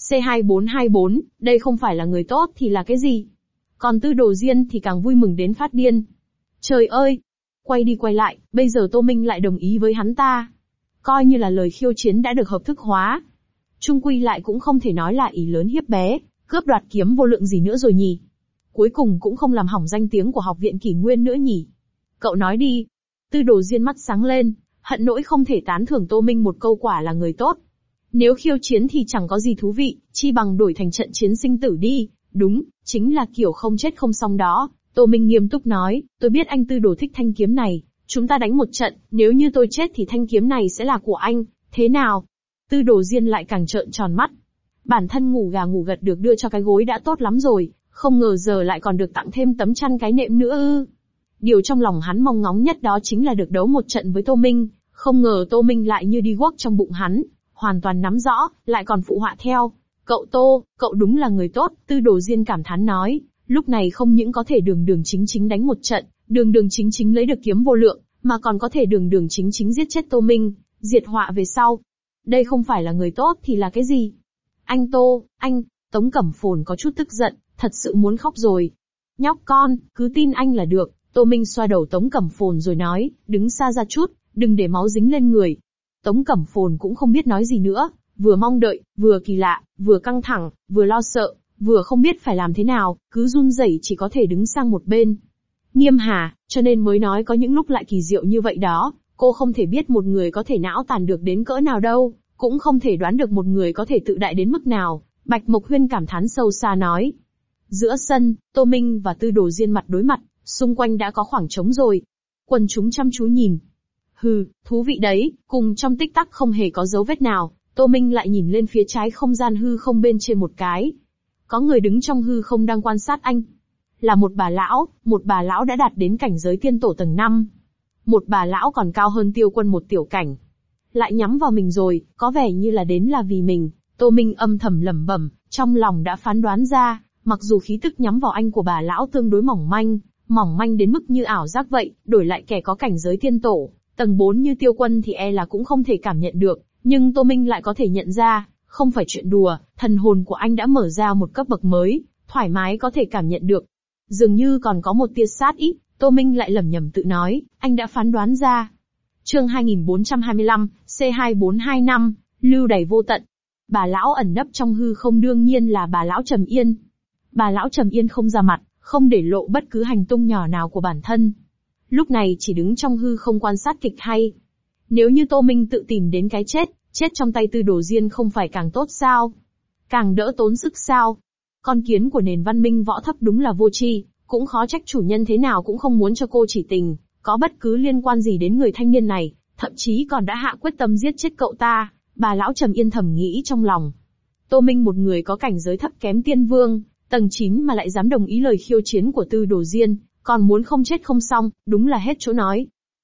C2424, đây không phải là người tốt thì là cái gì? Còn Tư Đồ Diên thì càng vui mừng đến phát điên. Trời ơi! Quay đi quay lại, bây giờ Tô Minh lại đồng ý với hắn ta. Coi như là lời khiêu chiến đã được hợp thức hóa. Chung quy lại cũng không thể nói là ỷ lớn hiếp bé, cướp đoạt kiếm vô lượng gì nữa rồi nhỉ. Cuối cùng cũng không làm hỏng danh tiếng của học viện Kỷ Nguyên nữa nhỉ. Cậu nói đi. Tư Đồ Diên mắt sáng lên, hận nỗi không thể tán thưởng Tô Minh một câu quả là người tốt. Nếu khiêu chiến thì chẳng có gì thú vị, chi bằng đổi thành trận chiến sinh tử đi. Đúng, chính là kiểu không chết không xong đó. Tô Minh nghiêm túc nói, tôi biết anh Tư Đồ thích thanh kiếm này, chúng ta đánh một trận, nếu như tôi chết thì thanh kiếm này sẽ là của anh, thế nào? Tư Đồ Diên lại càng trợn tròn mắt. Bản thân ngủ gà ngủ gật được đưa cho cái gối đã tốt lắm rồi, không ngờ giờ lại còn được tặng thêm tấm chăn cái nệm nữa ư. Điều trong lòng hắn mong ngóng nhất đó chính là được đấu một trận với Tô Minh, không ngờ Tô Minh lại như đi guốc trong bụng hắn, hoàn toàn nắm rõ, lại còn phụ họa theo. Cậu Tô, cậu đúng là người tốt, Tư Đồ Diên cảm thán nói, lúc này không những có thể đường đường chính chính đánh một trận, đường đường chính chính lấy được kiếm vô lượng, mà còn có thể đường đường chính chính giết chết Tô Minh, diệt họa về sau. Đây không phải là người tốt thì là cái gì? Anh Tô, anh, Tống Cẩm Phồn có chút tức giận, thật sự muốn khóc rồi. Nhóc con, cứ tin anh là được. Tô Minh xoa đầu Tống Cẩm Phồn rồi nói, đứng xa ra chút, đừng để máu dính lên người. Tống Cẩm Phồn cũng không biết nói gì nữa, vừa mong đợi, vừa kỳ lạ, vừa căng thẳng, vừa lo sợ, vừa không biết phải làm thế nào, cứ run rẩy chỉ có thể đứng sang một bên. Nghiêm Hà, cho nên mới nói có những lúc lại kỳ diệu như vậy đó, cô không thể biết một người có thể não tàn được đến cỡ nào đâu, cũng không thể đoán được một người có thể tự đại đến mức nào. Bạch Mộc Huyên cảm thán sâu xa nói. Giữa sân, Tô Minh và Tư Đồ Diên mặt đối mặt, xung quanh đã có khoảng trống rồi. Quần chúng chăm chú nhìn. Hừ, thú vị đấy, cùng trong tích tắc không hề có dấu vết nào, Tô Minh lại nhìn lên phía trái không gian hư không bên trên một cái. Có người đứng trong hư không đang quan sát anh. Là một bà lão đã đạt đến cảnh giới tiên tổ tầng 5. Một bà lão còn cao hơn Tiêu Quân một tiểu cảnh. Lại nhắm vào mình rồi, có vẻ như là đến là vì mình. Tô Minh âm thầm lẩm bẩm, trong lòng đã phán đoán ra, mặc dù khí tức nhắm vào anh của bà lão tương đối mỏng manh đến mức như ảo giác vậy, đổi lại kẻ có cảnh giới tiên tổ, tầng 4 như Tiêu Quân thì e là cũng không thể cảm nhận được, nhưng Tô Minh lại có thể nhận ra, không phải chuyện đùa, thần hồn của anh đã mở ra một cấp bậc mới, thoải mái có thể cảm nhận được. Dường như còn có một tia sát ý, Tô Minh lại lẩm nhẩm tự nói, anh đã phán đoán ra. Chương 2425, C2425, lưu đày vô tận. Bà lão ẩn nấp trong hư không đương nhiên là bà lão Trầm Yên. Bà lão Trầm Yên không ra mặt, không để lộ bất cứ hành tung nhỏ nào của bản thân. Lúc này chỉ đứng trong hư không quan sát kịch hay. Nếu như Tô Minh tự tìm đến cái chết trong tay Tư Đồ Diên không phải càng tốt sao? Càng đỡ tốn sức sao? Con kiến của nền văn minh võ thấp đúng là vô tri, cũng khó trách chủ nhân thế nào cũng không muốn cho cô chỉ tình, có bất cứ liên quan gì đến người thanh niên này, thậm chí còn đã hạ quyết tâm giết chết cậu ta, bà lão Trầm Yên thầm nghĩ trong lòng. Tô Minh một người có cảnh giới thấp kém tiên vương, tầng 9 mà lại dám đồng ý lời khiêu chiến của Tư Đồ Diên, còn muốn không chết không xong, đúng là hết chỗ nói.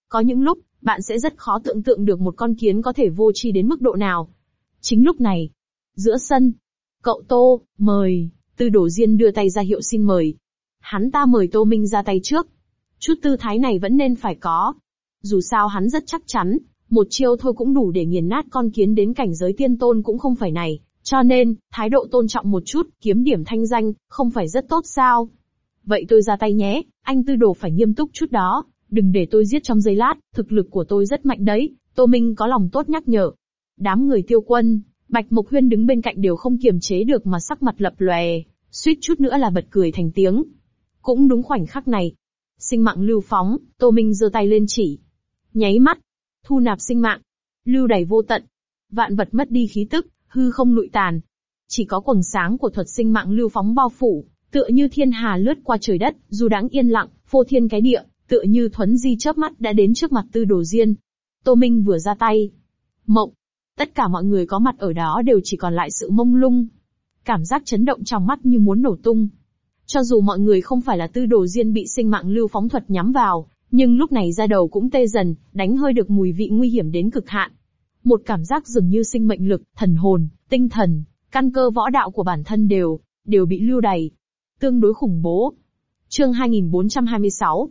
Có những lúc, bạn sẽ rất khó tưởng tượng được một con kiến có thể vô tri đến mức độ nào. Chính lúc này, giữa sân, cậu Tô, mời, Tư Đồ Diên đưa tay ra hiệu xin mời. Hắn ta mời Tô Minh ra tay trước. Chút tư thái này vẫn nên phải có. Dù sao hắn rất chắc chắn, một chiêu thôi cũng đủ để nghiền nát con kiến đến cảnh giới tiên tôn cũng không phải này, cho nên, thái độ tôn trọng một chút, kiếm điểm thanh danh, không phải rất tốt sao? Vậy tôi ra tay nhé, anh Tư Đồ phải nghiêm túc chút đó, đừng để tôi giết trong giây lát, thực lực của tôi rất mạnh đấy, Tô Minh có lòng tốt nhắc nhở. Đám người Tiêu Quân, Bạch Mộc Huyên đứng bên cạnh đều không kiềm chế được mà sắc mặt lập lòe, suýt chút nữa là bật cười thành tiếng. Cũng đúng khoảnh khắc này, sinh mạng lưu phóng, Tô Minh giơ tay lên chỉ. Nháy mắt, thu nạp sinh mạng, lưu đày vô tận, vạn vật mất đi khí tức, hư không lụi tàn. Chỉ có quầng sáng của thuật sinh mạng lưu phóng bao phủ, tựa như thiên hà lướt qua trời đất, dù đáng yên lặng, phô thiên cái địa, tựa như thuấn di chớp mắt đã đến trước mặt Tư Đồ Diên. Tô Minh vừa ra tay, mộng, tất cả mọi người có mặt ở đó đều chỉ còn lại sự mông lung. Cảm giác chấn động trong mắt như muốn nổ tung. Cho dù mọi người không phải là Tư Đồ Diên bị sinh mạng lưu phóng thuật nhắm vào, nhưng lúc này da đầu cũng tê dần, đánh hơi được mùi vị nguy hiểm đến cực hạn. Một cảm giác dường như sinh mệnh lực, thần hồn, tinh thần, căn cơ võ đạo của bản thân đều bị lưu đày. Tương đối khủng bố. Chương 2426,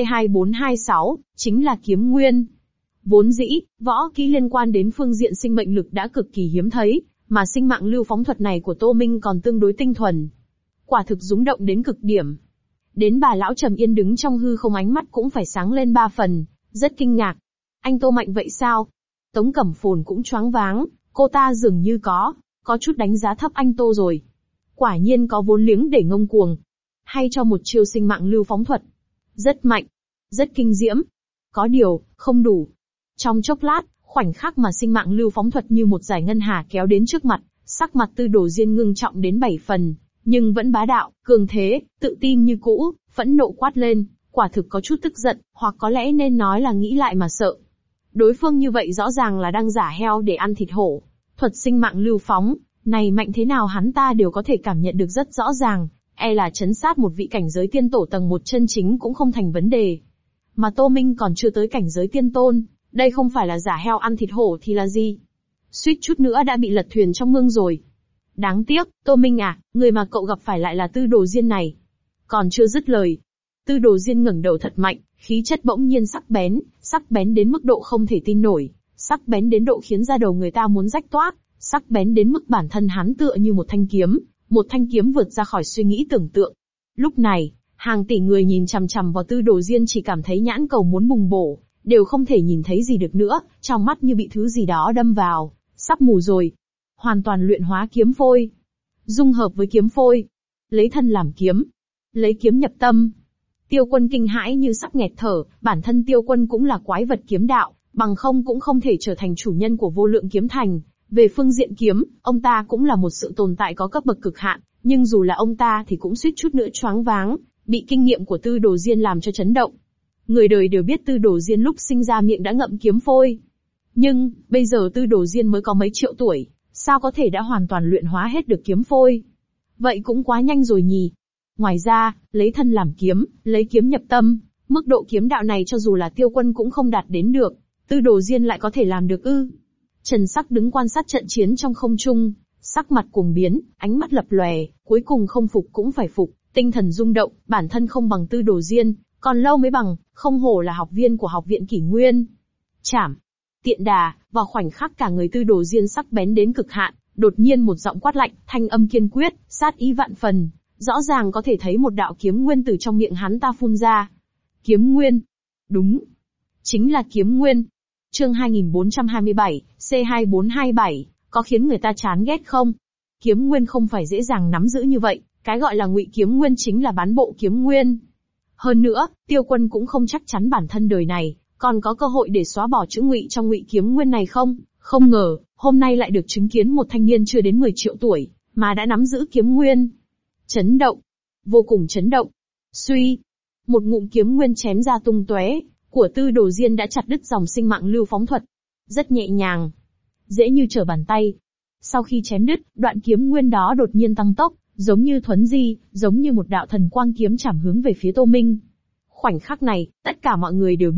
C2426, chính là kiếm nguyên. Vốn dĩ, võ kỹ liên quan đến phương diện sinh mệnh lực đã cực kỳ hiếm thấy, mà sinh mạng lưu phóng thuật này của Tô Minh còn tương đối tinh thuần. Quả thực rúng động đến cực điểm. Đến bà lão Trầm Yên đứng trong hư không ánh mắt cũng phải sáng lên 3 phần, rất kinh ngạc. Anh Tô mạnh vậy sao? Tống Cẩm Phồn cũng choáng váng, cô ta dường như có chút đánh giá thấp anh Tô rồi. Quả nhiên có vốn liếng để ngông cuồng. Hay cho một chiêu sinh mạng lưu phóng thuật. Rất mạnh, rất kinh diễm. Có điều, không đủ. Trong chốc lát, khoảnh khắc mà sinh mạng lưu phóng thuật như một giải ngân hà kéo đến trước mặt, sắc mặt Tư Đồ Diên ngưng trọng đến 7 phần, nhưng vẫn bá đạo, cường thế, tự tin như cũ, phẫn nộ quát lên, quả thực có chút tức giận, hoặc có lẽ nên nói là nghĩ lại mà sợ. Đối phương như vậy rõ ràng là đang giả heo để ăn thịt hổ. Thuật sinh mạng lưu phóng, này mạnh thế nào hắn ta đều có thể cảm nhận được rất rõ ràng, e là trấn sát một vị cảnh giới tiên tổ tầng 1 chân chính cũng không thành vấn đề. Mà Tô Minh còn chưa tới cảnh giới tiên tôn, đây không phải là giả heo ăn thịt hổ thì là gì? Suýt chút nữa đã bị lật thuyền trong mương rồi. Đáng tiếc, Tô Minh à, người mà cậu gặp phải lại là Tư Đồ Diên này. Còn chưa dứt lời, Tư Đồ Diên ngẩng đầu thật mạnh, khí chất bỗng nhiên sắc bén đến mức độ không thể tin nổi, sắc bén đến độ khiến da đầu người ta muốn rách toác, sắc bén đến mức bản thân hắn tựa như một thanh kiếm vượt ra khỏi suy nghĩ tưởng tượng. Lúc này, hàng tỷ người nhìn chằm chằm vào Tư Đồ Diên chỉ cảm thấy nhãn cầu muốn bùng bổ, đều không thể nhìn thấy gì được nữa, trong mắt như bị thứ gì đó đâm vào, sắp mù rồi. Hoàn toàn luyện hóa kiếm phôi, dung hợp với kiếm phôi, lấy thân làm kiếm, lấy kiếm nhập tâm. Tiêu Quân kinh hãi như sắp nghẹt thở, bản thân Tiêu Quân cũng là quái vật kiếm đạo, bằng không cũng không thể trở thành chủ nhân của vô lượng kiếm thành. Về phương diện kiếm, ông ta cũng là một sự tồn tại có cấp bậc cực hạn, nhưng dù là ông ta thì cũng suýt chút nữa choáng váng, bị kinh nghiệm của Tư Đồ Diên làm cho chấn động. Người đời đều biết Tư Đồ Diên lúc sinh ra miệng đã ngậm kiếm phôi. Nhưng, bây giờ Tư Đồ Diên mới có mấy triệu tuổi, sao có thể đã hoàn toàn luyện hóa hết được kiếm phôi? Vậy cũng quá nhanh rồi nhỉ. Ngoài ra, lấy thân làm kiếm, lấy kiếm nhập tâm, mức độ kiếm đạo này cho dù là Tiêu Quân cũng không đạt đến được, Tư Đồ Diên lại có thể làm được ư? Trần Sắc đứng quan sát trận chiến trong không trung, sắc mặt cuồng biến, ánh mắt lập lòe, cuối cùng không phục cũng phải phục, tinh thần rung động, bản thân không bằng Tư Đồ Diên, còn lâu mới bằng, không hổ là học viên của học viện Kỷ Nguyên. Chảm, tiện đà, vào khoảnh khắc cả người Tư Đồ Diên sắc bén đến cực hạn, đột nhiên một giọng quát lạnh, thanh âm kiên quyết, sát ý vạn phần, rõ ràng có thể thấy một đạo kiếm nguyên từ trong miệng hắn ta phun ra. Kiếm nguyên, đúng, chính là kiếm nguyên. Chương 2427, C2427, có khiến người ta chán ghét không? Kiếm nguyên không phải dễ dàng nắm giữ như vậy, cái gọi là ngụy kiếm nguyên chính là bán bộ kiếm nguyên. Hơn nữa, Tiêu Quân cũng không chắc chắn bản thân đời này còn có cơ hội để xóa bỏ chữ ngụy trong ngụy kiếm nguyên này không. Không ngờ, hôm nay lại được chứng kiến một thanh niên chưa đến 10 triệu tuổi, mà đã nắm giữ kiếm nguyên. Chấn động, vô cùng chấn động. Suy, một ngụm kiếm nguyên chém ra tung tóe, của Tư Đồ Diên đã chặt đứt dòng sinh mạng lưu phóng thuật. Rất nhẹ nhàng, dễ như trở bàn tay. Sau khi chém đứt, đoạn kiếm nguyên đó đột nhiên tăng tốc, giống như thuấn di, giống như một đạo thần quang kiếm chảm hướng về phía Tô Minh. Khoảnh khắc này, tất cả mọi người đều biết,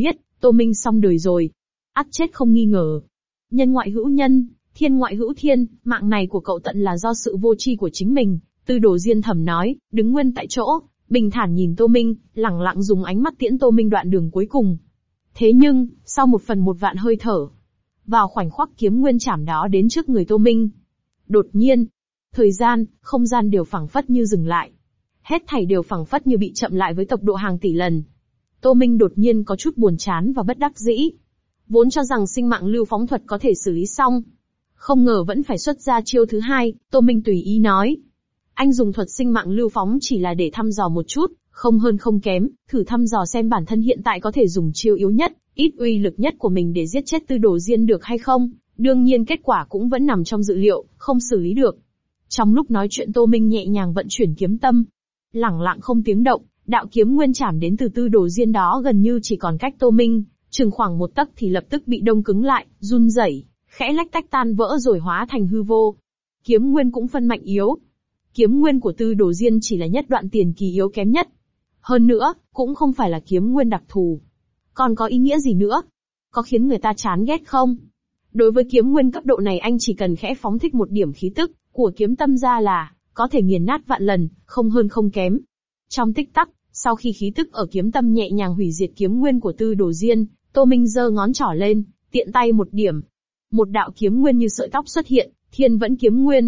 Tô Minh xong đời rồi. Ắt chết không nghi ngờ. Nhân ngoại hữu nhân, thiên ngoại hữu thiên, mạng này của cậu tận là do sự vô tri của chính mình. Tư Đồ Diên thầm nói, đứng nguyên tại chỗ, bình thản nhìn Tô Minh, lẳng lặng dùng ánh mắt tiễn Tô Minh đoạn đường cuối cùng. Thế nhưng, sau 1/1 hơi thở, vào khoảnh khắc kiếm nguyên chảm đó đến trước người Tô Minh, đột nhiên, thời gian, không gian đều phảng phất như dừng lại. Hết thảy đều phảng phất như bị chậm lại với tốc độ hàng tỷ lần. Tô Minh đột nhiên có chút buồn chán và bất đắc dĩ. Vốn cho rằng sinh mạng lưu phóng thuật có thể xử lý xong, không ngờ vẫn phải xuất ra chiêu thứ hai. Tô Minh tùy ý nói, anh dùng thuật sinh mạng lưu phóng chỉ là để thăm dò một chút, không hơn không kém, thử thăm dò xem bản thân hiện tại có thể dùng chiêu yếu nhất, ít uy lực nhất của mình để giết chết Tư Đồ Diên được hay không. Đương nhiên kết quả cũng vẫn nằm trong dự liệu, không xử lý được. Trong lúc nói chuyện Tô Minh nhẹ nhàng vận chuyển kiếm tâm, lẳng lặng không tiếng động, đạo kiếm nguyên chảm đến từ Tư Đồ Diên đó gần như chỉ còn cách Tô Minh chừng khoảng 1 tấc thì lập tức bị đông cứng lại, run rẩy, khẽ lách tách tan vỡ rồi hóa thành hư vô. Kiếm nguyên cũng phân mạnh yếu. Kiếm nguyên của Tư Đồ Diên chỉ là nhất đoạn tiền kỳ yếu kém nhất. Hơn nữa, cũng không phải là kiếm nguyên đặc thù. Còn có ý nghĩa gì nữa? Có khiến người ta chán ghét không? Đối với kiếm nguyên cấp độ này anh chỉ cần khẽ phóng thích một điểm khí tức của kiếm tâm ra là có thể nghiền nát vạn lần, không hơn không kém. Trong tích tắc, sau khi khí tức ở kiếm tâm nhẹ nhàng hủy diệt kiếm nguyên của Tư Đồ Diên, Tô Minh giơ ngón trỏ lên, tiện tay một điểm. Một đạo kiếm nguyên như sợi tóc xuất hiện, Thiên Vẫn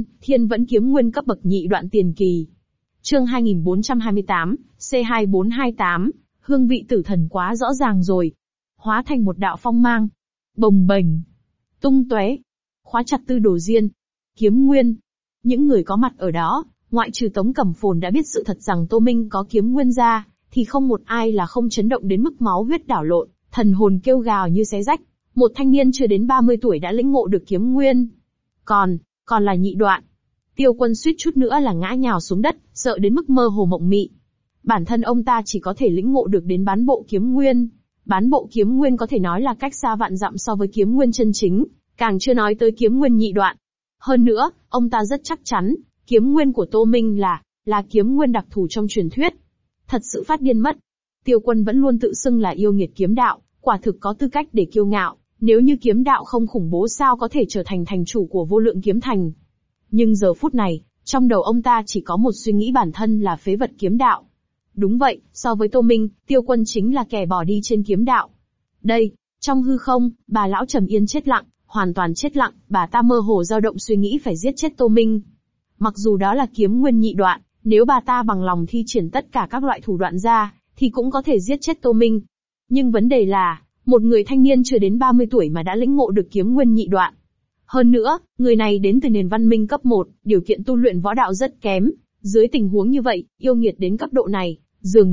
kiếm nguyên cấp bậc nhị đoạn tiền kỳ. Chương 2428, C2428, hương vị tử thần quá rõ ràng rồi. Hóa thành một đạo phong mang, bồng bềnh, tung tóe, khóa chặt Tư Đồ Diên. Kiếm nguyên. Những người có mặt ở đó, ngoại trừ Tống Cẩm Phồn đã biết sự thật rằng Tô Minh có kiếm nguyên ra, thì không một ai là không chấn động đến mức máu huyết đảo lộn, thần hồn kêu gào như xé rách. Một thanh niên chưa đến 30 tuổi đã lĩnh ngộ được kiếm nguyên. Còn là nhị đoạn. Tiêu Quân suýt chút nữa là ngã nhào xuống đất, sợ đến mức mơ hồ mộng mị. Bản thân ông ta chỉ có thể lĩnh ngộ được đến bán bộ kiếm nguyên. Bán bộ kiếm nguyên có thể nói là cách xa vạn dặm so với kiếm nguyên chân chính, càng chưa nói tới kiếm nguyên nhị đoạn. Hơn nữa, ông ta rất chắc chắn, kiếm nguyên của Tô Minh là kiếm nguyên đặc thù trong truyền thuyết. Thật sự phát điên mất. Tiêu Quân vẫn luôn tự xưng là yêu nghiệt kiếm đạo, quả thực có tư cách để kiêu ngạo. Nếu như kiếm đạo không khủng bố sao có thể trở thành thành chủ của vô lượng kiếm thành. Nhưng giờ phút này, trong đầu ông ta chỉ có một suy nghĩ bản thân là phế vật kiếm đạo. Đúng vậy, so với Tô Minh, Tiêu Quân chính là kẻ bỏ đi trên kiếm đạo. Đây, trong hư không, bà lão trầm yên chết lặng, hoàn toàn chết lặng, bà ta mơ hồ dao động suy nghĩ phải giết chết Tô Minh. Mặc dù đó là kiếm nguyên nhị đoạn, nếu bà ta bằng lòng thi triển tất cả các loại thủ đoạn ra, thì cũng có thể giết chết Tô Minh. Nhưng vấn đề là, một người thanh niên chưa đến 30 tuổi mà đã lĩnh ngộ được kiếm nguyên nhị đoạn. Hơn nữa, người này đến từ nền văn minh cấp 1, điều kiện tu luyện võ đạo rất kém. Dưới tình huống như vậy, yêu nghiệt đến cấp độ này, dường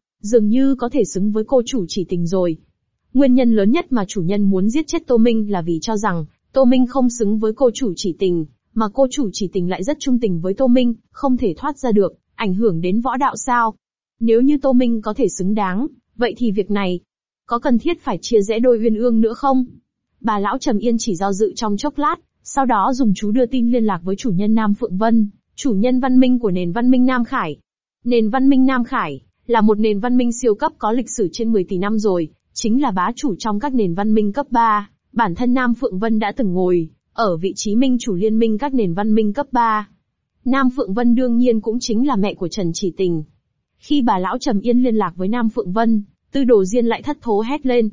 như có thể xứng với cô chủ chỉ tình rồi. Nguyên nhân lớn nhất mà chủ nhân muốn giết chết Tô Minh là vì cho rằng, Tô Minh không xứng với cô chủ chỉ tình, mà cô chủ chỉ tình lại rất trung tình với Tô Minh, không thể thoát ra được, ảnh hưởng đến võ đạo sao. Nếu như Tô Minh có thể xứng đáng, vậy thì việc này, có cần thiết phải chia rẽ đôi uyên ương nữa không? Bà lão trầm yên chỉ do dự trong chốc lát, sau đó dùng chú đưa tin liên lạc với chủ nhân Nam Phượng Vân, chủ nhân văn minh của nền văn minh Nam Khải. Nền văn minh Nam Khải là một nền văn minh siêu cấp có lịch sử trên 10 tỷ năm rồi, chính là bá chủ trong các nền văn minh cấp 3. Bản thân Nam Phượng Vân đã từng ngồi ở vị trí minh chủ liên minh các nền văn minh cấp 3. Nam Phượng Vân đương nhiên cũng chính là mẹ của Trần Chỉ Tình. Khi bà lão trầm yên liên lạc với Nam Phượng Vân, Tư Đồ Diên lại thất thố hét lên,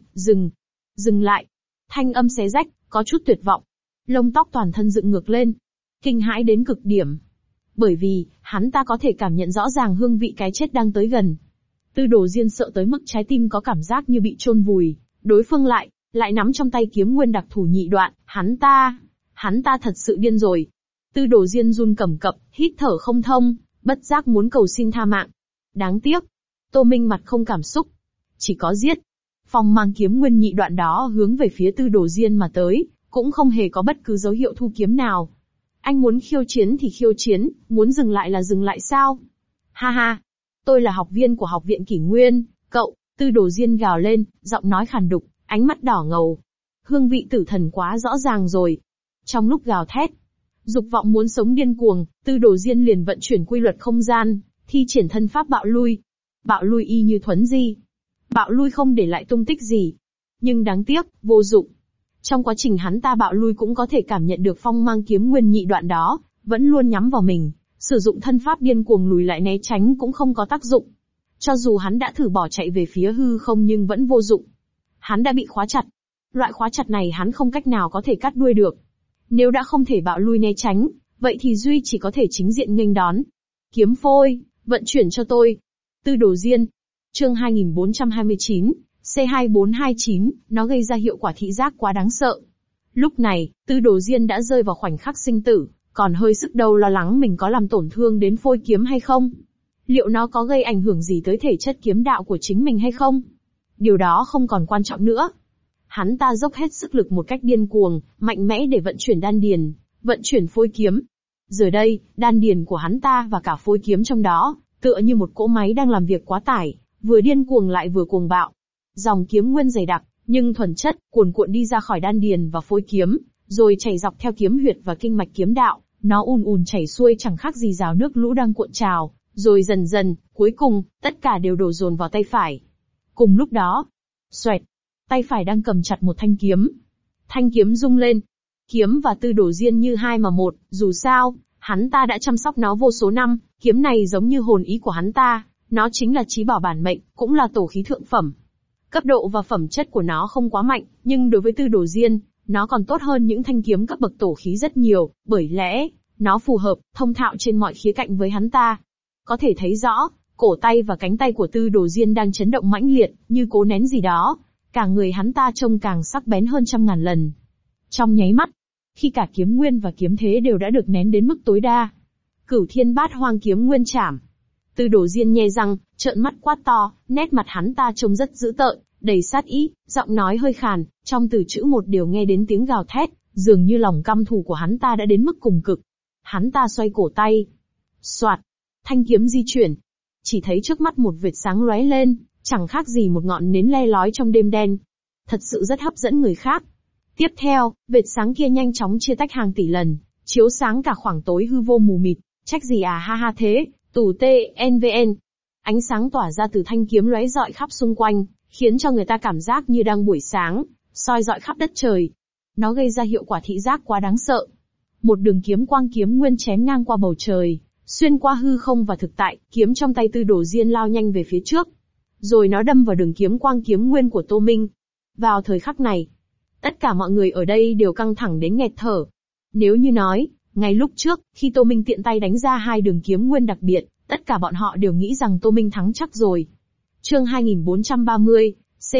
dừng lại. Thanh âm xé rách, có chút tuyệt vọng. Lông tóc toàn thân dựng ngược lên. Kinh hãi đến cực điểm. Bởi vì, hắn ta có thể cảm nhận rõ ràng hương vị cái chết đang tới gần. Tư Đồ Diên sợ tới mức trái tim có cảm giác như bị chôn vùi. Đối phương lại nắm trong tay kiếm nguyên đặc thù nhị đoạn, hắn ta thật sự điên rồi. Tư Đồ Diên run cầm cập, hít thở không thông, bất giác muốn cầu xin tha mạng. Đáng tiếc. Tô Minh mặt không cảm xúc. Chỉ có giết. Phong mang kiếm nguyên nhị đoạn đó hướng về phía Tư Đồ Diên mà tới, cũng không hề có bất cứ dấu hiệu thu kiếm nào. Anh muốn khiêu chiến thì khiêu chiến, muốn dừng lại là dừng lại sao? Ha ha, tôi là học viên của học viện Kỷ Nguyên, cậu, Tư Đồ Diên gào lên, giọng nói khàn đục, ánh mắt đỏ ngầu. Hương vị tử thần quá rõ ràng rồi. Trong lúc gào thét, dục vọng muốn sống điên cuồng, Tư Đồ Diên liền vận chuyển quy luật không gian, thi triển thân pháp bạo lui. Bạo lui y như thuấn di. Bạo lui không để lại tung tích gì. Nhưng đáng tiếc, vô dụng. Trong quá trình hắn ta bạo lui cũng có thể cảm nhận được phong mang kiếm nguyên nhị đoạn đó, vẫn luôn nhắm vào mình, sử dụng thân pháp điên cuồng lùi lại né tránh cũng không có tác dụng. Cho dù hắn đã thử bỏ chạy về phía hư không nhưng vẫn vô dụng. Hắn đã bị khóa chặt. Loại khóa chặt này hắn không cách nào có thể cắt đuôi được. Nếu đã không thể bạo lui né tránh, vậy thì duy chỉ có thể chính diện nghênh đón. Kiếm phôi, vận chuyển cho tôi. Tư Đồ Diên. Chương 2429, C2429, nó gây ra hiệu quả thị giác quá đáng sợ. Lúc này, Tư Đồ Diên đã rơi vào khoảnh khắc sinh tử, còn hơi sức đâu lo lắng mình có làm tổn thương đến phôi kiếm hay không. Liệu nó có gây ảnh hưởng gì tới thể chất kiếm đạo của chính mình hay không? Điều đó không còn quan trọng nữa. Hắn ta dốc hết sức lực một cách điên cuồng, mạnh mẽ để vận chuyển đan điền, vận chuyển phôi kiếm. Giờ đây, đan điền của hắn ta và cả phôi kiếm trong đó, tựa như một cỗ máy đang làm việc quá tải, vừa điên cuồng lại vừa cuồng bạo. Dòng kiếm nguyên dày đặc, nhưng thuần chất, cuồn cuộn đi ra khỏi đan điền và phôi kiếm, rồi chảy dọc theo kiếm huyệt và kinh mạch kiếm đạo, nó ùn ùn chảy xuôi chẳng khác gì rào nước lũ đang cuộn trào, rồi dần dần, cuối cùng, tất cả đều đổ dồn vào tay phải. Cùng lúc đó, xoẹt, tay phải đang cầm chặt một thanh kiếm. Thanh kiếm rung lên. Kiếm và Tư Đồ Diên như hai mà một, dù sao, hắn ta đã chăm sóc nó vô số năm, kiếm này giống như hồn ý của hắn ta, nó chính là chí bảo bản mệnh, cũng là tổ khí thượng phẩm. Cấp độ và phẩm chất của nó không quá mạnh, nhưng đối với Tư Đồ Diên, nó còn tốt hơn những thanh kiếm cấp bậc tổ khí rất nhiều, bởi lẽ, nó phù hợp, thông thạo trên mọi khía cạnh với hắn ta. Có thể thấy rõ, cổ tay và cánh tay của Tư Đồ Diên đang chấn động mãnh liệt, như cố nén gì đó. Cả người hắn ta trông càng sắc bén hơn trăm ngàn lần. Trong nháy mắt, khi cả kiếm nguyên và kiếm thế đều đã được nén đến mức tối đa. Cửu Thiên Bát Hoang kiếm nguyên chảm. Tư Đồ Diên nhe răng, trợn mắt quát to, nét mặt hắn ta trông rất dữ tợn, đầy sát ý, giọng nói hơi khàn, trong từ chữ một đều nghe đến tiếng gào thét, dường như lòng căm thù của hắn ta đã đến mức cùng cực. Hắn ta xoay cổ tay. Soạt, thanh kiếm di chuyển. Chỉ thấy trước mắt một vệt sáng lóe lên, chẳng khác gì một ngọn nến le lói trong đêm đen. Thật sự rất hấp dẫn người khác. Tiếp theo, vệt sáng kia nhanh chóng chia tách hàng tỷ lần, chiếu sáng cả khoảng tối hư vô mù mịt, trách gì à ha ha thế, tù TNVN. Ánh sáng tỏa ra từ thanh kiếm lóe rọi khắp xung quanh, khiến cho người ta cảm giác như đang buổi sáng, soi rọi khắp đất trời. Nó gây ra hiệu quả thị giác quá đáng sợ. Một đường kiếm quang kiếm nguyên chém ngang qua bầu trời, xuyên qua hư không và thực tại, kiếm trong tay Tư Đồ Diên lao nhanh về phía trước. Rồi nó đâm vào đường kiếm quang kiếm nguyên của Tô Minh. Vào thời khắc này, tất cả mọi người ở đây đều căng thẳng đến nghẹt thở. Nếu như nói, ngay lúc trước, khi Tô Minh tiện tay đánh ra hai đường kiếm nguyên đặc biệt, tất cả bọn họ đều nghĩ rằng Tô Minh thắng chắc rồi. Chương 2430,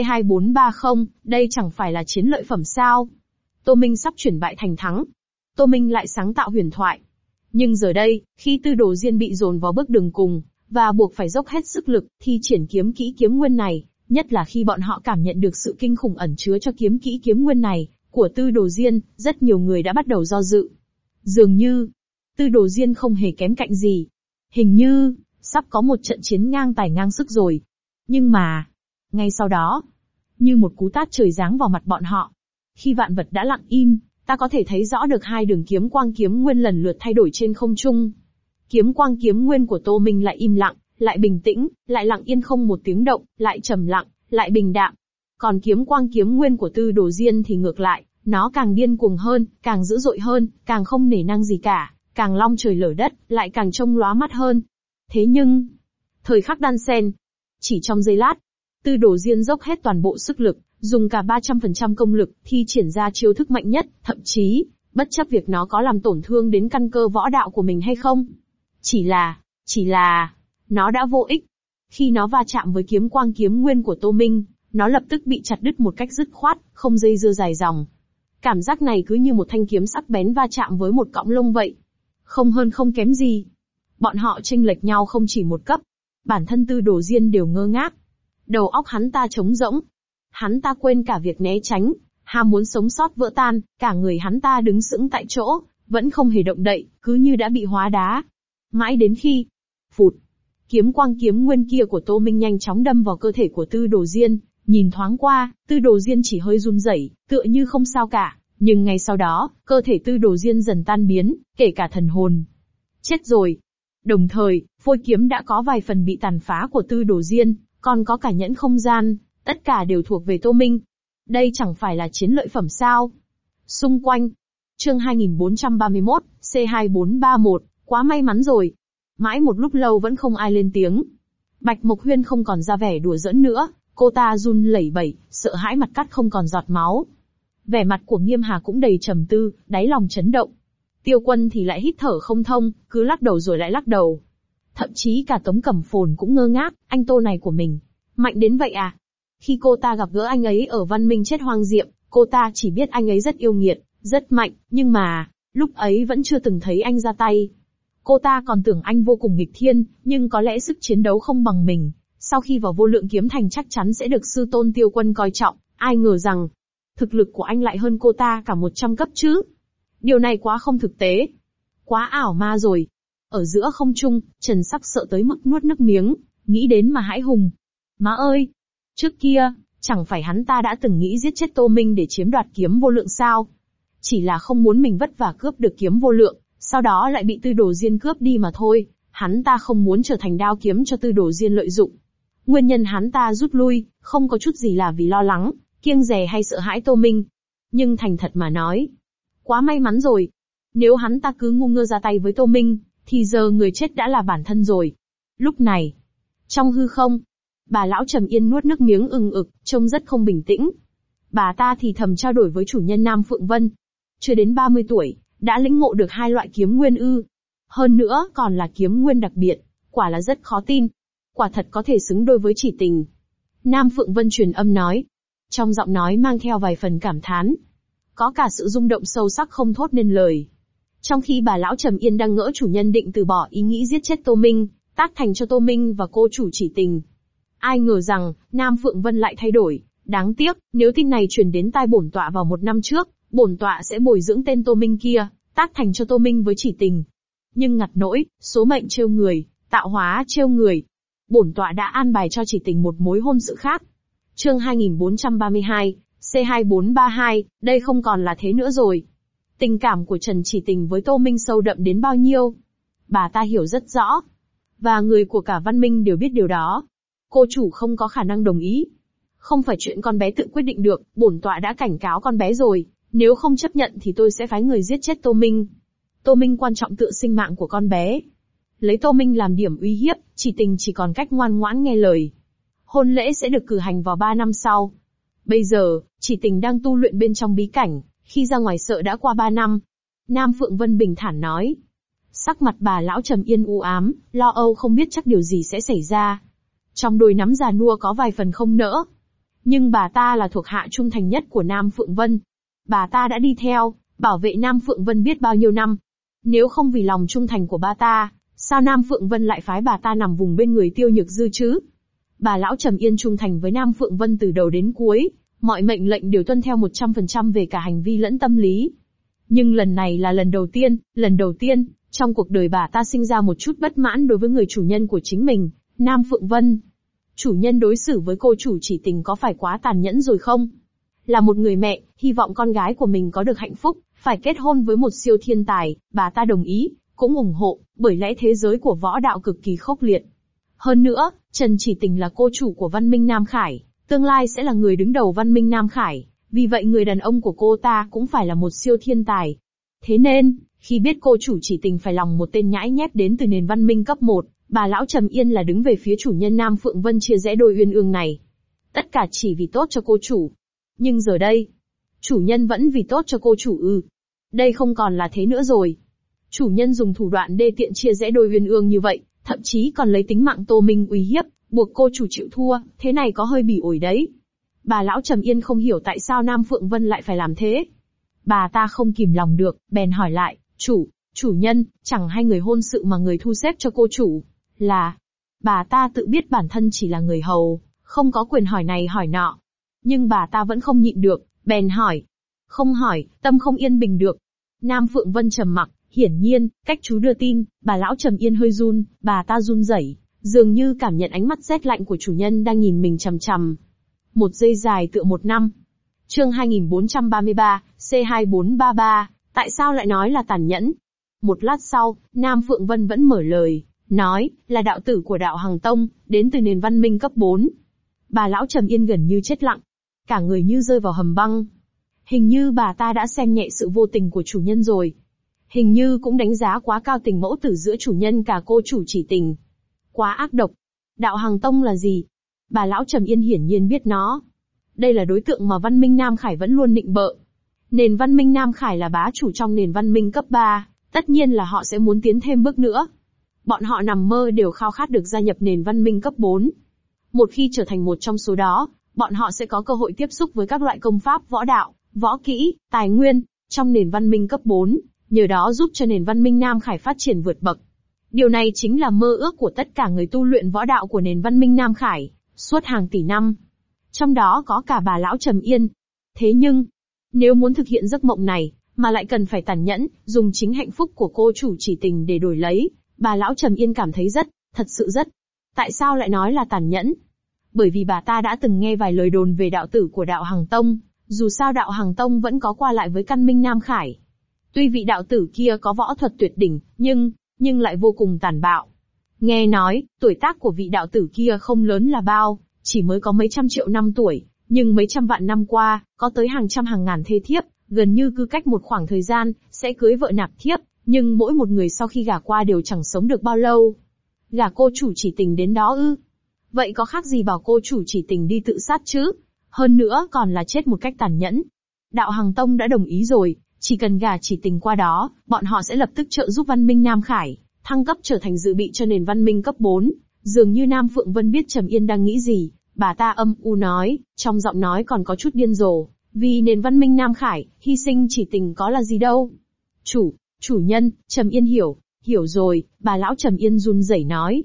C2430, đây chẳng phải là chiến lợi phẩm sao? Tô Minh sắp chuyển bại thành thắng. Tô Minh lại sáng tạo huyền thoại. Nhưng giờ đây, khi Tư Đồ Diên bị dồn vào bước đường cùng, và buộc phải dốc hết sức lực, thi triển kiếm kỹ kiếm nguyên này, nhất là khi bọn họ cảm nhận được sự kinh khủng ẩn chứa cho kiếm kỹ kiếm nguyên này, của Tư Đồ Diên, rất nhiều người đã bắt đầu do dự. Dường như, Tư Đồ Diên không hề kém cạnh gì. Hình như, sắp có một trận chiến ngang tài ngang sức rồi. Nhưng mà, ngay sau đó, như một cú tát trời giáng vào mặt bọn họ. Khi vạn vật đã lặng im, ta có thể thấy rõ được hai đường kiếm quang kiếm nguyên lần lượt thay đổi trên không trung. Kiếm quang kiếm nguyên của Tô Minh lại im lặng, lại bình tĩnh, lại lặng yên không một tiếng động, lại trầm lặng, lại bình đạm. Còn kiếm quang kiếm nguyên của Tư Đồ Diên thì ngược lại, nó càng điên cuồng hơn, càng dữ dội hơn, càng không nể nang gì cả, càng long trời lở đất, lại càng trông lóa mắt hơn. Thế nhưng, thời khắc đan xen, chỉ trong giây lát, Tư Đồ Diên dốc hết toàn bộ sức lực, dùng cả 300% công lực, thi triển ra chiêu thức mạnh nhất, thậm chí, bất chấp việc nó có làm tổn thương đến căn cơ võ đạo của mình hay không. Chỉ là, nó đã vô ích. Khi nó va chạm với kiếm quang kiếm nguyên của Tô Minh, nó lập tức bị chặt đứt một cách dứt khoát, không dây dưa dài dòng. Cảm giác này cứ như một thanh kiếm sắc bén va chạm với một cọng lông vậy. Không hơn không kém gì. Bọn họ chênh lệch nhau không chỉ một cấp. Bản thân Tư Đồ Diên đều ngơ ngác. Đầu óc hắn ta trống rỗng. Hắn ta quên cả việc né tránh, ham muốn sống sót vỡ tan, cả người hắn ta đứng sững tại chỗ, vẫn không hề động đậy, cứ như đã bị hóa đá. Mãi đến khi, phụt, kiếm quang kiếm nguyên kia của Tô Minh nhanh chóng đâm vào cơ thể của Tư Đồ Diên, nhìn thoáng qua, Tư Đồ Diên chỉ hơi run rẩy, tựa như không sao cả, nhưng ngay sau đó, cơ thể Tư Đồ Diên dần tan biến, kể cả thần hồn. Chết rồi. Đồng thời, phôi kiếm đã có vài phần bị tàn phá của Tư Đồ Diên, còn có cả nhẫn không gian, tất cả đều thuộc về Tô Minh. Đây chẳng phải là chiến lợi phẩm sao? Xung quanh. Chương 2431, C2431, quá may mắn rồi. Mãi một lúc lâu vẫn không ai lên tiếng. Bạch Mộc Huyên không còn ra vẻ đùa giỡn nữa, cô ta run lẩy bẩy, sợ hãi mặt cắt không còn giọt máu. Vẻ mặt của Nghiêm Hà cũng đầy trầm tư, đáy lòng chấn động. Tiêu Quân thì lại hít thở không thông, cứ lắc đầu rồi lại lắc đầu. Thậm chí cả Tống Cẩm Phồn cũng ngơ ngác, anh Tô này của mình, mạnh đến vậy à? Khi cô ta gặp gỡ anh ấy ở Văn Minh Chết Hoang Diệm, cô ta chỉ biết anh ấy rất yêu nghiệt, rất mạnh, nhưng mà, lúc ấy vẫn chưa từng thấy anh ra tay. Cô ta còn tưởng anh vô cùng nghịch thiên, nhưng có lẽ sức chiến đấu không bằng mình. Sau khi vào Vô Lượng Kiếm Thành chắc chắn sẽ được sư tôn Tiêu Quân coi trọng, ai ngờ rằng, thực lực của anh lại hơn cô ta cả 100 cấp chứ. Điều này quá không thực tế. Quá ảo ma rồi. Ở giữa không trung, Trần Sắc sợ tới mức nuốt nước miếng, nghĩ đến mà hãi hùng. Má ơi! Trước kia, chẳng phải hắn ta đã từng nghĩ giết chết Tô Minh để chiếm đoạt kiếm vô lượng sao? Chỉ là không muốn mình vất vả cướp được kiếm vô lượng, sau đó lại bị Tư Đồ Diên cướp đi mà thôi. Hắn ta không muốn trở thành đao kiếm cho Tư Đồ Diên lợi dụng. Nguyên nhân hắn ta rút lui, không có chút gì là vì lo lắng, kiêng dè hay sợ hãi Tô Minh. Nhưng thành thật mà nói, quá may mắn rồi. Nếu hắn ta cứ ngu ngơ ra tay với Tô Minh, thì giờ người chết đã là bản thân rồi. Lúc này, trong hư không, bà lão Trầm Yên nuốt nước miếng ừng ực, trông rất không bình tĩnh. Bà ta thì thầm trao đổi với chủ nhân Nam Phượng Vân. Chưa đến 30 tuổi, đã lĩnh ngộ được 2 loại kiếm nguyên ư. Hơn nữa còn là kiếm nguyên đặc biệt, quả là rất khó tin. Quả thật có thể xứng đôi với Chỉ Tình. Nam Phượng Vân truyền âm nói. Trong giọng nói mang theo vài phần cảm thán. Có cả sự rung động sâu sắc không thốt nên lời. Trong khi bà lão Trầm Yên đang ngỡ chủ nhân định từ bỏ ý nghĩ giết chết Tô Minh, tác thành cho Tô Minh và cô chủ Chỉ Tình. Ai ngờ rằng, Nam Phượng Vân lại thay đổi. Đáng tiếc, nếu tin này truyền đến tai bổn tọa vào 1 năm trước, bổn tọa sẽ bồi dưỡng tên Tô Minh kia, tác thành cho Tô Minh với Chỉ Tình. Nhưng ngặt nỗi, số mệnh trêu người, tạo hóa trêu người. Bổn tọa đã an bài cho Chỉ Tình một mối hôn sự khác. Chương 2432, C2432, đây không còn là thế nữa rồi. Tình cảm của Trần Chỉ Tình với Tô Minh sâu đậm đến bao nhiêu? Bà ta hiểu rất rõ. Và người của cả Văn Minh đều biết điều đó. Cô chủ không có khả năng đồng ý. Không phải chuyện con bé tự quyết định được, bổn tọa đã cảnh cáo con bé rồi. Nếu không chấp nhận thì tôi sẽ phái người giết chết Tô Minh. Tô Minh quan trọng tựa sinh mạng của con bé. Lấy Tô Minh làm điểm uy hiếp, Chỉ Tình chỉ còn cách ngoan ngoãn nghe lời. Hôn lễ sẽ được cử hành vào 3 năm sau. Bây giờ, Chỉ Tình đang tu luyện bên trong bí cảnh, khi ra ngoài sợ đã qua 3 năm. Nam Phượng Vân bình thản nói. Sắc mặt bà lão Trầm Yên u ám, lo âu không biết chắc điều gì sẽ xảy ra. Trong đôi nắm già nua có vài phần không nỡ. Nhưng bà ta là thuộc hạ trung thành nhất của Nam Phượng Vân. Bà ta đã đi theo, bảo vệ Nam Phượng Vân biết bao nhiêu năm. Nếu không vì lòng trung thành của bà ta, sao Nam Phượng Vân lại phái bà ta nằm vùng bên người Tiêu Nhược Dư chứ? Bà lão Trầm Yên trung thành với Nam Phượng Vân từ đầu đến cuối, mọi mệnh lệnh đều tuân theo 100% về cả hành vi lẫn tâm lý. Nhưng lần này là lần đầu tiên, trong cuộc đời bà ta sinh ra một chút bất mãn đối với người chủ nhân của chính mình, Nam Phượng Vân. Chủ nhân đối xử với cô chủ Chỉ Tình có phải quá tàn nhẫn rồi không? Là một người mẹ, hy vọng con gái của mình có được hạnh phúc, phải kết hôn với một siêu thiên tài, bà ta đồng ý, cũng ủng hộ, bởi lẽ thế giới của võ đạo cực kỳ khốc liệt. Hơn nữa, Trần Chỉ Tình là cô chủ của Văn Minh Nam Khải, tương lai sẽ là người đứng đầu Văn Minh Nam Khải, vì vậy người đàn ông của cô ta cũng phải là một siêu thiên tài. Thế nên, khi biết cô chủ Chỉ Tình phải lòng một tên nhãi nhép đến từ nền văn minh cấp 1, bà lão Trầm Yên là đứng về phía chủ nhân Nam Phượng Vân chia rẽ đôi uyên ương này. Tất cả chỉ vì tốt cho cô chủ. Nhưng giờ đây, chủ nhân vẫn vì tốt cho cô chủ ư? Đây không còn là thế nữa rồi. Chủ nhân dùng thủ đoạn đê tiện chia rẽ đôi uyên ương như vậy, thậm chí còn lấy tính mạng Tô Minh uy hiếp, buộc cô chủ chịu thua, thế này có hơi bỉ ổi đấy. Bà lão Trầm Yên không hiểu tại sao Nam Phượng Vân lại phải làm thế. Bà ta không kìm lòng được, bèn hỏi lại, chủ nhân, chẳng hay người hôn sự mà người thu xếp cho cô chủ, là... Bà ta tự biết bản thân chỉ là người hầu, không có quyền hỏi này hỏi nọ. Nhưng bà ta vẫn không nhịn được, bèn hỏi. Không hỏi, tâm không yên bình được. Nam Phượng Vân trầm mặc, hiển nhiên, cách chú đưa tin, bà lão Trầm Yên hơi run, bà ta run rẩy, dường như cảm nhận ánh mắt rét lạnh của chủ nhân đang nhìn mình chằm chằm. Một giây dài tựa 1 năm. Chương 2433, C2433, tại sao lại nói là tàn nhẫn? Một lát sau, Nam Phượng Vân vẫn mở lời, nói, là đạo tử của đạo Hằng Tông, đến từ nền văn minh cấp 4. Bà lão Trầm Yên gần như chết lặng. cả người như rơi vào hầm băng. Hình như bà ta đã xem nhẹ sự vô tình của chủ nhân rồi. Hình như cũng đánh giá quá cao tình mẫu tử giữa chủ nhân cả cô chủ chỉ tình. Quá ác độc. Đạo Hằng Tông là gì? Bà lão Trầm Yên hiển nhiên biết nó. Đây là đối tượng mà văn minh Nam Khải vẫn luôn nịnh bợ. Nền văn minh Nam Khải là bá chủ trong nền văn minh cấp 3, tất nhiên là họ sẽ muốn tiến thêm bước nữa. Bọn họ nằm mơ đều khao khát được gia nhập nền văn minh cấp 4. Một khi trở thành một trong số đó, bọn họ sẽ có cơ hội tiếp xúc với các loại công pháp võ đạo, võ kỹ, tài nguyên, trong nền văn minh cấp 4, nhờ đó giúp cho nền văn minh Nam Khải phát triển vượt bậc. Điều này chính là mơ ước của tất cả người tu luyện võ đạo của nền văn minh Nam Khải, suốt hàng tỷ năm. Trong đó có cả bà lão Trầm Yên. Thế nhưng, nếu muốn thực hiện giấc mộng này, mà lại cần phải tàn nhẫn, dùng chính hạnh phúc của cô chủ chỉ tình để đổi lấy, bà lão Trầm Yên cảm thấy thật sự rất. Tại sao lại nói là tàn nhẫn? Bởi vì bà ta đã từng nghe vài lời đồn về đạo tử của đạo Hằng Tông, dù sao đạo Hằng Tông vẫn có qua lại với căn minh Nam Khải. Tuy vị đạo tử kia có võ thuật tuyệt đỉnh, nhưng lại vô cùng tàn bạo. Nghe nói, tuổi tác của vị đạo tử kia không lớn là bao, chỉ mới có mấy trăm triệu năm tuổi, nhưng mấy trăm vạn năm qua, có tới hàng trăm hàng ngàn thê thiếp, gần như cứ cách một khoảng thời gian, sẽ cưới vợ nạp thiếp, nhưng mỗi một người sau khi gả qua đều chẳng sống được bao lâu. Gả cô chủ chỉ tình đến đó ư? Vậy có khác gì bảo cô chủ chỉ tình đi tự sát chứ? Hơn nữa còn là chết một cách tàn nhẫn. Đạo Hằng Tông đã đồng ý rồi, chỉ cần gả chỉ tình qua đó, bọn họ sẽ lập tức trợ giúp văn minh Nam Khải, thăng cấp trở thành dự bị cho nền văn minh cấp 4. Dường như Nam Phượng Vân biết Trầm Yên đang nghĩ gì, bà ta âm u nói, trong giọng nói còn có chút điên rồ, vì nền văn minh Nam Khải, hy sinh chỉ tình có là gì đâu. Chủ nhân, Trầm Yên hiểu rồi, bà lão Trầm Yên run rẩy nói.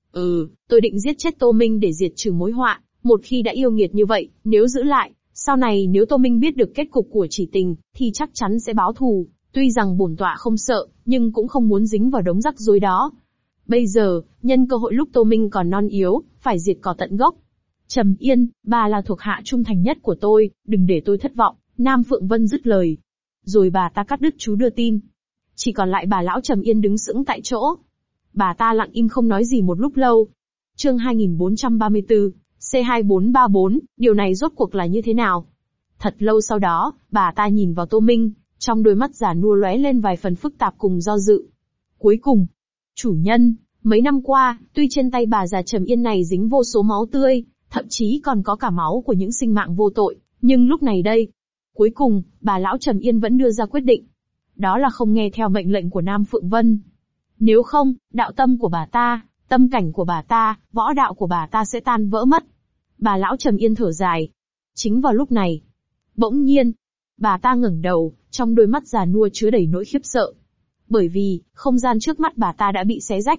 Tôi định giết chết Tô Minh để diệt trừ mối họa, một khi đã yêu nghiệt như vậy, nếu giữ lại, sau này nếu Tô Minh biết được kết cục của chỉ tình, thì chắc chắn sẽ báo thù, tuy rằng bổn tọa không sợ, nhưng cũng không muốn dính vào đống rắc rối đó. Bây giờ, nhân cơ hội lúc Tô Minh còn non yếu, phải diệt cỏ tận gốc. Trầm Yên, bà là thuộc hạ trung thành nhất của tôi, đừng để tôi thất vọng, Nam Phượng Vân dứt lời. Rồi bà ta cắt đứt chú đưa tim. Chỉ còn lại bà lão Trầm Yên đứng sững tại chỗ. Bà ta lặng im không nói gì một lúc lâu. Chương 2434, C2434, điều này rốt cuộc là như thế nào? Thật lâu sau đó, bà ta nhìn vào Tô Minh, trong đôi mắt già nua lóe lên vài phần phức tạp cùng do dự. Cuối cùng, chủ nhân, mấy năm qua, tuy trên tay bà già Trầm Yên này dính vô số máu tươi, thậm chí còn có cả máu của những sinh mạng vô tội, nhưng lúc này đây, cuối cùng, bà lão Trầm Yên vẫn đưa ra quyết định. Đó là không nghe theo mệnh lệnh của Nam Phượng Vân. Nếu không, đạo tâm của bà ta, tâm cảnh của bà ta, võ đạo của bà ta sẽ tan vỡ mất. Bà lão Trầm Yên thở dài. Chính vào lúc này, bỗng nhiên, bà ta ngẩng đầu, trong đôi mắt già nua chứa đầy nỗi khiếp sợ. Bởi vì, không gian trước mắt bà ta đã bị xé rách.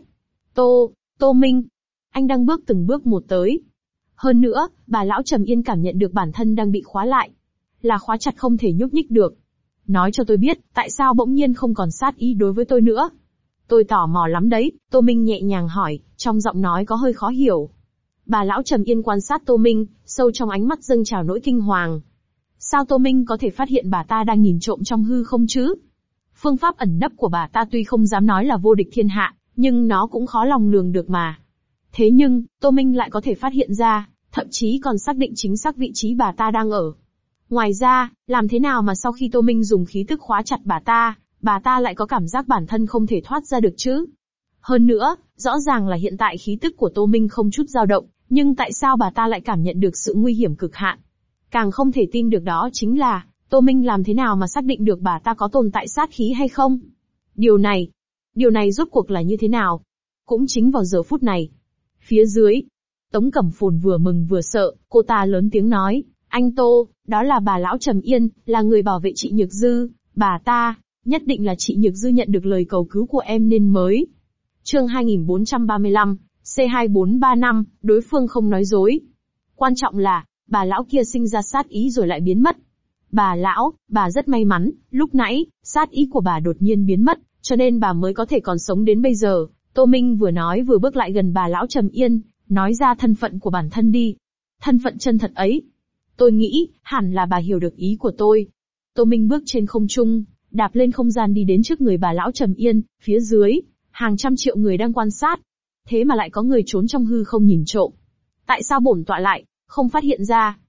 Tô Minh, anh đang bước từng bước một tới. Hơn nữa, bà lão Trầm Yên cảm nhận được bản thân đang bị khóa lại. Là khóa chặt không thể nhúc nhích được. Nói cho tôi biết, tại sao bỗng nhiên không còn sát ý đối với tôi nữa? Tôi tò mò lắm đấy, Tô Minh nhẹ nhàng hỏi, trong giọng nói có hơi khó hiểu. Bà lão Trầm Yên quan sát Tô Minh, sâu trong ánh mắt dâng trào nỗi kinh hoàng. Sao Tô Minh có thể phát hiện bà ta đang nhìn trộm trong hư không chứ? Phương pháp ẩn nấp của bà ta tuy không dám nói là vô địch thiên hạ, nhưng nó cũng khó lòng lường được mà. Thế nhưng, Tô Minh lại có thể phát hiện ra, thậm chí còn xác định chính xác vị trí bà ta đang ở. Ngoài ra, làm thế nào mà sau khi Tô Minh dùng khí tức khóa chặt bà ta lại có cảm giác bản thân không thể thoát ra được chứ? Hơn nữa, rõ ràng là hiện tại khí tức của Tô Minh không chút dao động, nhưng tại sao bà ta lại cảm nhận được sự nguy hiểm cực hạn? Càng không thể tin được đó chính là, Tô Minh làm thế nào mà xác định được bà ta có tồn tại sát khí hay không? Điều này rốt cuộc là như thế nào? Cũng chính vào giờ phút này. Phía dưới, Tống Cẩm Phồn vừa mừng vừa sợ, cô ta lớn tiếng nói, anh Tô, đó là bà lão Trầm Yên, là người bảo vệ chị Nhược Dư, bà ta, nhất định là chị Nhược Dư nhận được lời cầu cứu của em nên mới. Chương 2435, C2435, đối phương không nói dối. Quan trọng là, bà lão kia sinh ra sát ý rồi lại biến mất. Bà rất may mắn, lúc nãy, sát ý của bà đột nhiên biến mất, cho nên bà mới có thể còn sống đến bây giờ. Tô Minh vừa nói vừa bước lại gần bà lão Trầm Yên, nói ra thân phận của bản thân đi. Thân phận chân thật ấy. Tôi nghĩ, hẳn là bà hiểu được ý của tôi. Tô Minh bước trên không trung, đạp lên không gian đi đến trước người bà lão Trầm Yên, phía dưới, hàng trăm triệu người đang quan sát. Thế mà lại có người trốn trong hư không nhìn trộm. Tại sao bổn tọa lại không phát hiện ra?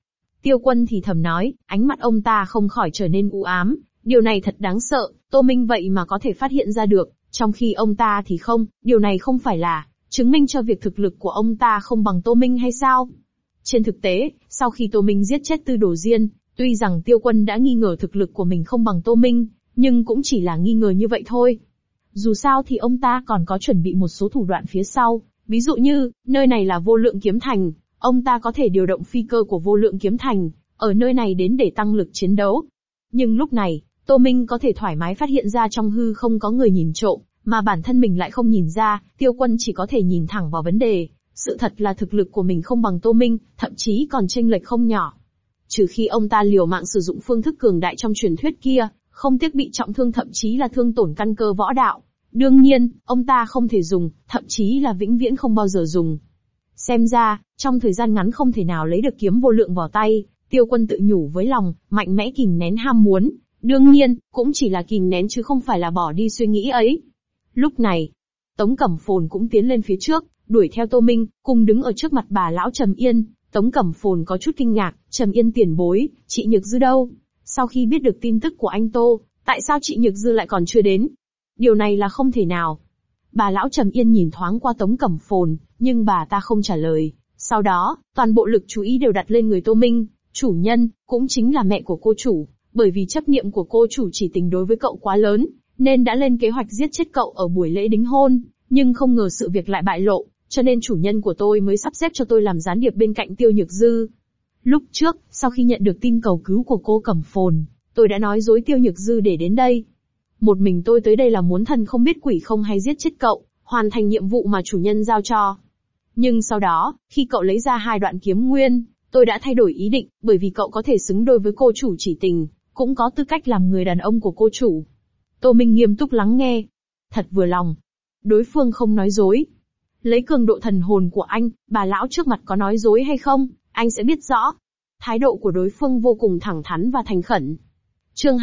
Tiêu Quân thì thầm nói, ánh mắt ông ta không khỏi trở nên u ám, điều này thật đáng sợ, Tô Minh vậy mà có thể phát hiện ra được, trong khi ông ta thì không, điều này không phải là chứng minh cho việc thực lực của ông ta không bằng Tô Minh hay sao? Trên thực tế, sau khi Tô Minh giết chết Tư Đồ Diên, tuy rằng Tiêu Quân đã nghi ngờ thực lực của mình không bằng Tô Minh, nhưng cũng chỉ là nghi ngờ như vậy thôi. Dù sao thì ông ta còn có chuẩn bị một số thủ đoạn phía sau, ví dụ như, nơi này là Vô Lượng Kiếm Thành, ông ta có thể điều động phi cơ của Vô Lượng Kiếm Thành, ở nơi này đến để tăng lực chiến đấu. Nhưng lúc này, Tô Minh có thể thoải mái phát hiện ra trong hư không có người nhìn trộm, mà bản thân mình lại không nhìn ra, Tiêu Quân chỉ có thể nhìn thẳng vào vấn đề. Sự thật là thực lực của mình không bằng Tô Minh, thậm chí còn chênh lệch không nhỏ. Trừ khi ông ta liều mạng sử dụng phương thức cường đại trong truyền thuyết kia, không tiếc bị trọng thương thậm chí là thương tổn căn cơ võ đạo. Đương nhiên, ông ta không thể dùng, thậm chí là vĩnh viễn không bao giờ dùng. Xem ra, trong thời gian ngắn không thể nào lấy được kiếm vô lượng vào tay, Tiêu Quân tự nhủ với lòng, mạnh mẽ kìm nén ham muốn. Đương nhiên, cũng chỉ là kìm nén chứ không phải là bỏ đi suy nghĩ ấy. Lúc này, Tống Cẩm Phồn cũng tiến lên phía trước, đuổi theo Tô Minh, cùng đứng ở trước mặt bà lão Trầm Yên. Tống Cẩm Phồn có chút kinh ngạc, Trầm Yên tiền bối, chị Nhược Dư đâu? Sau khi biết được tin tức của anh Tô, tại sao chị Nhược Dư lại còn chưa đến? Điều này là không thể nào. Bà lão Trầm Yên nhìn thoáng qua Tống Cẩm Phồn, nhưng bà ta không trả lời. Sau đó, toàn bộ lực chú ý đều đặt lên người Tô Minh, chủ nhân, cũng chính là mẹ của cô chủ. Bởi vì chấp niệm của cô chủ chỉ tình đối với cậu quá lớn, nên đã lên kế hoạch giết chết cậu ở buổi lễ đính hôn, nhưng không ngờ sự việc lại bại lộ, cho nên chủ nhân của tôi mới sắp xếp cho tôi làm gián điệp bên cạnh Tiêu Nhược Dư. Lúc trước, sau khi nhận được tin cầu cứu của cô Cẩm Phồn, tôi đã nói dối Tiêu Nhược Dư để đến đây. Một mình tôi tới đây là muốn thần không biết quỷ không hay giết chết cậu, hoàn thành nhiệm vụ mà chủ nhân giao cho. Nhưng sau đó, khi cậu lấy ra 2 đoạn kiếm nguyên, tôi đã thay đổi ý định, bởi vì cậu có thể xứng đôi với cô chủ chỉ tình, cũng có tư cách làm người đàn ông của cô chủ. Tô Minh nghiêm túc lắng nghe. Thật vừa lòng. Đối phương không nói dối. Lấy cường độ thần hồn của anh, bà lão trước mặt có nói dối hay không, anh sẽ biết rõ. Thái độ của đối phương vô cùng thẳng thắn và thành khẩn. Chương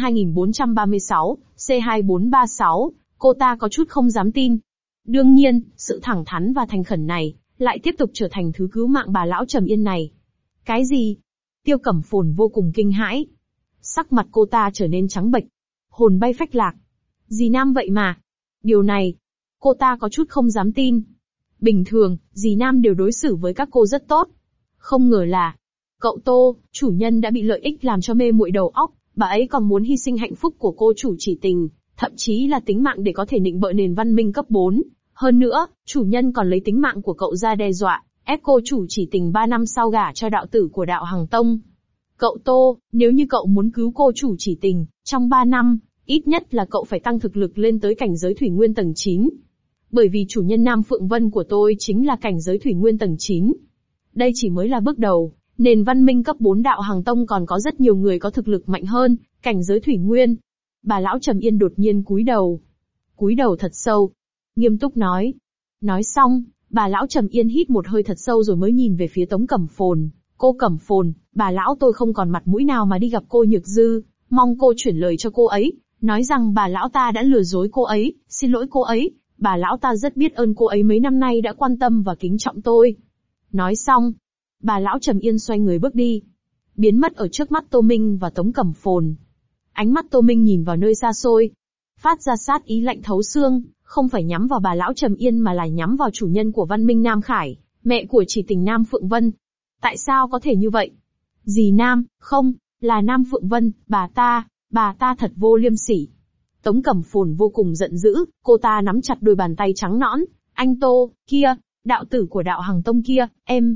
2436, C2436, cô ta có chút không dám tin. Đương nhiên, sự thẳng thắn và thành khẩn này, lại tiếp tục trở thành thứ cứu mạng bà lão Trầm Yên này. Cái gì? Tiêu Cẩm Phồn vô cùng kinh hãi. Sắc mặt cô ta trở nên trắng bệch. Hồn bay phách lạc. Dì Nam vậy mà. Điều này, cô ta có chút không dám tin. Bình thường, dì Nam đều đối xử với các cô rất tốt. Không ngờ là, cậu Tô, chủ nhân đã bị lợi ích làm cho mê muội đầu óc, bà ấy còn muốn hy sinh hạnh phúc của cô chủ chỉ tình, thậm chí là tính mạng để có thể nịnh bợ nền văn minh cấp 4. Hơn nữa, chủ nhân còn lấy tính mạng của cậu ra đe dọa, ép cô chủ chỉ tình 3 năm sau gả cho đạo tử của đạo Hằng Tông. Cậu Tô, nếu như cậu muốn cứu cô chủ chỉ tình, trong 3 năm, ít nhất là cậu phải tăng thực lực lên tới cảnh giới Thủy Nguyên tầng 9. Bởi vì chủ nhân Nam Phượng Vân của tôi chính là cảnh giới Thủy Nguyên tầng 9. Đây chỉ mới là bước đầu, nền văn minh cấp 4 đạo Hằng Tông còn có rất nhiều người có thực lực mạnh hơn, cảnh giới Thủy Nguyên. Bà lão Trầm Yên đột nhiên cúi đầu. Cúi đầu thật sâu. Nghiêm túc nói. Nói xong, bà lão Trầm Yên hít một hơi thật sâu rồi mới nhìn về phía Tống Cẩm Phồn. Cô Cẩm Phồn, bà lão tôi không còn mặt mũi nào mà đi gặp cô Nhược Dư, mong cô chuyển lời cho cô ấy, nói rằng bà lão ta đã lừa dối cô ấy, xin lỗi cô ấy, bà lão ta rất biết ơn cô ấy mấy năm nay đã quan tâm và kính trọng tôi. Nói xong, bà lão Trầm Yên xoay người bước đi, biến mất ở trước mắt Tô Minh và Tống Cẩm Phồn. Ánh mắt Tô Minh nhìn vào nơi xa xôi, phát ra sát ý lạnh thấu xương, không phải nhắm vào bà lão Trầm Yên mà là nhắm vào chủ nhân của văn minh Nam Khải, mẹ của chỉ tình Nam Phượng Vân. Tại sao có thể như vậy? Dì Nam, không, là Nam Phượng Vân, bà ta thật vô liêm sỉ. Tống Cẩm Phồn vô cùng giận dữ, cô ta nắm chặt đôi bàn tay trắng nõn. Anh Tô, kia, đạo tử của đạo Hằng Tông kia,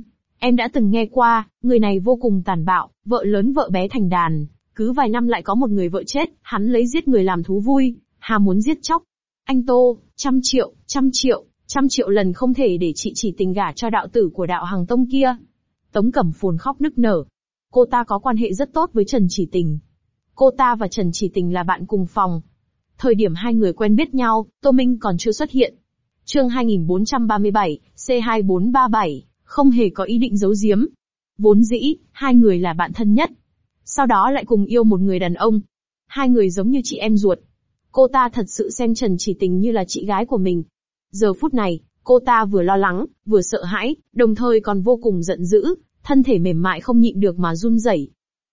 em đã từng nghe qua, người này vô cùng tàn bạo, vợ lớn vợ bé thành đàn, cứ vài năm lại có một người vợ chết, hắn lấy giết người làm thú vui, hà muốn giết chóc. Anh Tô, 100 triệu lần không thể để chị chỉ tình gả cho đạo tử của đạo Hằng Tông kia. Tống Cẩm Phồn khóc nức nở. Cô ta có quan hệ rất tốt với Trần Chỉ Tình. Cô ta và Trần Chỉ Tình là bạn cùng phòng. Thời điểm hai người quen biết nhau, Tô Minh còn chưa xuất hiện. Chương 2437, C2437, không hề có ý định giấu giếm. Vốn dĩ, hai người là bạn thân nhất. Sau đó lại cùng yêu một người đàn ông. Hai người giống như chị em ruột. Cô ta thật sự xem Trần Chỉ Tình như là chị gái của mình. Giờ phút này, cô ta vừa lo lắng, vừa sợ hãi, đồng thời còn vô cùng giận dữ, thân thể mềm mại không nhịn được mà run rẩy.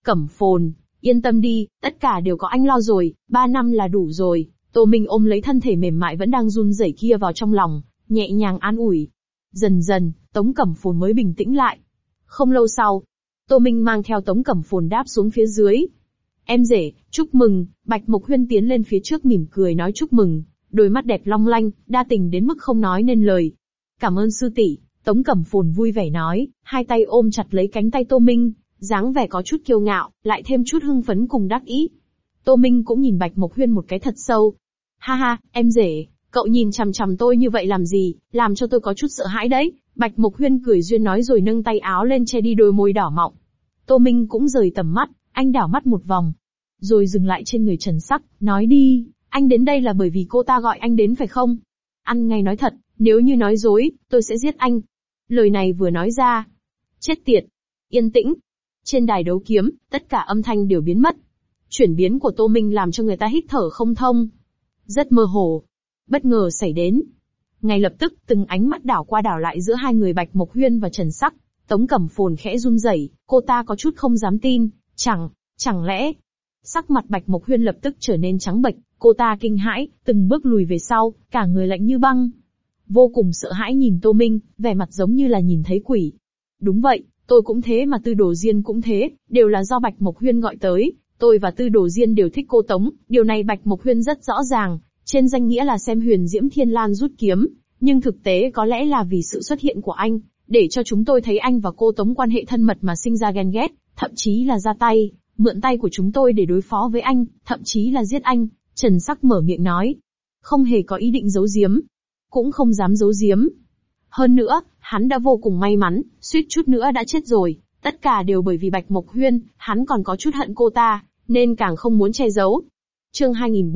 Cẩm Phồn, yên tâm đi, tất cả đều có anh lo rồi, 3 năm là đủ rồi. Tô Minh ôm lấy thân thể mềm mại vẫn đang run rẩy kia vào trong lòng, nhẹ nhàng an ủi. Dần dần, Tống Cẩm Phồn mới bình tĩnh lại. Không lâu sau, Tô Minh mang theo Tống Cẩm Phồn đáp xuống phía dưới. Em rể, chúc mừng. Bạch Mộc Huyên tiến lên phía trước mỉm cười nói chúc mừng, đôi mắt đẹp long lanh, đa tình đến mức không nói nên lời. Cảm ơn sư tỷ. Tống Cẩm Phồn vui vẻ nói, hai tay ôm chặt lấy cánh tay Tô Minh, dáng vẻ có chút kiêu ngạo, lại thêm chút hưng phấn cùng đắc ý. Tô Minh cũng nhìn Bạch Mộc Huyên một cái thật sâu. Ha ha, em rể, cậu nhìn chằm chằm tôi như vậy làm gì, làm cho tôi có chút sợ hãi đấy. Bạch Mộc Huyên cười duyên nói rồi nâng tay áo lên che đi đôi môi đỏ mọng. Tô Minh cũng rời tầm mắt, anh đảo mắt một vòng, rồi dừng lại trên người Trần Sắc, nói đi, anh đến đây là bởi vì cô ta gọi anh đến phải không? Ăn ngay nói thật, nếu như nói dối, tôi sẽ giết anh. Lời này vừa nói ra. Chết tiệt. Yên tĩnh. Trên đài đấu kiếm, tất cả âm thanh đều biến mất. Chuyển biến của Tô Minh làm cho người ta hít thở không thông. Rất mơ hồ. Bất ngờ xảy đến. Ngay lập tức, từng ánh mắt đảo qua đảo lại giữa hai người Bạch Mộc Huyên và Trần Sắc. Tống Cẩm Phồn khẽ run rẩy, cô ta có chút không dám tin. Chẳng lẽ... Sắc mặt Bạch Mộc Huyên lập tức trở nên trắng bệch, cô ta kinh hãi, từng bước lùi về sau, cả người lạnh như băng. Vô cùng sợ hãi nhìn Tô Minh, vẻ mặt giống như là nhìn thấy quỷ. Đúng vậy, tôi cũng thế mà Tư Đồ Diên cũng thế, đều là do Bạch Mộc Huyên gọi tới. Tôi và Tư Đồ Diên đều thích cô Tống, điều này Bạch Mộc Huyên rất rõ ràng, trên danh nghĩa là xem Huyền Diễm Thiên Lan rút kiếm, nhưng thực tế có lẽ là vì sự xuất hiện của anh, để cho chúng tôi thấy anh và cô Tống quan hệ thân mật mà sinh ra ghen ghét, thậm chí là ra tay, mượn tay của chúng tôi để đối phó với anh, thậm chí là giết anh. Trần Sắc mở miệng nói, không hề có ý định giấu giếm, cũng không dám giấu giếm. Hơn nữa, hắn đã vô cùng may mắn, suýt chút nữa đã chết rồi, tất cả đều bởi vì Bạch Mộc Huyên, hắn còn có chút hận cô ta, nên càng không muốn che giấu. Chương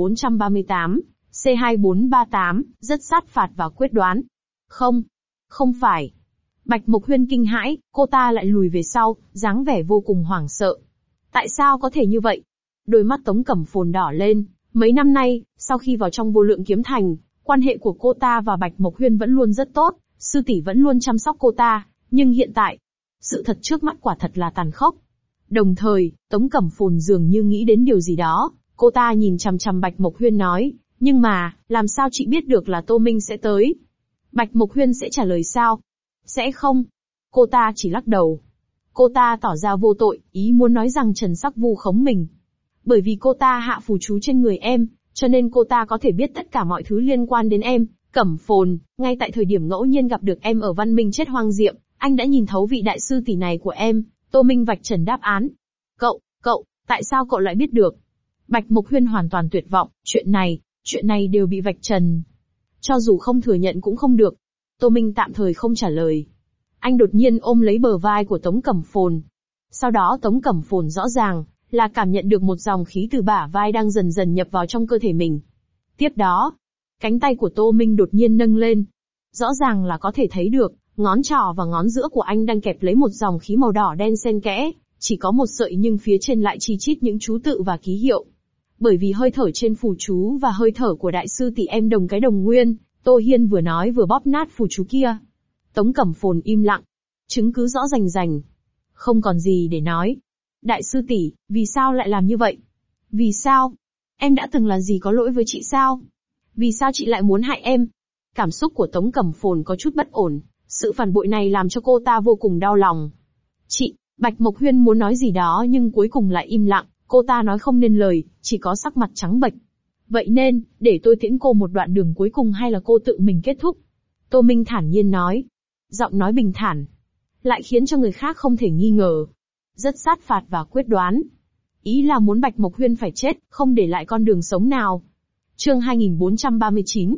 2438, C2438, rất sát phạt và quyết đoán. Không phải. Bạch Mộc Huyên kinh hãi, cô ta lại lùi về sau, dáng vẻ vô cùng hoảng sợ. Tại sao có thể như vậy? Đôi mắt Tống Cẩm Phồn đỏ lên, mấy năm nay, sau khi vào trong Vô Lượng Kiếm Thành, quan hệ của cô ta và Bạch Mộc Huyên vẫn luôn rất tốt, sư tỷ vẫn luôn chăm sóc cô ta, nhưng hiện tại, sự thật trước mắt quả thật là tàn khốc. Đồng thời, Tống Cẩm Phồn dường như nghĩ đến điều gì đó, cô ta nhìn chằm chằm Bạch Mộc Huyên nói, nhưng mà, làm sao chị biết được là Tô Minh sẽ tới? Bạch Mộc Huyên sẽ trả lời sao? Sẽ không. Cô ta chỉ lắc đầu. Cô ta tỏ ra vô tội, ý muốn nói rằng Trần Sắc vu khống mình. Bởi vì cô ta hạ phù chú trên người em, cho nên cô ta có thể biết tất cả mọi thứ liên quan đến em. Cẩm Phồn, ngay tại thời điểm ngẫu nhiên gặp được em ở Văn Minh chết hoang diệm, anh đã nhìn thấu vị đại sư tỷ này của em. Tô Minh vạch trần đáp án. Cậu, tại sao cậu lại biết được? Bạch Mộc Huyên hoàn toàn tuyệt vọng, chuyện này đều bị vạch trần. Cho dù không thừa nhận cũng không được. Tô Minh tạm thời không trả lời. Anh đột nhiên ôm lấy bờ vai của Tống Cẩm Phồn. Sau đó Tống Cẩm Phồn rõ ràng là cảm nhận được một dòng khí từ bả vai đang dần dần nhập vào trong cơ thể mình. Tiếp đó, cánh tay của Tô Minh đột nhiên nâng lên. Rõ ràng là có thể thấy được, ngón trỏ và ngón giữa của anh đang kẹp lấy một dòng khí màu đỏ đen xen kẽ, chỉ có một sợi nhưng phía trên lại chi chít những chú tự và ký hiệu. Bởi vì hơi thở trên phù chú và hơi thở của đại sư tỷ em đồng cái đồng nguyên, Tô Hiên vừa nói vừa bóp nát phù chú kia. Tống Cẩm Phồn im lặng, chứng cứ rõ rành rành. Không còn gì để nói. Đại sư tỷ, vì sao lại làm như vậy? Vì sao? Em đã từng là gì có lỗi với chị sao? Vì sao chị lại muốn hại em? Cảm xúc của Tống Cẩm Phồn có chút bất ổn, sự phản bội này làm cho cô ta vô cùng đau lòng. Chị, Bạch Mộc Huyên muốn nói gì đó nhưng cuối cùng lại im lặng, cô ta nói không nên lời, chỉ có sắc mặt trắng bệch. Vậy nên, để tôi tiễn cô một đoạn đường cuối cùng hay là cô tự mình kết thúc? Tô Minh thản nhiên nói. Giọng nói bình thản, lại khiến cho người khác không thể nghi ngờ. Rất sát phạt và quyết đoán. Ý là muốn Bạch Mộc Huyên phải chết, không để lại con đường sống nào. Chương 2439,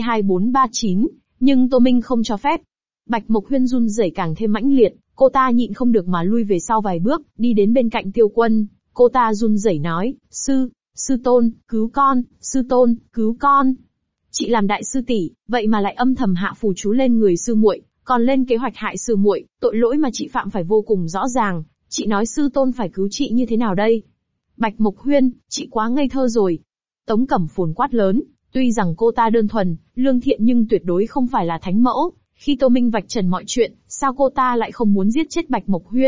C2439, nhưng Tô Minh không cho phép. Bạch Mộc Huyên run rẩy càng thêm mãnh liệt, cô ta nhịn không được mà lui về sau vài bước, đi đến bên cạnh Tiêu Quân. Cô ta run rẩy nói, sư tôn, cứu con, sư tôn, cứu con. Chị làm đại sư tỷ, vậy mà lại âm thầm hạ phù chú lên người sư muội, còn lên kế hoạch hại sư muội, tội lỗi mà chị phạm phải vô cùng rõ ràng. Chị nói sư tôn phải cứu chị như thế nào đây? Bạch Mộc Huyên, chị quá ngây thơ rồi. Tống Cẩm Phồn quát lớn, tuy rằng cô ta đơn thuần, lương thiện nhưng tuyệt đối không phải là thánh mẫu. Khi Tô Minh vạch trần mọi chuyện, sao cô ta lại không muốn giết chết Bạch Mộc Huyên?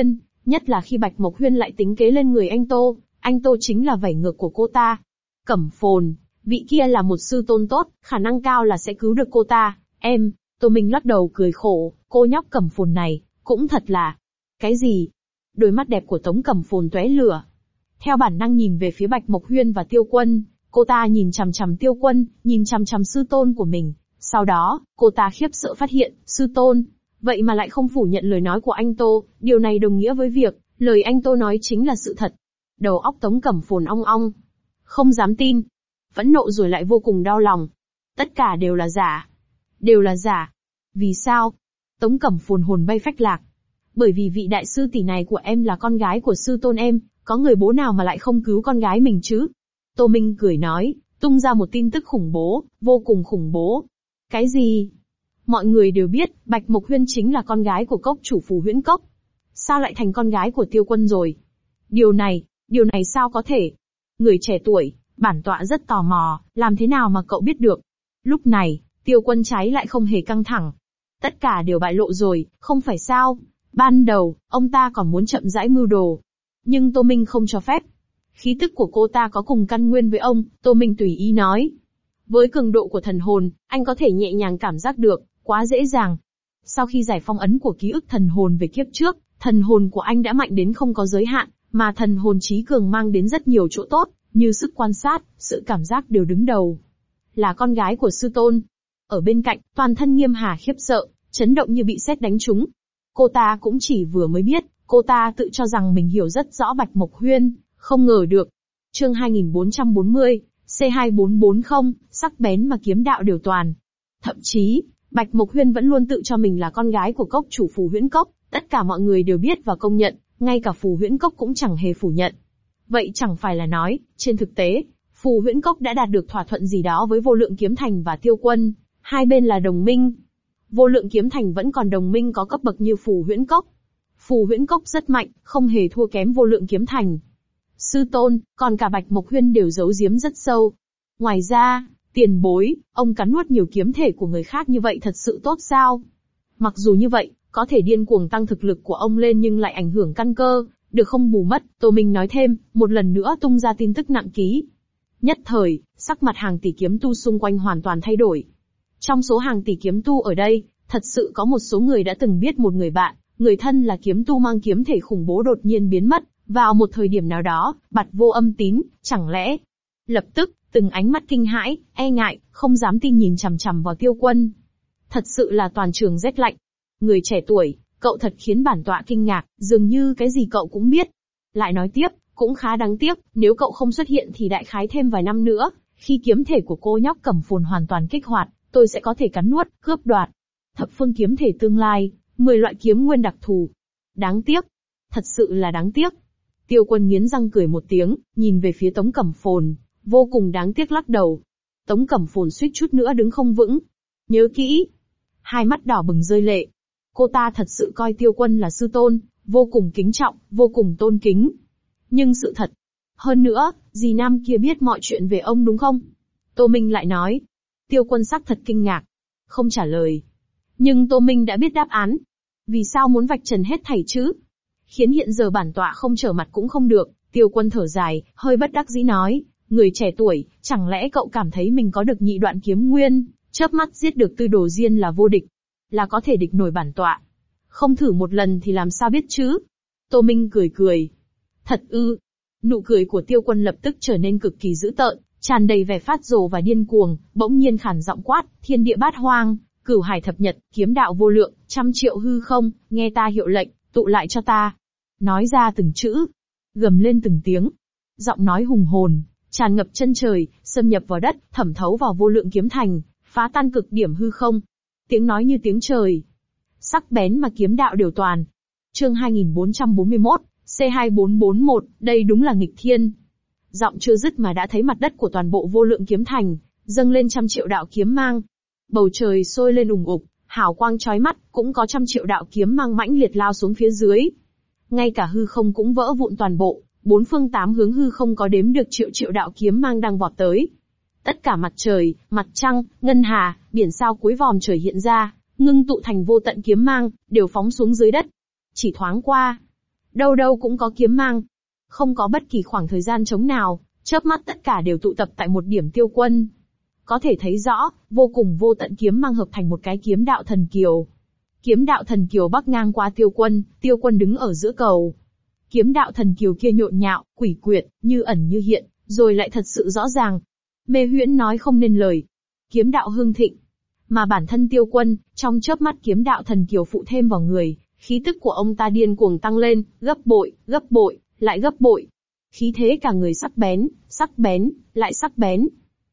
Nhất là khi Bạch Mộc Huyên lại tính kế lên người anh Tô chính là vảy ngược của cô ta. Cẩm Phồn, vị kia là một sư tôn tốt, khả năng cao là sẽ cứu được cô ta. Em, Tô Minh lắc đầu cười khổ, cô nhóc Cẩm Phồn này, cũng thật là... Cái gì? Đôi mắt đẹp của Tống Cẩm Phồn tóe lửa. Theo bản năng nhìn về phía Bạch Mộc Huyên và Tiêu Quân, cô ta nhìn chằm chằm Tiêu Quân, nhìn chằm chằm sư tôn của mình. Sau đó, cô ta khiếp sợ phát hiện, sư tôn, vậy mà lại không phủ nhận lời nói của anh Tô, điều này đồng nghĩa với việc, lời anh Tô nói chính là sự thật. Đầu óc Tống Cẩm Phồn ong ong. Không dám tin. Phẫn nộ rồi lại vô cùng đau lòng. Tất cả đều là giả. Đều là giả. Vì sao? Tống Cẩm Phồn hồn bay phách lạc. Bởi vì vị đại sư tỷ này của em là con gái của sư tôn em, có người bố nào mà lại không cứu con gái mình chứ? Tô Minh cười nói, tung ra một tin tức khủng bố, vô cùng khủng bố. Cái gì? Mọi người đều biết, Bạch Mộc Huyên chính là con gái của cốc chủ Phù Huyễn Cốc. Sao lại thành con gái của Tiêu Quân rồi? Điều này sao có thể? Người trẻ tuổi, bản tọa rất tò mò, làm thế nào mà cậu biết được? Lúc này, Tiêu Quân trái lại không hề căng thẳng. Tất cả đều bại lộ rồi, không phải sao? Ban đầu, ông ta còn muốn chậm rãi mưu đồ. Nhưng Tô Minh không cho phép. Khí tức của cô ta có cùng căn nguyên với ông, Tô Minh tùy ý nói. Với cường độ của thần hồn, anh có thể nhẹ nhàng cảm giác được, quá dễ dàng. Sau khi giải phong ấn của ký ức thần hồn về kiếp trước, thần hồn của anh đã mạnh đến không có giới hạn, mà thần hồn trí cường mang đến rất nhiều chỗ tốt, như sức quan sát, sự cảm giác đều đứng đầu. Là con gái của sư tôn. Ở bên cạnh, toàn thân Nghiêm Hà khiếp sợ, chấn động như bị sét đánh trúng. Cô ta cũng chỉ vừa mới biết, cô ta tự cho rằng mình hiểu rất rõ Bạch Mộc Huyên, không ngờ được. Chương 2440, C2440, sắc bén mà kiếm đạo đều toàn. Thậm chí, Bạch Mộc Huyên vẫn luôn tự cho mình là con gái của cốc chủ Phù Huyễn Cốc, tất cả mọi người đều biết và công nhận, ngay cả Phù Huyễn Cốc cũng chẳng hề phủ nhận. Vậy chẳng phải là nói, trên thực tế, Phù Huyễn Cốc đã đạt được thỏa thuận gì đó với Vô Lượng Kiếm Thành và Tiêu Quân, hai bên là đồng minh. Vô Lượng Kiếm Thành vẫn còn đồng minh có cấp bậc như Phù Huyễn Cốc. Phù Huyễn Cốc rất mạnh, không hề thua kém Vô Lượng Kiếm Thành. Sư tôn, còn cả Bạch Mộc Huyên đều giấu giếm rất sâu. Ngoài ra, tiền bối, ông cắn nuốt nhiều kiếm thể của người khác như vậy thật sự tốt sao? Mặc dù như vậy, có thể điên cuồng tăng thực lực của ông lên nhưng lại ảnh hưởng căn cơ, được không bù mất, Tô Minh nói thêm, một lần nữa tung ra tin tức nặng ký. Nhất thời, sắc mặt hàng tỷ kiếm tu xung quanh hoàn toàn thay đổi. Trong số hàng tỷ kiếm tu ở đây, thật sự có một số người đã từng biết một người bạn, người thân là kiếm tu mang kiếm thể khủng bố đột nhiên biến mất, vào một thời điểm nào đó, bặt vô âm tín, chẳng lẽ... Lập tức, từng ánh mắt kinh hãi, e ngại, không dám tin nhìn chằm chằm vào Tiêu Quân. Thật sự là toàn trường rét lạnh. Người trẻ tuổi, cậu thật khiến bản tọa kinh ngạc, dường như cái gì cậu cũng biết. Lại nói tiếp, cũng khá đáng tiếc, nếu cậu không xuất hiện thì đại khái thêm vài năm nữa, khi kiếm thể của cô nhóc Cẩm Phồn hoàn toàn kích hoạt, tôi sẽ có thể cắn nuốt, cướp đoạt. Thập phương kiếm thể tương lai, 10 loại kiếm nguyên đặc thù. Đáng tiếc. Thật sự là đáng tiếc. Tiêu Quân nghiến răng cười một tiếng, nhìn về phía Tống Cẩm Phồn, vô cùng đáng tiếc lắc đầu. Tống Cẩm Phồn suýt chút nữa đứng không vững. Nhớ kỹ. Hai mắt đỏ bừng rơi lệ. Cô ta thật sự coi Tiêu Quân là sư tôn, vô cùng kính trọng, vô cùng tôn kính. Nhưng sự thật. Hơn nữa, dì Nam kia biết mọi chuyện về ông đúng không? Tô Minh lại nói. Tiêu Quân sắc thật kinh ngạc. Không trả lời. Nhưng Tô Minh đã biết đáp án. Vì sao muốn vạch trần hết thảy chứ? Khiến hiện giờ bản tọa không trở mặt cũng không được. Tiêu Quân thở dài, hơi bất đắc dĩ nói. Người trẻ tuổi, chẳng lẽ cậu cảm thấy mình có được nhị đoạn kiếm nguyên, chớp mắt giết được Tư Đồ Diên là vô địch, là có thể địch nổi bản tọa? Không thử một lần thì làm sao biết chứ? Tô Minh cười cười. Thật ư? Nụ cười của Tiêu Quân lập tức trở nên cực kỳ dữ tợn, tràn đầy vẻ phát rồ và điên cuồng, bỗng nhiên khản giọng quát, thiên địa bát hoang, cửu hải thập nhật, kiếm đạo vô lượng, 100 triệu hư không, nghe ta hiệu lệnh, tụ lại cho ta. Nói ra từng chữ, gầm lên từng tiếng. Giọng nói hùng hồn, tràn ngập chân trời, xâm nhập vào đất, thẩm thấu vào Vô Lượng Kiếm Thành, phá tan cực điểm hư không. Tiếng nói như tiếng trời. Sắc bén mà kiếm đạo đều toàn. Chương 2441, C2441, đây đúng là nghịch thiên. Giọng chưa dứt mà đã thấy mặt đất của toàn bộ Vô Lượng Kiếm Thành dâng lên 100 triệu đạo kiếm mang. Bầu trời sôi lên ùng ục, hào quang chói mắt, cũng có 100 triệu đạo kiếm mang mãnh liệt lao xuống phía dưới. Ngay cả hư không cũng vỡ vụn toàn bộ, bốn phương tám hướng hư không có đếm được triệu triệu đạo kiếm mang đang vọt tới. Tất cả mặt trời, mặt trăng, ngân hà, biển sao cuối vòm trời hiện ra, ngưng tụ thành vô tận kiếm mang, đều phóng xuống dưới đất. Chỉ thoáng qua, Đâu đâu cũng có kiếm mang. Không có bất kỳ khoảng thời gian trống nào, chớp mắt tất cả đều tụ tập tại một điểm Tiêu Quân. Có thể thấy rõ, vô cùng vô tận kiếm mang hợp thành một cái kiếm đạo thần kiều. Kiếm đạo thần kiều bắc ngang qua Tiêu Quân đứng ở giữa cầu. Kiếm đạo thần kiều kia nhộn nhạo, quỷ quyệt, như ẩn như hiện, rồi lại thật sự rõ ràng. Mê huyễn nói không nên lời. Kiếm đạo hưng thịnh. Mà bản thân Tiêu Quân, trong chớp mắt kiếm đạo thần kiều phụ thêm vào người, khí tức của ông ta điên cuồng tăng lên, gấp bội, lại gấp bội. Khí thế cả người sắc bén, lại sắc bén.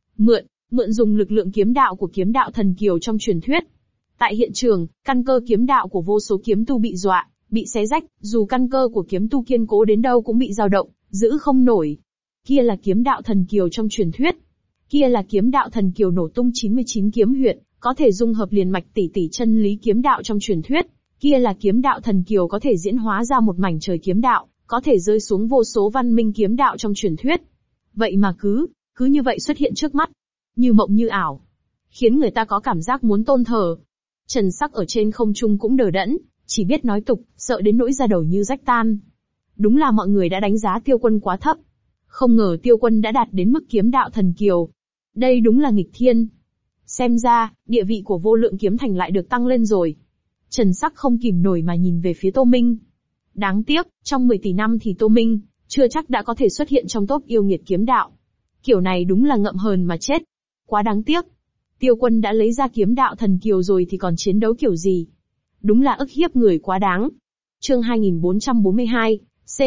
Mượn dùng lực lượng kiếm đạo của kiếm đạo thần kiều trong truyền thuyết. Tại hiện trường, căn cơ kiếm đạo của vô số kiếm tu bị dọa, bị xé rách, dù căn cơ của kiếm tu kiên cố đến đâu cũng bị dao động, giữ không nổi. Kia là kiếm đạo thần kiều trong truyền thuyết. Kia là kiếm đạo thần kiều nổ tung 99 kiếm huyệt, có thể dung hợp liền mạch tỷ chân lý kiếm đạo trong truyền thuyết. Kia là kiếm đạo thần kiều có thể diễn hóa ra một mảnh trời kiếm đạo, có thể rơi xuống vô số văn minh kiếm đạo trong truyền thuyết. Vậy mà cứ như vậy xuất hiện trước mắt. Như mộng như ảo. Khiến người ta có cảm giác muốn tôn thờ. Trần Sắc ở trên không trung cũng đờ đẫn, chỉ biết nói tục, sợ đến nỗi da đầu như rách tan. Đúng là mọi người đã đánh giá Tiêu Quân quá thấp. Không ngờ Tiêu Quân đã đạt đến mức kiếm đạo thần kiều. Đây đúng là nghịch thiên. Xem ra, địa vị của Vô Lượng Kiếm Thành lại được tăng lên rồi. Trần Sắc không kìm nổi mà nhìn về phía Tô Minh. Đáng tiếc, trong 10 tỷ năm thì Tô Minh, chưa chắc đã có thể xuất hiện trong top yêu nghiệt kiếm đạo. Kiểu này đúng là ngậm hờn mà chết. Quá đáng tiếc. Tiêu Quân đã lấy ra kiếm đạo thần kiều rồi thì còn chiến đấu kiểu gì? Đúng là ức hiếp người quá đáng. Chương 2442,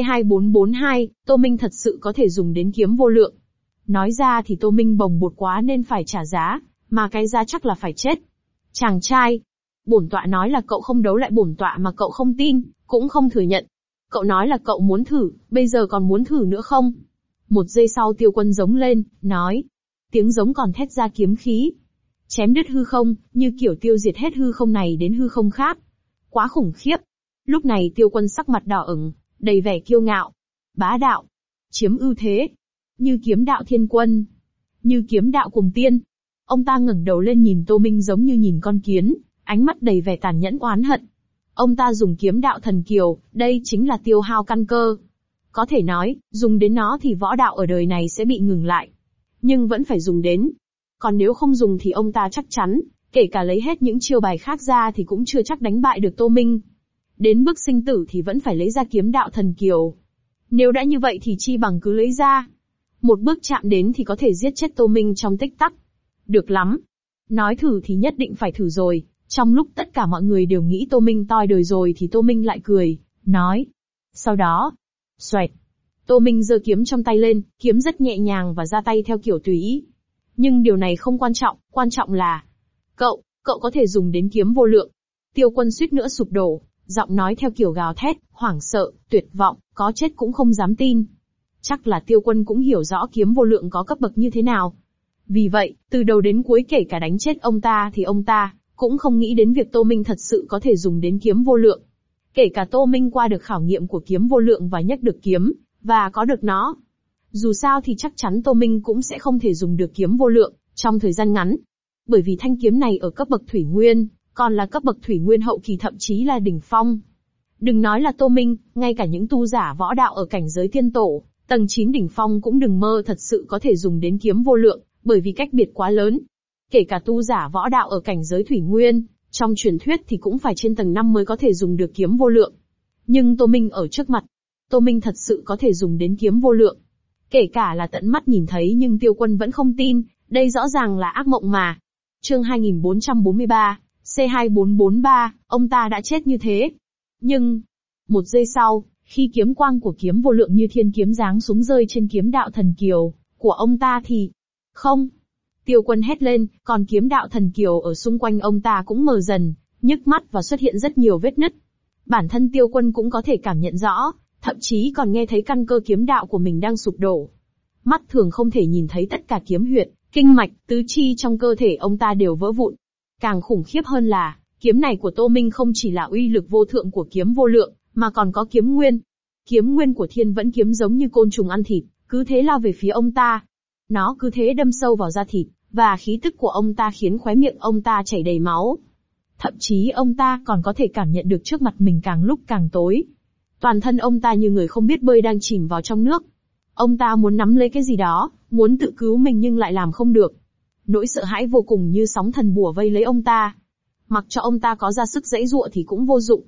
C2442, Tô Minh thật sự có thể dùng đến kiếm vô lượng. Nói ra thì Tô Minh bồng bột quá nên phải trả giá, mà cái giá chắc là phải chết. Chàng trai, bổn tọa nói là cậu không đấu lại bổn tọa mà cậu không tin, cũng không thừa nhận. Cậu nói là cậu muốn thử, bây giờ còn muốn thử nữa không? Một giây sau Tiêu Quân giống lên, nói. Tiếng giống còn thét ra kiếm khí. Chém đứt hư không, như kiểu tiêu diệt hết hư không này đến hư không khác. Quá khủng khiếp. Lúc này Tiêu Quân sắc mặt đỏ ửng, đầy vẻ kiêu ngạo. Bá đạo. Chiếm ưu thế. Như kiếm đạo thiên quân. Như kiếm đạo cùng tiên. Ông ta ngẩng đầu lên nhìn Tô Minh giống như nhìn con kiến, ánh mắt đầy vẻ tàn nhẫn oán hận. Ông ta dùng kiếm đạo thần kiều, đây chính là tiêu hao căn cơ. Có thể nói, dùng đến nó thì võ đạo ở đời này sẽ bị ngừng lại. Nhưng vẫn phải dùng đến. Còn nếu không dùng thì ông ta chắc chắn, kể cả lấy hết những chiêu bài khác ra thì cũng chưa chắc đánh bại được Tô Minh. Đến bước sinh tử thì vẫn phải lấy ra kiếm đạo thần kiều. Nếu đã như vậy thì chi bằng cứ lấy ra. Một bước chạm đến thì có thể giết chết Tô Minh trong tích tắc. Được lắm. Nói thử thì nhất định phải thử rồi. Trong lúc tất cả mọi người đều nghĩ Tô Minh toi đời rồi thì Tô Minh lại cười, nói. Sau đó, xoẹt. Tô Minh giơ kiếm trong tay lên, kiếm rất nhẹ nhàng và ra tay theo kiểu tùy ý. Nhưng điều này không quan trọng là cậu có thể dùng đến kiếm vô lượng. Tiêu Quân suýt nữa sụp đổ, giọng nói theo kiểu gào thét, hoảng sợ, tuyệt vọng, có chết cũng không dám tin. Chắc là Tiêu Quân cũng hiểu rõ kiếm vô lượng có cấp bậc như thế nào. Vì vậy, từ đầu đến cuối kể cả đánh chết ông ta thì ông ta cũng không nghĩ đến việc Tô Minh thật sự có thể dùng đến kiếm vô lượng. Kể cả Tô Minh qua được khảo nghiệm của kiếm vô lượng và nhấc được kiếm, và có được nó. Dù sao thì chắc chắn Tô Minh cũng sẽ không thể dùng được kiếm vô lượng, trong thời gian ngắn. Bởi vì thanh kiếm này ở cấp bậc thủy nguyên, còn là cấp bậc thủy nguyên hậu kỳ thậm chí là đỉnh phong. Đừng nói là Tô Minh, ngay cả những tu giả võ đạo ở cảnh giới tiên tổ, tầng 9 đỉnh phong cũng đừng mơ thật sự có thể dùng đến kiếm vô lượng, bởi vì cách biệt quá lớn. Kể cả tu giả võ đạo ở cảnh giới thủy nguyên, trong truyền thuyết thì cũng phải trên tầng 5 mới có thể dùng được kiếm vô lượng. Nhưng Tô Minh ở trước mặt, Tô Minh thật sự có thể dùng đến kiếm vô lượng. Kể cả là tận mắt nhìn thấy nhưng Tiêu Quân vẫn không tin, đây rõ ràng là ác mộng mà. Chương 2443, C2443, ông ta đã chết như thế. Nhưng, một giây sau, khi kiếm quang của kiếm vô lượng như thiên kiếm giáng xuống rơi trên kiếm đạo thần kiều của ông ta thì... Không! Tiêu Quân hét lên, còn kiếm đạo thần kiều ở xung quanh ông ta cũng mờ dần, nhức mắt và xuất hiện rất nhiều vết nứt. Bản thân Tiêu Quân cũng có thể cảm nhận rõ, thậm chí còn nghe thấy căn cơ kiếm đạo của mình đang sụp đổ. Mắt thường không thể nhìn thấy tất cả kiếm huyệt, kinh mạch, tứ chi trong cơ thể ông ta đều vỡ vụn. Càng khủng khiếp hơn là, kiếm này của Tô Minh không chỉ là uy lực vô thượng của kiếm vô lượng, mà còn có kiếm nguyên. Kiếm nguyên của Thiên Vẫn kiếm giống như côn trùng ăn thịt, cứ thế lao về phía ông ta. Nó cứ thế đâm sâu vào da thịt, và khí tức của ông ta khiến khóe miệng ông ta chảy đầy máu. Thậm chí ông ta còn có thể cảm nhận được trước mặt mình càng lúc càng tối. Toàn thân ông ta như người không biết bơi đang chìm vào trong nước. Ông ta muốn nắm lấy cái gì đó, muốn tự cứu mình nhưng lại làm không được. Nỗi sợ hãi vô cùng như sóng thần bủa vây lấy ông ta. Mặc cho ông ta có ra sức giãy giụa thì cũng vô dụng.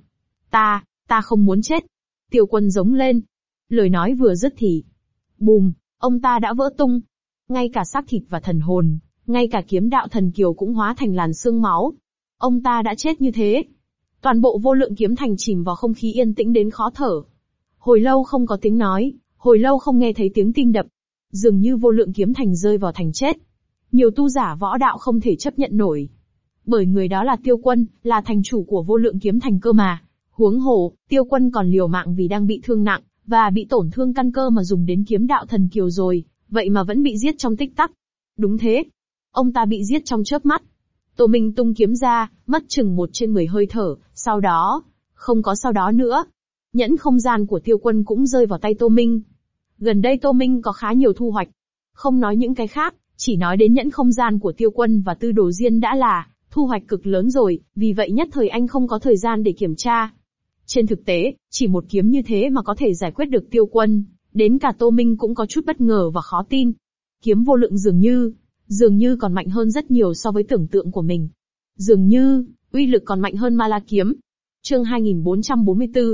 Ta không muốn chết. Tiêu Quân giống lên. Lời nói vừa dứt thì, bùm, ông ta đã vỡ tung. Ngay cả xác thịt và thần hồn, ngay cả kiếm đạo thần kiều cũng hóa thành làn xương máu. Ông ta đã chết như thế. Toàn bộ vô lượng kiếm thành chìm vào không khí yên tĩnh đến khó thở. Hồi lâu không có tiếng nói, hồi lâu không nghe thấy tiếng tim đập. Dường như vô lượng kiếm thành rơi vào thành chết. Nhiều tu giả võ đạo không thể chấp nhận nổi. Bởi người đó là Tiêu Quân, là thành chủ của vô lượng kiếm thành cơ mà. Huống hồ, Tiêu Quân còn liều mạng vì đang bị thương nặng, và bị tổn thương căn cơ mà dùng đến kiếm đạo thần kiều rồi, vậy mà vẫn bị giết trong tích tắc. Đúng thế. Ông ta bị giết trong chớp mắt. Tô Minh tung kiếm ra, mất chừng 1/10 hơi thở, sau đó, không có sau đó nữa. Nhẫn không gian của Tiêu Quân cũng rơi vào tay Tô Minh. Gần đây Tô Minh có khá nhiều thu hoạch. Không nói những cái khác, chỉ nói đến nhẫn không gian của Tiêu Quân và Tư Đồ Diên đã là thu hoạch cực lớn rồi, vì vậy nhất thời anh không có thời gian để kiểm tra. Trên thực tế, chỉ một kiếm như thế mà có thể giải quyết được Tiêu Quân, đến cả Tô Minh cũng có chút bất ngờ và khó tin. Kiếm vô lượng dường như còn mạnh hơn rất nhiều so với tưởng tượng của mình. Dường như, uy lực còn mạnh hơn Ma La kiếm. Chương 2444,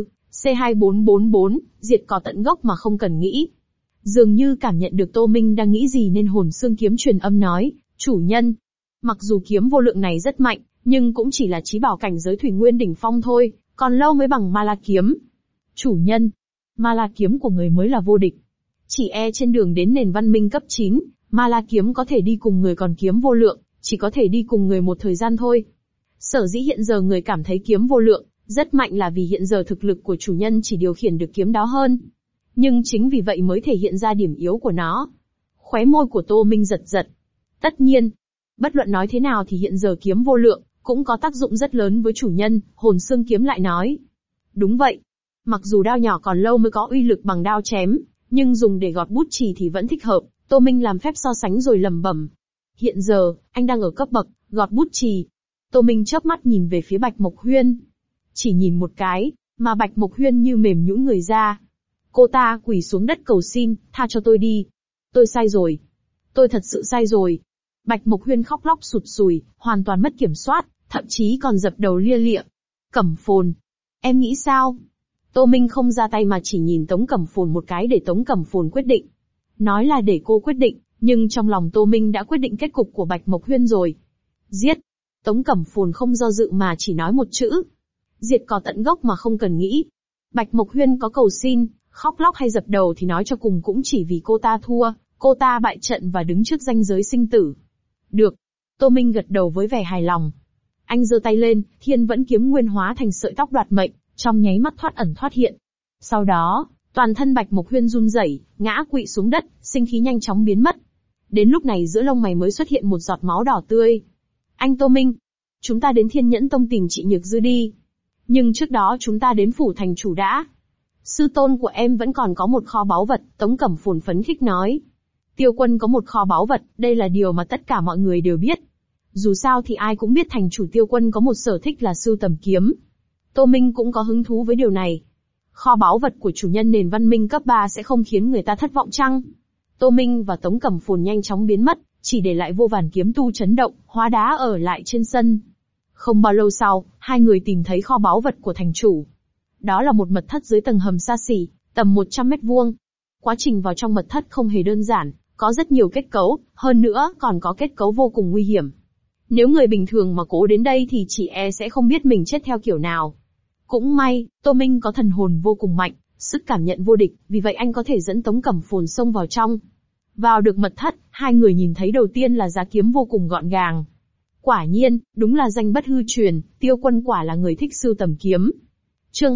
C2444, diệt cỏ tận gốc mà không cần nghĩ. Dường như cảm nhận được Tô Minh đang nghĩ gì nên hồn xương kiếm truyền âm nói, chủ nhân. Mặc dù kiếm vô lượng này rất mạnh, nhưng cũng chỉ là chí bảo cảnh giới thủy nguyên đỉnh phong thôi, còn lâu mới bằng Ma La kiếm. Chủ nhân, Ma La kiếm của người mới là vô địch. Chỉ e trên đường đến nền văn minh cấp 9, Ma La kiếm có thể đi cùng người còn kiếm vô lượng, chỉ có thể đi cùng người một thời gian thôi. Sở dĩ hiện giờ người cảm thấy kiếm vô lượng rất mạnh là vì hiện giờ thực lực của chủ nhân chỉ điều khiển được kiếm đó hơn. Nhưng chính vì vậy mới thể hiện ra điểm yếu của nó. Khóe môi của Tô Minh giật giật. Tất nhiên, bất luận nói thế nào thì hiện giờ kiếm vô lượng cũng có tác dụng rất lớn với chủ nhân, hồn xương kiếm lại nói. Đúng vậy. Mặc dù đao nhỏ còn lâu mới có uy lực bằng đao chém, nhưng dùng để gọt bút chì thì vẫn thích hợp. Tô Minh làm phép so sánh rồi lẩm bẩm. Hiện giờ, anh đang ở cấp bậc gọt bút chì. Tô Minh chớp mắt nhìn về phía Bạch Mộc Huyên. Chỉ nhìn một cái, mà Bạch Mộc Huyên như mềm nhũn người ra. Cô ta quỳ xuống đất cầu xin, tha cho tôi đi. Tôi sai rồi. Tôi thật sự sai rồi. Bạch Mộc Huyên khóc lóc sụt sùi, hoàn toàn mất kiểm soát, thậm chí còn dập đầu lia lịa. Cẩm Phồn. Em nghĩ sao? Tô Minh không ra tay mà chỉ nhìn Tống Cẩm Phồn một cái để Tống Cẩm Phồn quyết định. Nói là để cô quyết định, nhưng trong lòng Tô Minh đã quyết định kết cục của Bạch Mộc Huyên rồi. Giết. Tống Cẩm Phồn không do dự mà chỉ nói một chữ. Diệt cỏ tận gốc mà không cần nghĩ. Bạch Mộc Huyên có cầu xin, khóc lóc hay dập đầu thì nói cho cùng cũng chỉ vì cô ta thua, cô ta bại trận và đứng trước ranh giới sinh tử. Được. Tô Minh gật đầu với vẻ hài lòng. Anh giơ tay lên, Thiên Vẫn kiếm nguyên hóa thành sợi tóc đoạt mệnh, trong nháy mắt thoát ẩn thoát hiện. Sau đó, toàn thân Bạch Mộc Huyên run rẩy, ngã quỵ xuống đất, sinh khí nhanh chóng biến mất. Đến lúc này giữa lông mày mới xuất hiện một giọt máu đỏ tươi. Anh Tô Minh, chúng ta đến Thiên Nhẫn Tông tìm chị Nhược Dư đi. Nhưng trước đó chúng ta đến phủ thành chủ đã. Sư tôn của em vẫn còn có một kho báu vật, Tống Cẩm Phồn phấn khích nói. Tiêu Quân có một kho báu vật, đây là điều mà tất cả mọi người đều biết. Dù sao thì ai cũng biết thành chủ Tiêu Quân có một sở thích là sưu tầm kiếm. Tô Minh cũng có hứng thú với điều này. Kho báu vật của chủ nhân nền văn minh cấp 3 sẽ không khiến người ta thất vọng chăng? Tô Minh và Tống Cẩm Phồn nhanh chóng biến mất, chỉ để lại vô vàn kiếm tu chấn động, hóa đá ở lại trên sân. Không bao lâu sau, hai người tìm thấy kho báu vật của thành chủ. Đó là một mật thất dưới tầng hầm xa xỉ, tầm 100 mét vuông. Quá trình vào trong mật thất không hề đơn giản, có rất nhiều kết cấu, hơn nữa còn có kết cấu vô cùng nguy hiểm. Nếu người bình thường mà cố đến đây thì chỉ e sẽ không biết mình chết theo kiểu nào. Cũng may, Tô Minh có thần hồn vô cùng mạnh, sức cảm nhận vô địch, vì vậy anh có thể dẫn Tống Cẩm Phồn xông vào trong. Vào được mật thất, hai người nhìn thấy đầu tiên là giá kiếm vô cùng gọn gàng. Quả nhiên, đúng là danh bất hư truyền, Tiêu Quân quả là người thích sưu tầm kiếm. Chương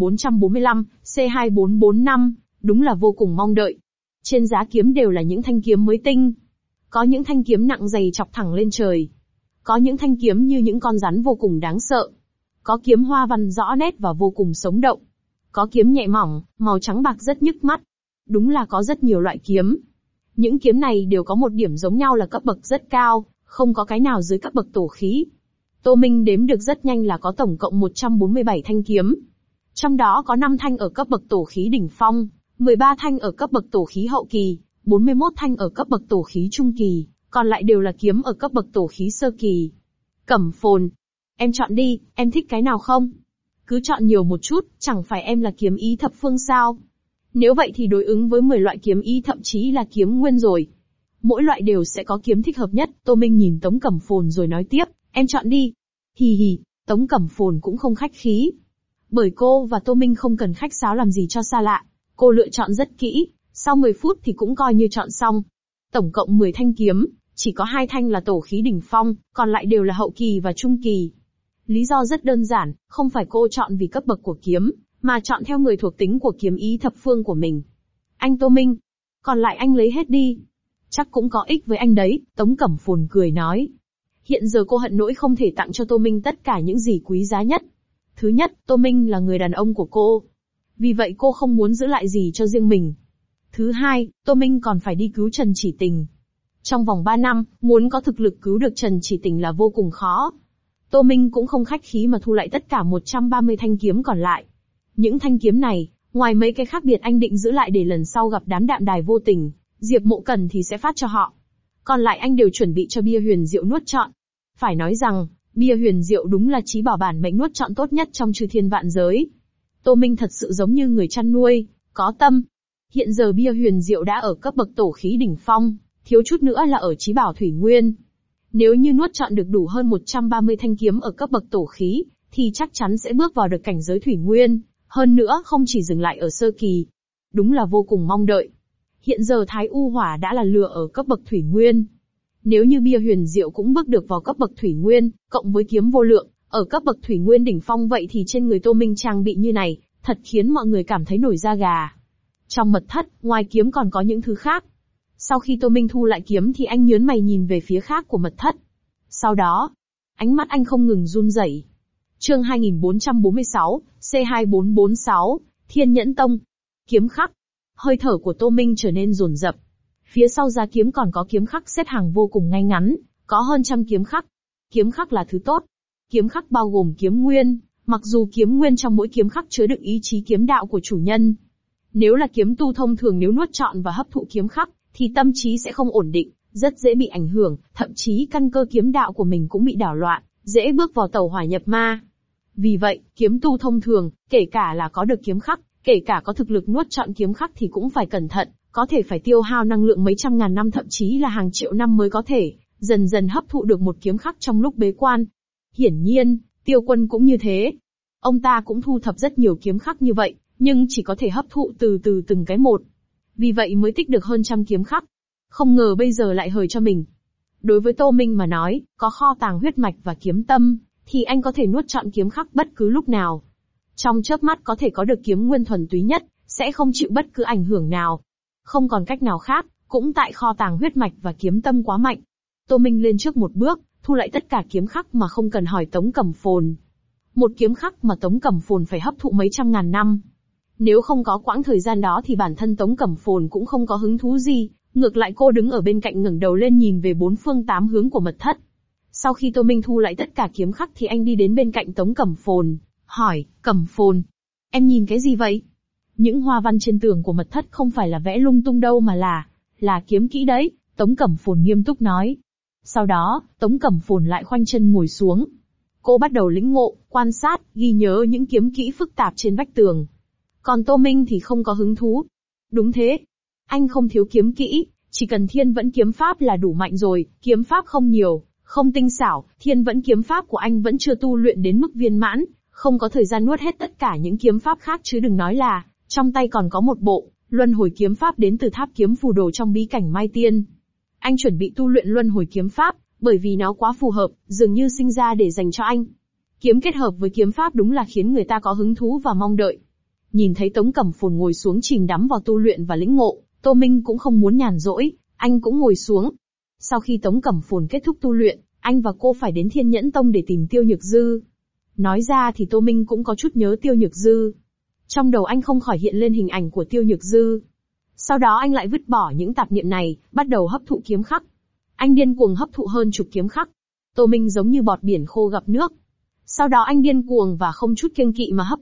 2445, C2445, đúng là vô cùng mong đợi. Trên giá kiếm đều là những thanh kiếm mới tinh. Có những thanh kiếm nặng dày chọc thẳng lên trời. Có những thanh kiếm như những con rắn vô cùng đáng sợ. Có kiếm hoa văn rõ nét và vô cùng sống động. Có kiếm nhẹ mỏng, màu trắng bạc rất nhức mắt. Đúng là có rất nhiều loại kiếm. Những kiếm này đều có một điểm giống nhau là cấp bậc rất cao, không có cái nào dưới cấp bậc tổ khí. Tô Minh đếm được rất nhanh là có tổng cộng 147 thanh kiếm. Trong đó có 5 thanh ở cấp bậc tổ khí đỉnh phong, 13 thanh ở cấp bậc tổ khí hậu kỳ, 41 thanh ở cấp bậc tổ khí trung kỳ, còn lại đều là kiếm ở cấp bậc tổ khí sơ kỳ. Cẩm phồn. Em chọn đi, em thích cái nào không? Cứ chọn nhiều một chút, chẳng phải em là kiếm ý thập phương sao? Nếu vậy thì đối ứng với 10 loại kiếm ý thậm chí là kiếm nguyên rồi. Mỗi loại đều sẽ có kiếm thích hợp nhất, Tô Minh nhìn Tống Cẩm Phồn rồi nói tiếp, em chọn đi. Hì hì, Tống Cẩm Phồn cũng không khách khí. Bởi cô và Tô Minh không cần khách sáo làm gì cho xa lạ. Cô lựa chọn rất kỹ, sau 10 phút thì cũng coi như chọn xong. Tổng cộng 10 thanh kiếm, chỉ có 2 thanh là tổ khí đỉnh phong, còn lại đều là hậu kỳ và trung kỳ. Lý do rất đơn giản, không phải cô chọn vì cấp bậc của kiếm, mà chọn theo 10 thuộc tính của kiếm ý thập phương của mình. Anh Tô Minh, còn lại anh lấy hết đi. Chắc cũng có ích với anh đấy, Tống Cẩm Phồn cười nói. Hiện giờ cô hận nỗi không thể tặng cho Tô Minh tất cả những gì quý giá nhất. Thứ nhất, Tô Minh là người đàn ông của cô. Vì vậy cô không muốn giữ lại gì cho riêng mình. Thứ hai, Tô Minh còn phải đi cứu Trần Chỉ Tình. Trong vòng 3 năm, muốn có thực lực cứu được Trần Chỉ Tình là vô cùng khó. Tô Minh cũng không khách khí mà thu lại tất cả 130 thanh kiếm còn lại. Những thanh kiếm này, ngoài mấy cái khác biệt anh định giữ lại để lần sau gặp đám đạm đài vô tình, Diệp Mộ cần thì sẽ phát cho họ. Còn lại anh đều chuẩn bị cho bia huyền diệu nuốt trọn. Phải nói rằng, bia huyền diệu đúng là chí bảo bản mệnh nuốt trọn tốt nhất trong chư thiên vạn giới. Tô Minh thật sự giống như người chăn nuôi, có tâm. Hiện giờ bia huyền diệu đã ở cấp bậc tổ khí đỉnh phong, thiếu chút nữa là ở chí bảo thủy nguyên. Nếu như nuốt trọn được đủ hơn 130 thanh kiếm ở cấp bậc tổ khí, thì chắc chắn sẽ bước vào được cảnh giới thủy nguyên, hơn nữa không chỉ dừng lại ở sơ kỳ. Đúng là vô cùng mong đợi. Hiện giờ Thái U Hỏa đã là lửa ở cấp bậc thủy nguyên. Nếu như bia huyền diệu cũng bước được vào cấp bậc thủy nguyên, cộng với kiếm vô lượng, ở cấp bậc thủy nguyên đỉnh phong vậy thì trên người Tô Minh trang bị như này, thật khiến mọi người cảm thấy nổi da gà. Trong mật thất, ngoài kiếm còn có những thứ khác. Sau khi Tô Minh thu lại kiếm thì anh nhớn mày nhìn về phía khác của mật thất. Sau đó, ánh mắt anh không ngừng run rẩy. Chương 2446, C2446, Thiên Nhẫn Tông. Kiếm khắc. Hơi thở của Tô Minh trở nên dồn dập. Phía sau giá kiếm còn có kiếm khắc xếp hàng vô cùng ngay ngắn, có hơn trăm kiếm khắc. Kiếm khắc là thứ tốt. Kiếm khắc bao gồm kiếm nguyên, mặc dù kiếm nguyên trong mỗi kiếm khắc chứa đựng ý chí kiếm đạo của chủ nhân. Nếu là kiếm tu thông thường nếu nuốt trọn và hấp thụ kiếm khắc, thì tâm trí sẽ không ổn định, rất dễ bị ảnh hưởng, thậm chí căn cơ kiếm đạo của mình cũng bị đảo loạn, dễ bước vào tẩu hỏa nhập ma. Vì vậy, kiếm tu thông thường, kể cả là có được kiếm khắc, kể cả có thực lực nuốt trọn kiếm khắc thì cũng phải cẩn thận, có thể phải tiêu hao năng lượng mấy trăm ngàn năm thậm chí là hàng triệu năm mới có thể dần dần hấp thụ được một kiếm khắc trong lúc bế quan. Hiển nhiên, Tiêu Quân cũng như thế. Ông ta cũng thu thập rất nhiều kiếm khắc như vậy, nhưng chỉ có thể hấp thụ từ từ từng cái một. Vì vậy mới tích được hơn trăm kiếm khắc. Không ngờ bây giờ lại hời cho mình. Đối với Tô Minh mà nói, có kho tàng huyết mạch và kiếm tâm, thì anh có thể nuốt trọn kiếm khắc bất cứ lúc nào. Trong chớp mắt có thể có được kiếm nguyên thuần túy nhất, sẽ không chịu bất cứ ảnh hưởng nào. Không còn cách nào khác, cũng tại kho tàng huyết mạch và kiếm tâm quá mạnh. Tô Minh lên trước một bước, thu lại tất cả kiếm khắc mà không cần hỏi Tống Cẩm Phồn. Một kiếm khắc mà Tống Cẩm Phồn phải hấp thụ mấy trăm ngàn năm. Nếu không có quãng thời gian đó thì bản thân Tống Cẩm Phồn cũng không có hứng thú gì, ngược lại cô đứng ở bên cạnh ngẩng đầu lên nhìn về bốn phương tám hướng của mật thất. Sau khi Tô Minh thu lại tất cả kiếm khắc thì anh đi đến bên cạnh Tống Cẩm Phồn, hỏi, Cẩm Phồn, em nhìn cái gì vậy? Những hoa văn trên tường của mật thất không phải là vẽ lung tung đâu mà là kiếm kỹ đấy, Tống Cẩm Phồn nghiêm túc nói. Sau đó, Tống Cẩm Phồn lại khoanh chân ngồi xuống. Cô bắt đầu lĩnh ngộ, quan sát, ghi nhớ những kiếm kỹ phức tạp trên vách tường. Còn Tô Minh thì không có hứng thú. Đúng thế. Anh không thiếu kiếm kỹ, chỉ cần Thiên Vẫn kiếm pháp là đủ mạnh rồi, kiếm pháp không nhiều, không tinh xảo, Thiên Vẫn kiếm pháp của anh vẫn chưa tu luyện đến mức viên mãn, không có thời gian nuốt hết tất cả những kiếm pháp khác chứ đừng nói là, trong tay còn có một bộ, luân hồi kiếm pháp đến từ tháp kiếm phù đồ trong bí cảnh Mai Tiên. Anh chuẩn bị tu luyện luân hồi kiếm pháp, bởi vì nó quá phù hợp, dường như sinh ra để dành cho anh. Kiếm kết hợp với kiếm pháp đúng là khiến người ta có hứng thú và mong đợi. Nhìn thấy Tống Cẩm Phồn ngồi xuống chìm đắm vào tu luyện và lĩnh ngộ, Tô Minh cũng không muốn nhàn rỗi, anh cũng ngồi xuống. Sau khi Tống Cẩm Phồn kết thúc tu luyện, anh và cô phải đến Thiên Nhẫn Tông để tìm Tiêu Nhược Dư. Nói ra thì Tô Minh cũng có chút nhớ Tiêu Nhược Dư. Trong đầu anh không khỏi hiện lên hình ảnh của Tiêu Nhược Dư. Sau đó anh lại vứt bỏ những tạp niệm này, bắt đầu hấp thụ kiếm khắc. Anh điên cuồng hấp thụ hơn chục kiếm khắc. Tô Minh giống như bọt biển khô gặp nước. Sau đó anh điên cuồng và không chút kiêng kỵ mà hấp thụ,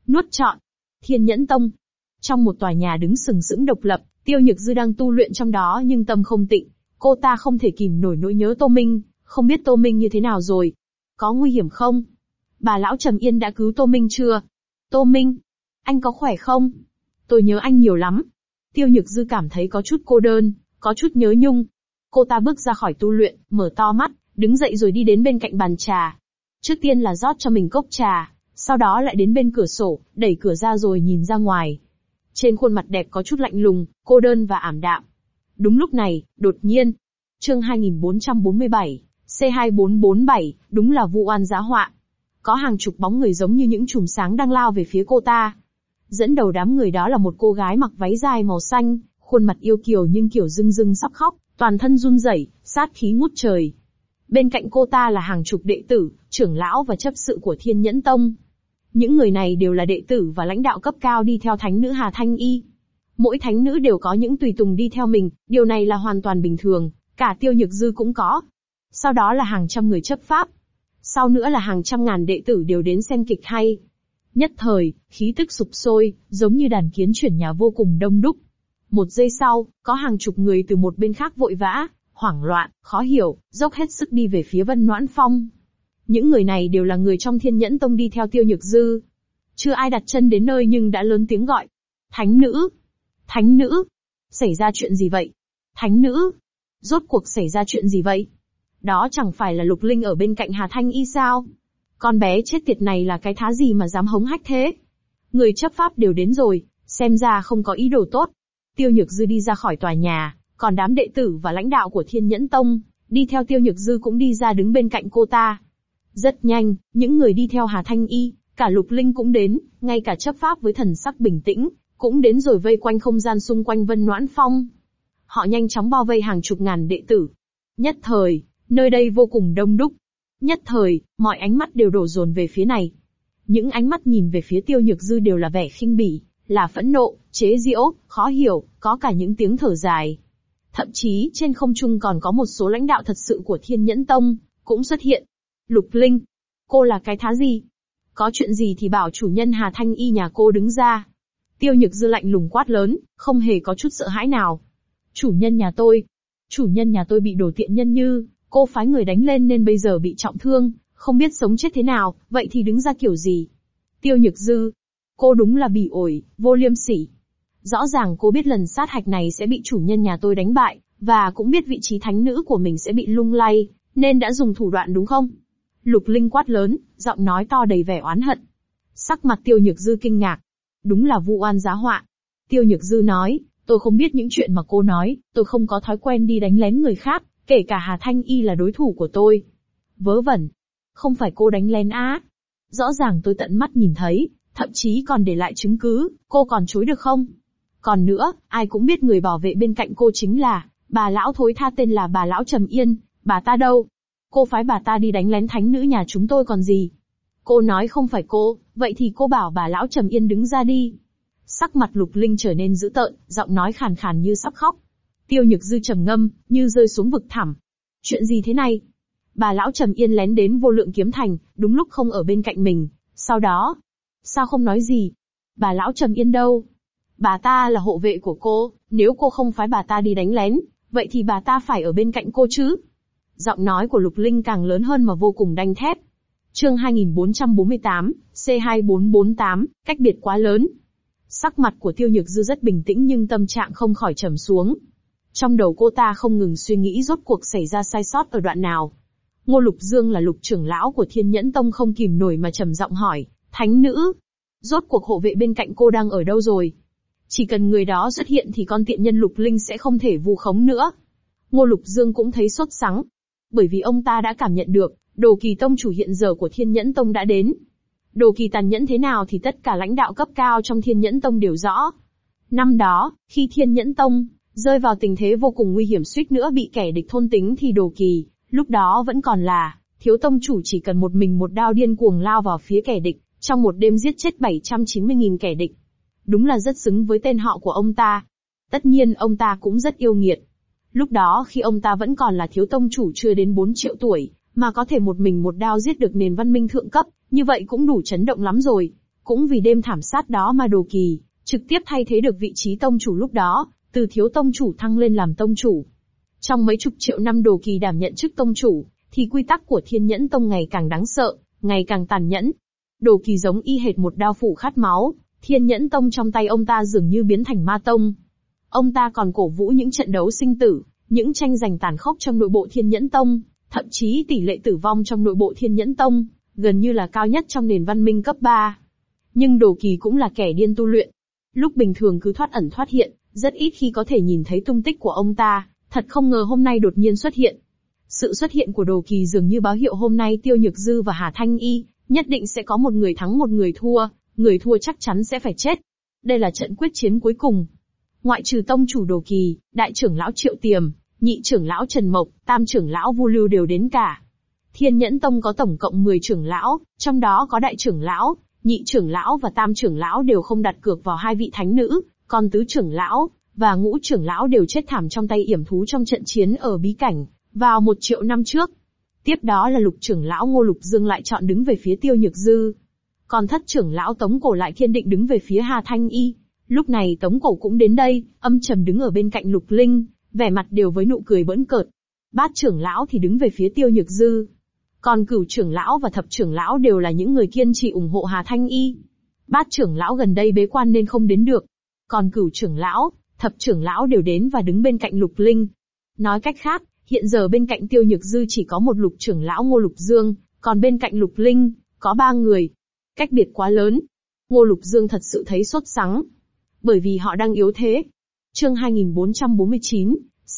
Nuốt trọn. Thiên Nhẫn Tông. Trong một tòa nhà đứng sừng sững độc lập, Tiêu Nhược Dư đang tu luyện trong đó nhưng tâm không tịnh. Cô ta không thể kìm nổi nỗi nhớ Tô Minh, không biết Tô Minh như thế nào rồi. Có nguy hiểm không? Bà lão Trầm Yên đã cứu Tô Minh chưa? Tô Minh, anh có khỏe không? Tôi nhớ anh nhiều lắm. Tiêu Nhược Dư cảm thấy có chút cô đơn, có chút nhớ nhung. Cô ta bước ra khỏi tu luyện, mở to mắt, đứng dậy rồi đi đến bên cạnh bàn trà. Trước tiên là rót cho mình cốc trà, sau đó lại đến bên cửa sổ, đẩy cửa ra rồi nhìn ra ngoài. Trên khuôn mặt đẹp có chút lạnh lùng, cô đơn và ảm đạm. Đúng lúc này, đột nhiên, chương 2447, C2447, đúng là vụ oan giá họa. Có hàng chục bóng người giống như những chùm sáng đang lao về phía cô ta. Dẫn đầu đám người đó là một cô gái mặc váy dài màu xanh, khuôn mặt yêu kiều nhưng kiểu rưng rưng sắp khóc, toàn thân run rẩy, sát khí ngút trời. Bên cạnh cô ta là hàng chục đệ tử, trưởng lão và chấp sự của Thiên Nhẫn Tông. Những người này đều là đệ tử và lãnh đạo cấp cao đi theo thánh nữ Hà Thanh Y. Mỗi thánh nữ đều có những tùy tùng đi theo mình, điều này là hoàn toàn bình thường, cả Tiêu Nhược Dư cũng có. Sau đó là hàng trăm người chấp pháp. Sau nữa là hàng trăm ngàn đệ tử đều đến xem kịch hay. Nhất thời, khí tức sục sôi, giống như đàn kiến chuyển nhà vô cùng đông đúc. Một giây sau, có hàng chục người từ một bên khác vội vã, hoảng loạn, khó hiểu, dốc hết sức đi về phía Vân Noãn Phong. Những người này đều là người trong Thiên Nhẫn Tông đi theo Tiêu Nhược Dư. Chưa ai đặt chân đến nơi nhưng đã lớn tiếng gọi. Thánh nữ! Thánh nữ! Xảy ra chuyện gì vậy? Thánh nữ! Rốt cuộc xảy ra chuyện gì vậy? Đó chẳng phải là Lục Linh ở bên cạnh Hà Thanh Y sao? Con bé chết tiệt này là cái thá gì mà dám hống hách thế? Người chấp pháp đều đến rồi, xem ra không có ý đồ tốt. Tiêu Nhược Dư đi ra khỏi tòa nhà, còn đám đệ tử và lãnh đạo của Thiên Nhẫn Tông, đi theo Tiêu Nhược Dư cũng đi ra đứng bên cạnh cô ta. Rất nhanh, những người đi theo Hà Thanh Y, cả Lục Linh cũng đến, ngay cả chấp pháp với thần sắc bình tĩnh, cũng đến rồi vây quanh không gian xung quanh Vân Noãn Phong. Họ nhanh chóng bao vây hàng chục ngàn đệ tử. Nhất thời, nơi đây vô cùng đông đúc. Nhất thời, mọi ánh mắt đều đổ dồn về phía này. Những ánh mắt nhìn về phía Tiêu Nhược Dư đều là vẻ khinh bỉ, là phẫn nộ, chế giễu, khó hiểu, có cả những tiếng thở dài. Thậm chí trên không trung còn có một số lãnh đạo thật sự của Thiên Nhẫn Tông, cũng xuất hiện. Lục Linh, cô là cái thá gì? Có chuyện gì thì bảo chủ nhân Hà Thanh Y nhà cô đứng ra. Tiêu Nhược Dư lạnh lùng quát lớn, không hề có chút sợ hãi nào. Chủ nhân nhà tôi bị đồ tiện nhân như, cô phái người đánh lên nên bây giờ bị trọng thương, không biết sống chết thế nào, vậy thì đứng ra kiểu gì? Tiêu Nhược Dư, cô đúng là bỉ ổi, vô liêm sỉ. Rõ ràng cô biết lần sát hạch này sẽ bị chủ nhân nhà tôi đánh bại, và cũng biết vị trí thánh nữ của mình sẽ bị lung lay, nên đã dùng thủ đoạn đúng không? Lục Linh quát lớn, giọng nói to đầy vẻ oán hận. Sắc mặt Tiêu Nhược Dư kinh ngạc. Đúng là vụ oan giá họa. Tiêu Nhược Dư nói, tôi không biết những chuyện mà cô nói, tôi không có thói quen đi đánh lén người khác, kể cả Hà Thanh Y là đối thủ của tôi. Vớ vẩn. Không phải cô đánh lén á. Rõ ràng tôi tận mắt nhìn thấy, thậm chí còn để lại chứng cứ, cô còn chối được không? Còn nữa, ai cũng biết người bảo vệ bên cạnh cô chính là, bà lão thối tha tên là bà lão Trầm Yên, bà ta đâu? Cô phái bà ta đi đánh lén thánh nữ nhà chúng tôi còn gì? Cô nói không phải cô, vậy thì cô bảo bà lão Trầm Yên đứng ra đi. Sắc mặt Lục Linh trở nên dữ tợn, giọng nói khàn khàn như sắp khóc. Tiêu Nhược Dư trầm ngâm, như rơi xuống vực thẳm. Chuyện gì thế này? Bà lão Trầm Yên lén đến Vô Lượng Kiếm Thành, đúng lúc không ở bên cạnh mình. Sau đó, sao không nói gì? Bà lão Trầm Yên đâu? Bà ta là hộ vệ của cô, nếu cô không phái bà ta đi đánh lén, vậy thì bà ta phải ở bên cạnh cô chứ? Giọng nói của Lục Linh càng lớn hơn mà vô cùng đanh thép. Chương 2448, C2448, cách biệt quá lớn. Sắc mặt của Tiêu Nhược Dư rất bình tĩnh nhưng tâm trạng không khỏi trầm xuống. Trong đầu cô ta không ngừng suy nghĩ rốt cuộc xảy ra sai sót ở đoạn nào. Ngô Lục Dương là Lục trưởng lão của Thiên Nhẫn Tông không kìm nổi mà trầm giọng hỏi, thánh nữ, rốt cuộc hộ vệ bên cạnh cô đang ở đâu rồi? Chỉ cần người đó xuất hiện thì con tiện nhân Lục Linh sẽ không thể vu khống nữa. Ngô Lục Dương cũng thấy sốt sắng. Bởi vì ông ta đã cảm nhận được, Đồ Kỳ tông chủ hiện giờ của Thiên Nhẫn Tông đã đến. Đồ Kỳ tàn nhẫn thế nào thì tất cả lãnh đạo cấp cao trong Thiên Nhẫn Tông đều rõ. Năm đó, khi Thiên Nhẫn Tông rơi vào tình thế vô cùng nguy hiểm suýt nữa bị kẻ địch thôn tính thì Đồ Kỳ, lúc đó vẫn còn là thiếu tông chủ chỉ cần một mình một đao điên cuồng lao vào phía kẻ địch, trong một đêm giết chết 790.000 kẻ địch. Đúng là rất xứng với tên họ của ông ta. Tất nhiên ông ta cũng rất yêu nghiệt. Lúc đó khi ông ta vẫn còn là thiếu tông chủ chưa đến 4 triệu tuổi, mà có thể một mình một đao giết được nền văn minh thượng cấp, như vậy cũng đủ chấn động lắm rồi. Cũng vì đêm thảm sát đó mà Đồ Kỳ trực tiếp thay thế được vị trí tông chủ lúc đó, từ thiếu tông chủ thăng lên làm tông chủ. Trong mấy chục triệu năm Đồ Kỳ đảm nhận chức tông chủ, thì quy tắc của Thiên Nhẫn Tông ngày càng đáng sợ, ngày càng tàn nhẫn. Đồ Kỳ giống y hệt một đao phủ khát máu, Thiên Nhẫn Tông trong tay ông ta dường như biến thành ma tông. Ông ta còn cổ vũ những trận đấu sinh tử, những tranh giành tàn khốc trong nội bộ Thiên Nhẫn Tông, thậm chí tỷ lệ tử vong trong nội bộ Thiên Nhẫn Tông, gần như là cao nhất trong nền văn minh cấp 3. Nhưng Đồ Kỳ cũng là kẻ điên tu luyện. Lúc bình thường cứ thoát ẩn thoát hiện, rất ít khi có thể nhìn thấy tung tích của ông ta, thật không ngờ hôm nay đột nhiên xuất hiện. Sự xuất hiện của Đồ Kỳ dường như báo hiệu hôm nay Tiêu Nhược Dư và Hà Thanh Y, nhất định sẽ có một người thắng một người thua chắc chắn sẽ phải chết. Đây là trận quyết chiến cuối cùng. Ngoại trừ tông chủ Đồ Kỳ, đại trưởng lão Triệu Tiềm, nhị trưởng lão Trần Mộc, tam trưởng lão Vu Lưu đều đến cả. Thiên Nhẫn Tông có tổng cộng 10 trưởng lão, trong đó có đại trưởng lão, nhị trưởng lão và tam trưởng lão đều không đặt cược vào hai vị thánh nữ, còn tứ trưởng lão và ngũ trưởng lão đều chết thảm trong tay yểm thú trong trận chiến ở bí cảnh, vào 1 triệu năm trước. Tiếp đó là lục trưởng lão Ngô Lục Dương lại chọn đứng về phía Tiêu Nhược Dư. Còn thất trưởng lão Tống Cổ lại kiên định đứng về phía Hà Thanh Y. Lúc này Tống Cổ cũng đến đây, âm trầm đứng ở bên cạnh Lục Linh, vẻ mặt đều với nụ cười bỡn cợt. Bát trưởng lão thì đứng về phía Tiêu Nhược Dư. Còn cửu trưởng lão và thập trưởng lão đều là những người kiên trì ủng hộ Hà Thanh Y. Bát trưởng lão gần đây bế quan nên không đến được. Còn cửu trưởng lão, thập trưởng lão đều đến và đứng bên cạnh Lục Linh. Nói cách khác, hiện giờ bên cạnh Tiêu Nhược Dư chỉ có một lục trưởng lão Ngô Lục Dương, còn bên cạnh Lục Linh, có 3 người. Cách biệt quá lớn. Ngô Lục Dương thật sự thấy sốt sắng. Bởi vì họ đang yếu thế. Chương 2449,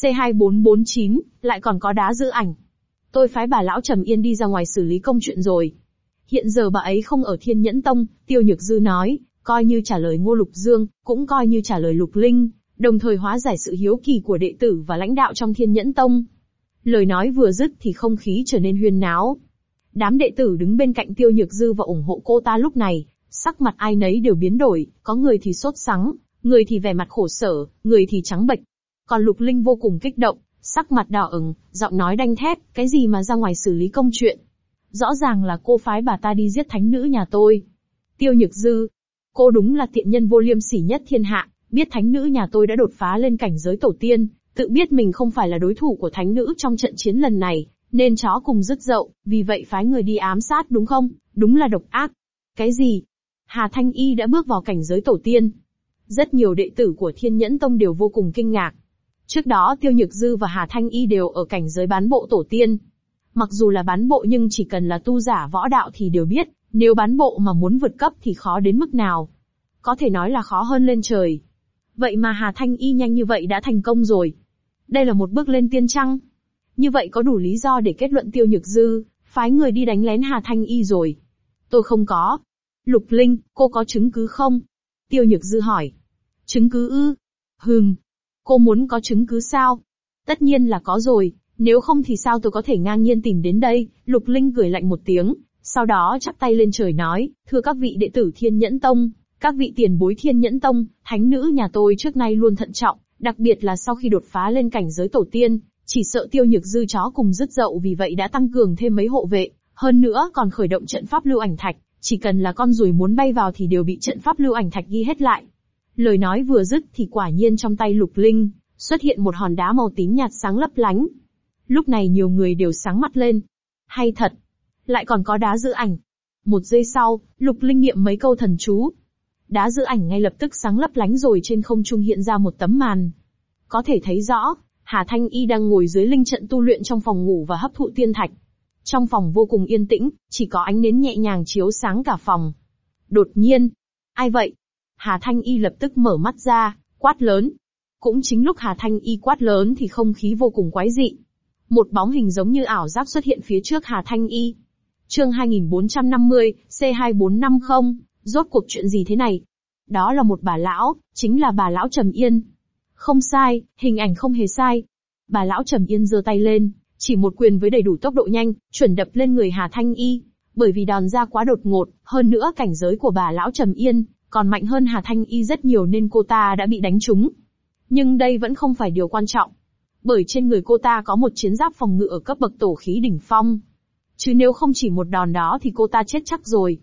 C2449, lại còn có đá giữ ảnh. Tôi phái bà lão Trầm Yên đi ra ngoài xử lý công chuyện rồi. Hiện giờ bà ấy không ở Thiên Nhẫn Tông, Tiêu Nhược Dư nói, coi như trả lời Ngô Lục Dương, cũng coi như trả lời Lục Linh, đồng thời hóa giải sự hiếu kỳ của đệ tử và lãnh đạo trong Thiên Nhẫn Tông. Lời nói vừa dứt thì không khí trở nên huyên náo. Đám đệ tử đứng bên cạnh Tiêu Nhược Dư và ủng hộ cô ta lúc này, sắc mặt ai nấy đều biến đổi, có người thì sốt sắng, người thì vẻ mặt khổ sở, người thì trắng bệch. Còn Lục Linh vô cùng kích động, sắc mặt đỏ ửng, giọng nói đanh thép, cái gì mà ra ngoài xử lý công chuyện. Rõ ràng là cô phái bà ta đi giết thánh nữ nhà tôi. Tiêu Nhược Dư, cô đúng là tiện nhân vô liêm sỉ nhất thiên hạ, biết thánh nữ nhà tôi đã đột phá lên cảnh giới tổ tiên, tự biết mình không phải là đối thủ của thánh nữ trong trận chiến lần này, nên chó cùng rứt dậu, vì vậy phái người đi ám sát đúng không? Đúng là độc ác. Cái gì? Hà Thanh Y đã bước vào cảnh giới tổ tiên. Rất nhiều đệ tử của Thiên Nhẫn Tông đều vô cùng kinh ngạc. Trước đó Tiêu Nhược Dư và Hà Thanh Y đều ở cảnh giới bán bộ tổ tiên. Mặc dù là bán bộ nhưng chỉ cần là tu giả võ đạo thì đều biết, nếu bán bộ mà muốn vượt cấp thì khó đến mức nào. Có thể nói là khó hơn lên trời. Vậy mà Hà Thanh Y nhanh như vậy đã thành công rồi. Đây là một bước lên tiên trăng. Như vậy có đủ lý do để kết luận Tiêu Nhược Dư phái người đi đánh lén Hà Thanh Y rồi. Tôi không có. Lục Linh, cô có chứng cứ không? Tiêu Nhược Dư hỏi. Chứng cứ ư? Cô muốn có chứng cứ sao? Tất nhiên là có rồi, nếu không thì sao tôi có thể ngang nhiên tìm đến đây? Lục Linh cười lạnh một tiếng, sau đó chắp tay lên trời nói, thưa các vị đệ tử Thiên Nhẫn Tông, các vị tiền bối Thiên Nhẫn Tông, thánh nữ nhà tôi trước nay luôn thận trọng, đặc biệt là sau khi đột phá lên cảnh giới tổ tiên, chỉ sợ Tiêu Nhược Dư chó cùng rứt dậu, vì vậy đã tăng cường thêm mấy hộ vệ, hơn nữa còn khởi động trận pháp lưu ảnh thạch, chỉ cần là con ruồi muốn bay vào thì đều bị trận pháp lưu ảnh thạch ghi hết lại. Lời nói vừa dứt thì quả nhiên trong tay Lục Linh xuất hiện một hòn đá màu tím nhạt sáng lấp lánh. Lúc này nhiều người đều sáng mắt lên. Hay thật, lại còn có đá giữ ảnh. Một giây sau, Lục Linh niệm mấy câu thần chú. Đá giữ ảnh ngay lập tức sáng lấp lánh rồi trên không trung hiện ra một tấm màn. Có thể thấy rõ, Hà Thanh Y đang ngồi dưới linh trận tu luyện trong phòng ngủ và hấp thụ tiên thạch. Trong phòng vô cùng yên tĩnh, chỉ có ánh nến nhẹ nhàng chiếu sáng cả phòng. Đột nhiên, ai vậy? Hà Thanh Y lập tức mở mắt ra, quát lớn. Cũng chính lúc Hà Thanh Y quát lớn thì không khí vô cùng quái dị. Một bóng hình giống như ảo giác xuất hiện phía trước Hà Thanh Y. Chương 2450, C2450, rốt cuộc chuyện gì thế này? Đó là một bà lão, chính là bà lão Trầm Yên. Không sai, hình ảnh không hề sai. Bà lão Trầm Yên giơ tay lên, chỉ một quyền với đầy đủ tốc độ nhanh, chuẩn đập lên người Hà Thanh Y. Bởi vì đòn ra quá đột ngột, hơn nữa cảnh giới của bà lão Trầm Yên còn mạnh hơn Hà Thanh Y rất nhiều nên cô ta đã bị đánh trúng. Nhưng đây vẫn không phải điều quan trọng. Bởi trên người cô ta có một chiến giáp phòng ngự ở cấp bậc tổ khí đỉnh phong. Chứ nếu không chỉ một đòn đó thì cô ta chết chắc rồi.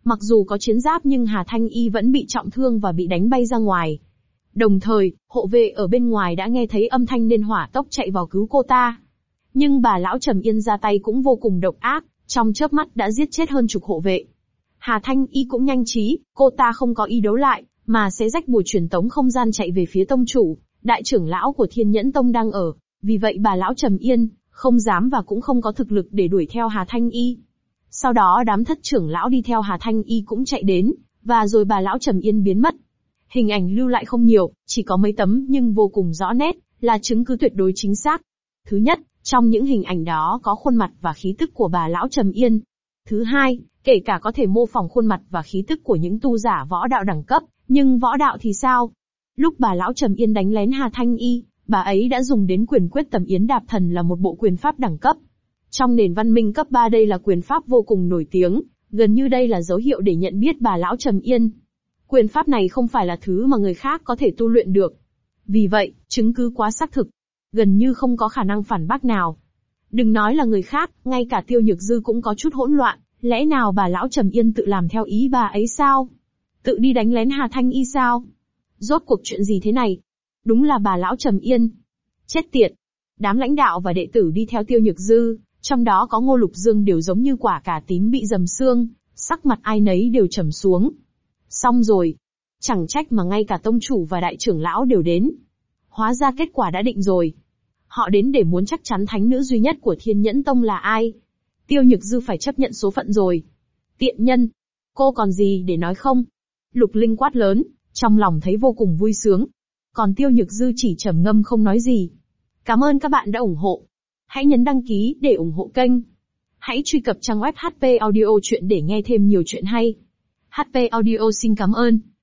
Mặc dù có chiến giáp nhưng Hà Thanh Y vẫn bị trọng thương và bị đánh bay ra ngoài. Đồng thời, hộ vệ ở bên ngoài đã nghe thấy âm thanh nên hỏa tốc chạy vào cứu cô ta. Nhưng bà lão Trầm Yên ra tay cũng vô cùng độc ác, trong chớp mắt đã giết chết hơn chục hộ vệ. Hà Thanh Y cũng nhanh trí, cô ta không có ý đấu lại, mà xé rách bùa truyền tống không gian chạy về phía tông chủ, đại trưởng lão của Thiên Nhẫn Tông đang ở. Vì vậy bà lão Trầm Yên không dám và cũng không có thực lực để đuổi theo Hà Thanh Y. Sau đó đám thất trưởng lão đi theo Hà Thanh Y cũng chạy đến, và rồi bà lão Trầm Yên biến mất. Hình ảnh lưu lại không nhiều, chỉ có mấy tấm nhưng vô cùng rõ nét, là chứng cứ tuyệt đối chính xác. Thứ nhất, trong những hình ảnh đó có khuôn mặt và khí tức của bà lão Trầm Yên. Thứ hai, kể cả có thể mô phỏng khuôn mặt và khí tức của những tu giả võ đạo đẳng cấp, nhưng võ đạo thì sao? Lúc bà lão Trầm Yên đánh lén Hà Thanh Y, bà ấy đã dùng đến quyền quyết Tầm Yến Đạp Thần là một bộ quyền pháp đẳng cấp. Trong nền văn minh cấp 3 đây là quyền pháp vô cùng nổi tiếng, gần như đây là dấu hiệu để nhận biết bà lão Trầm Yên. Quyền pháp này không phải là thứ mà người khác có thể tu luyện được. Vì vậy, chứng cứ quá xác thực, gần như không có khả năng phản bác nào. Đừng nói là người khác, ngay cả Tiêu Nhược Dư cũng có chút hỗn loạn, lẽ nào bà lão Trầm Yên tự làm theo ý bà ấy sao? Tự đi đánh lén Hà Thanh Y sao? Rốt cuộc chuyện gì thế này? Đúng là bà lão Trầm Yên. Chết tiệt! Đám lãnh đạo và đệ tử đi theo Tiêu Nhược Dư, trong đó có Ngô Lục Dương đều giống như quả cà tím bị dầm xương, sắc mặt ai nấy đều trầm xuống. Xong rồi. Chẳng trách mà ngay cả tông chủ và đại trưởng lão đều đến. Hóa ra kết quả đã định rồi. Họ đến để muốn chắc chắn thánh nữ duy nhất của Thiên Nhẫn Tông là ai. Tiêu Nhược Dư phải chấp nhận số phận rồi. Tiện nhân! Cô còn gì để nói không? Lục Linh quát lớn, trong lòng thấy vô cùng vui sướng. Còn Tiêu Nhược Dư chỉ trầm ngâm không nói gì. Cảm ơn các bạn đã ủng hộ. Hãy nhấn đăng ký để ủng hộ kênh. Hãy truy cập trang web HP Audio Chuyện để nghe thêm nhiều chuyện hay. HP Audio xin cảm ơn.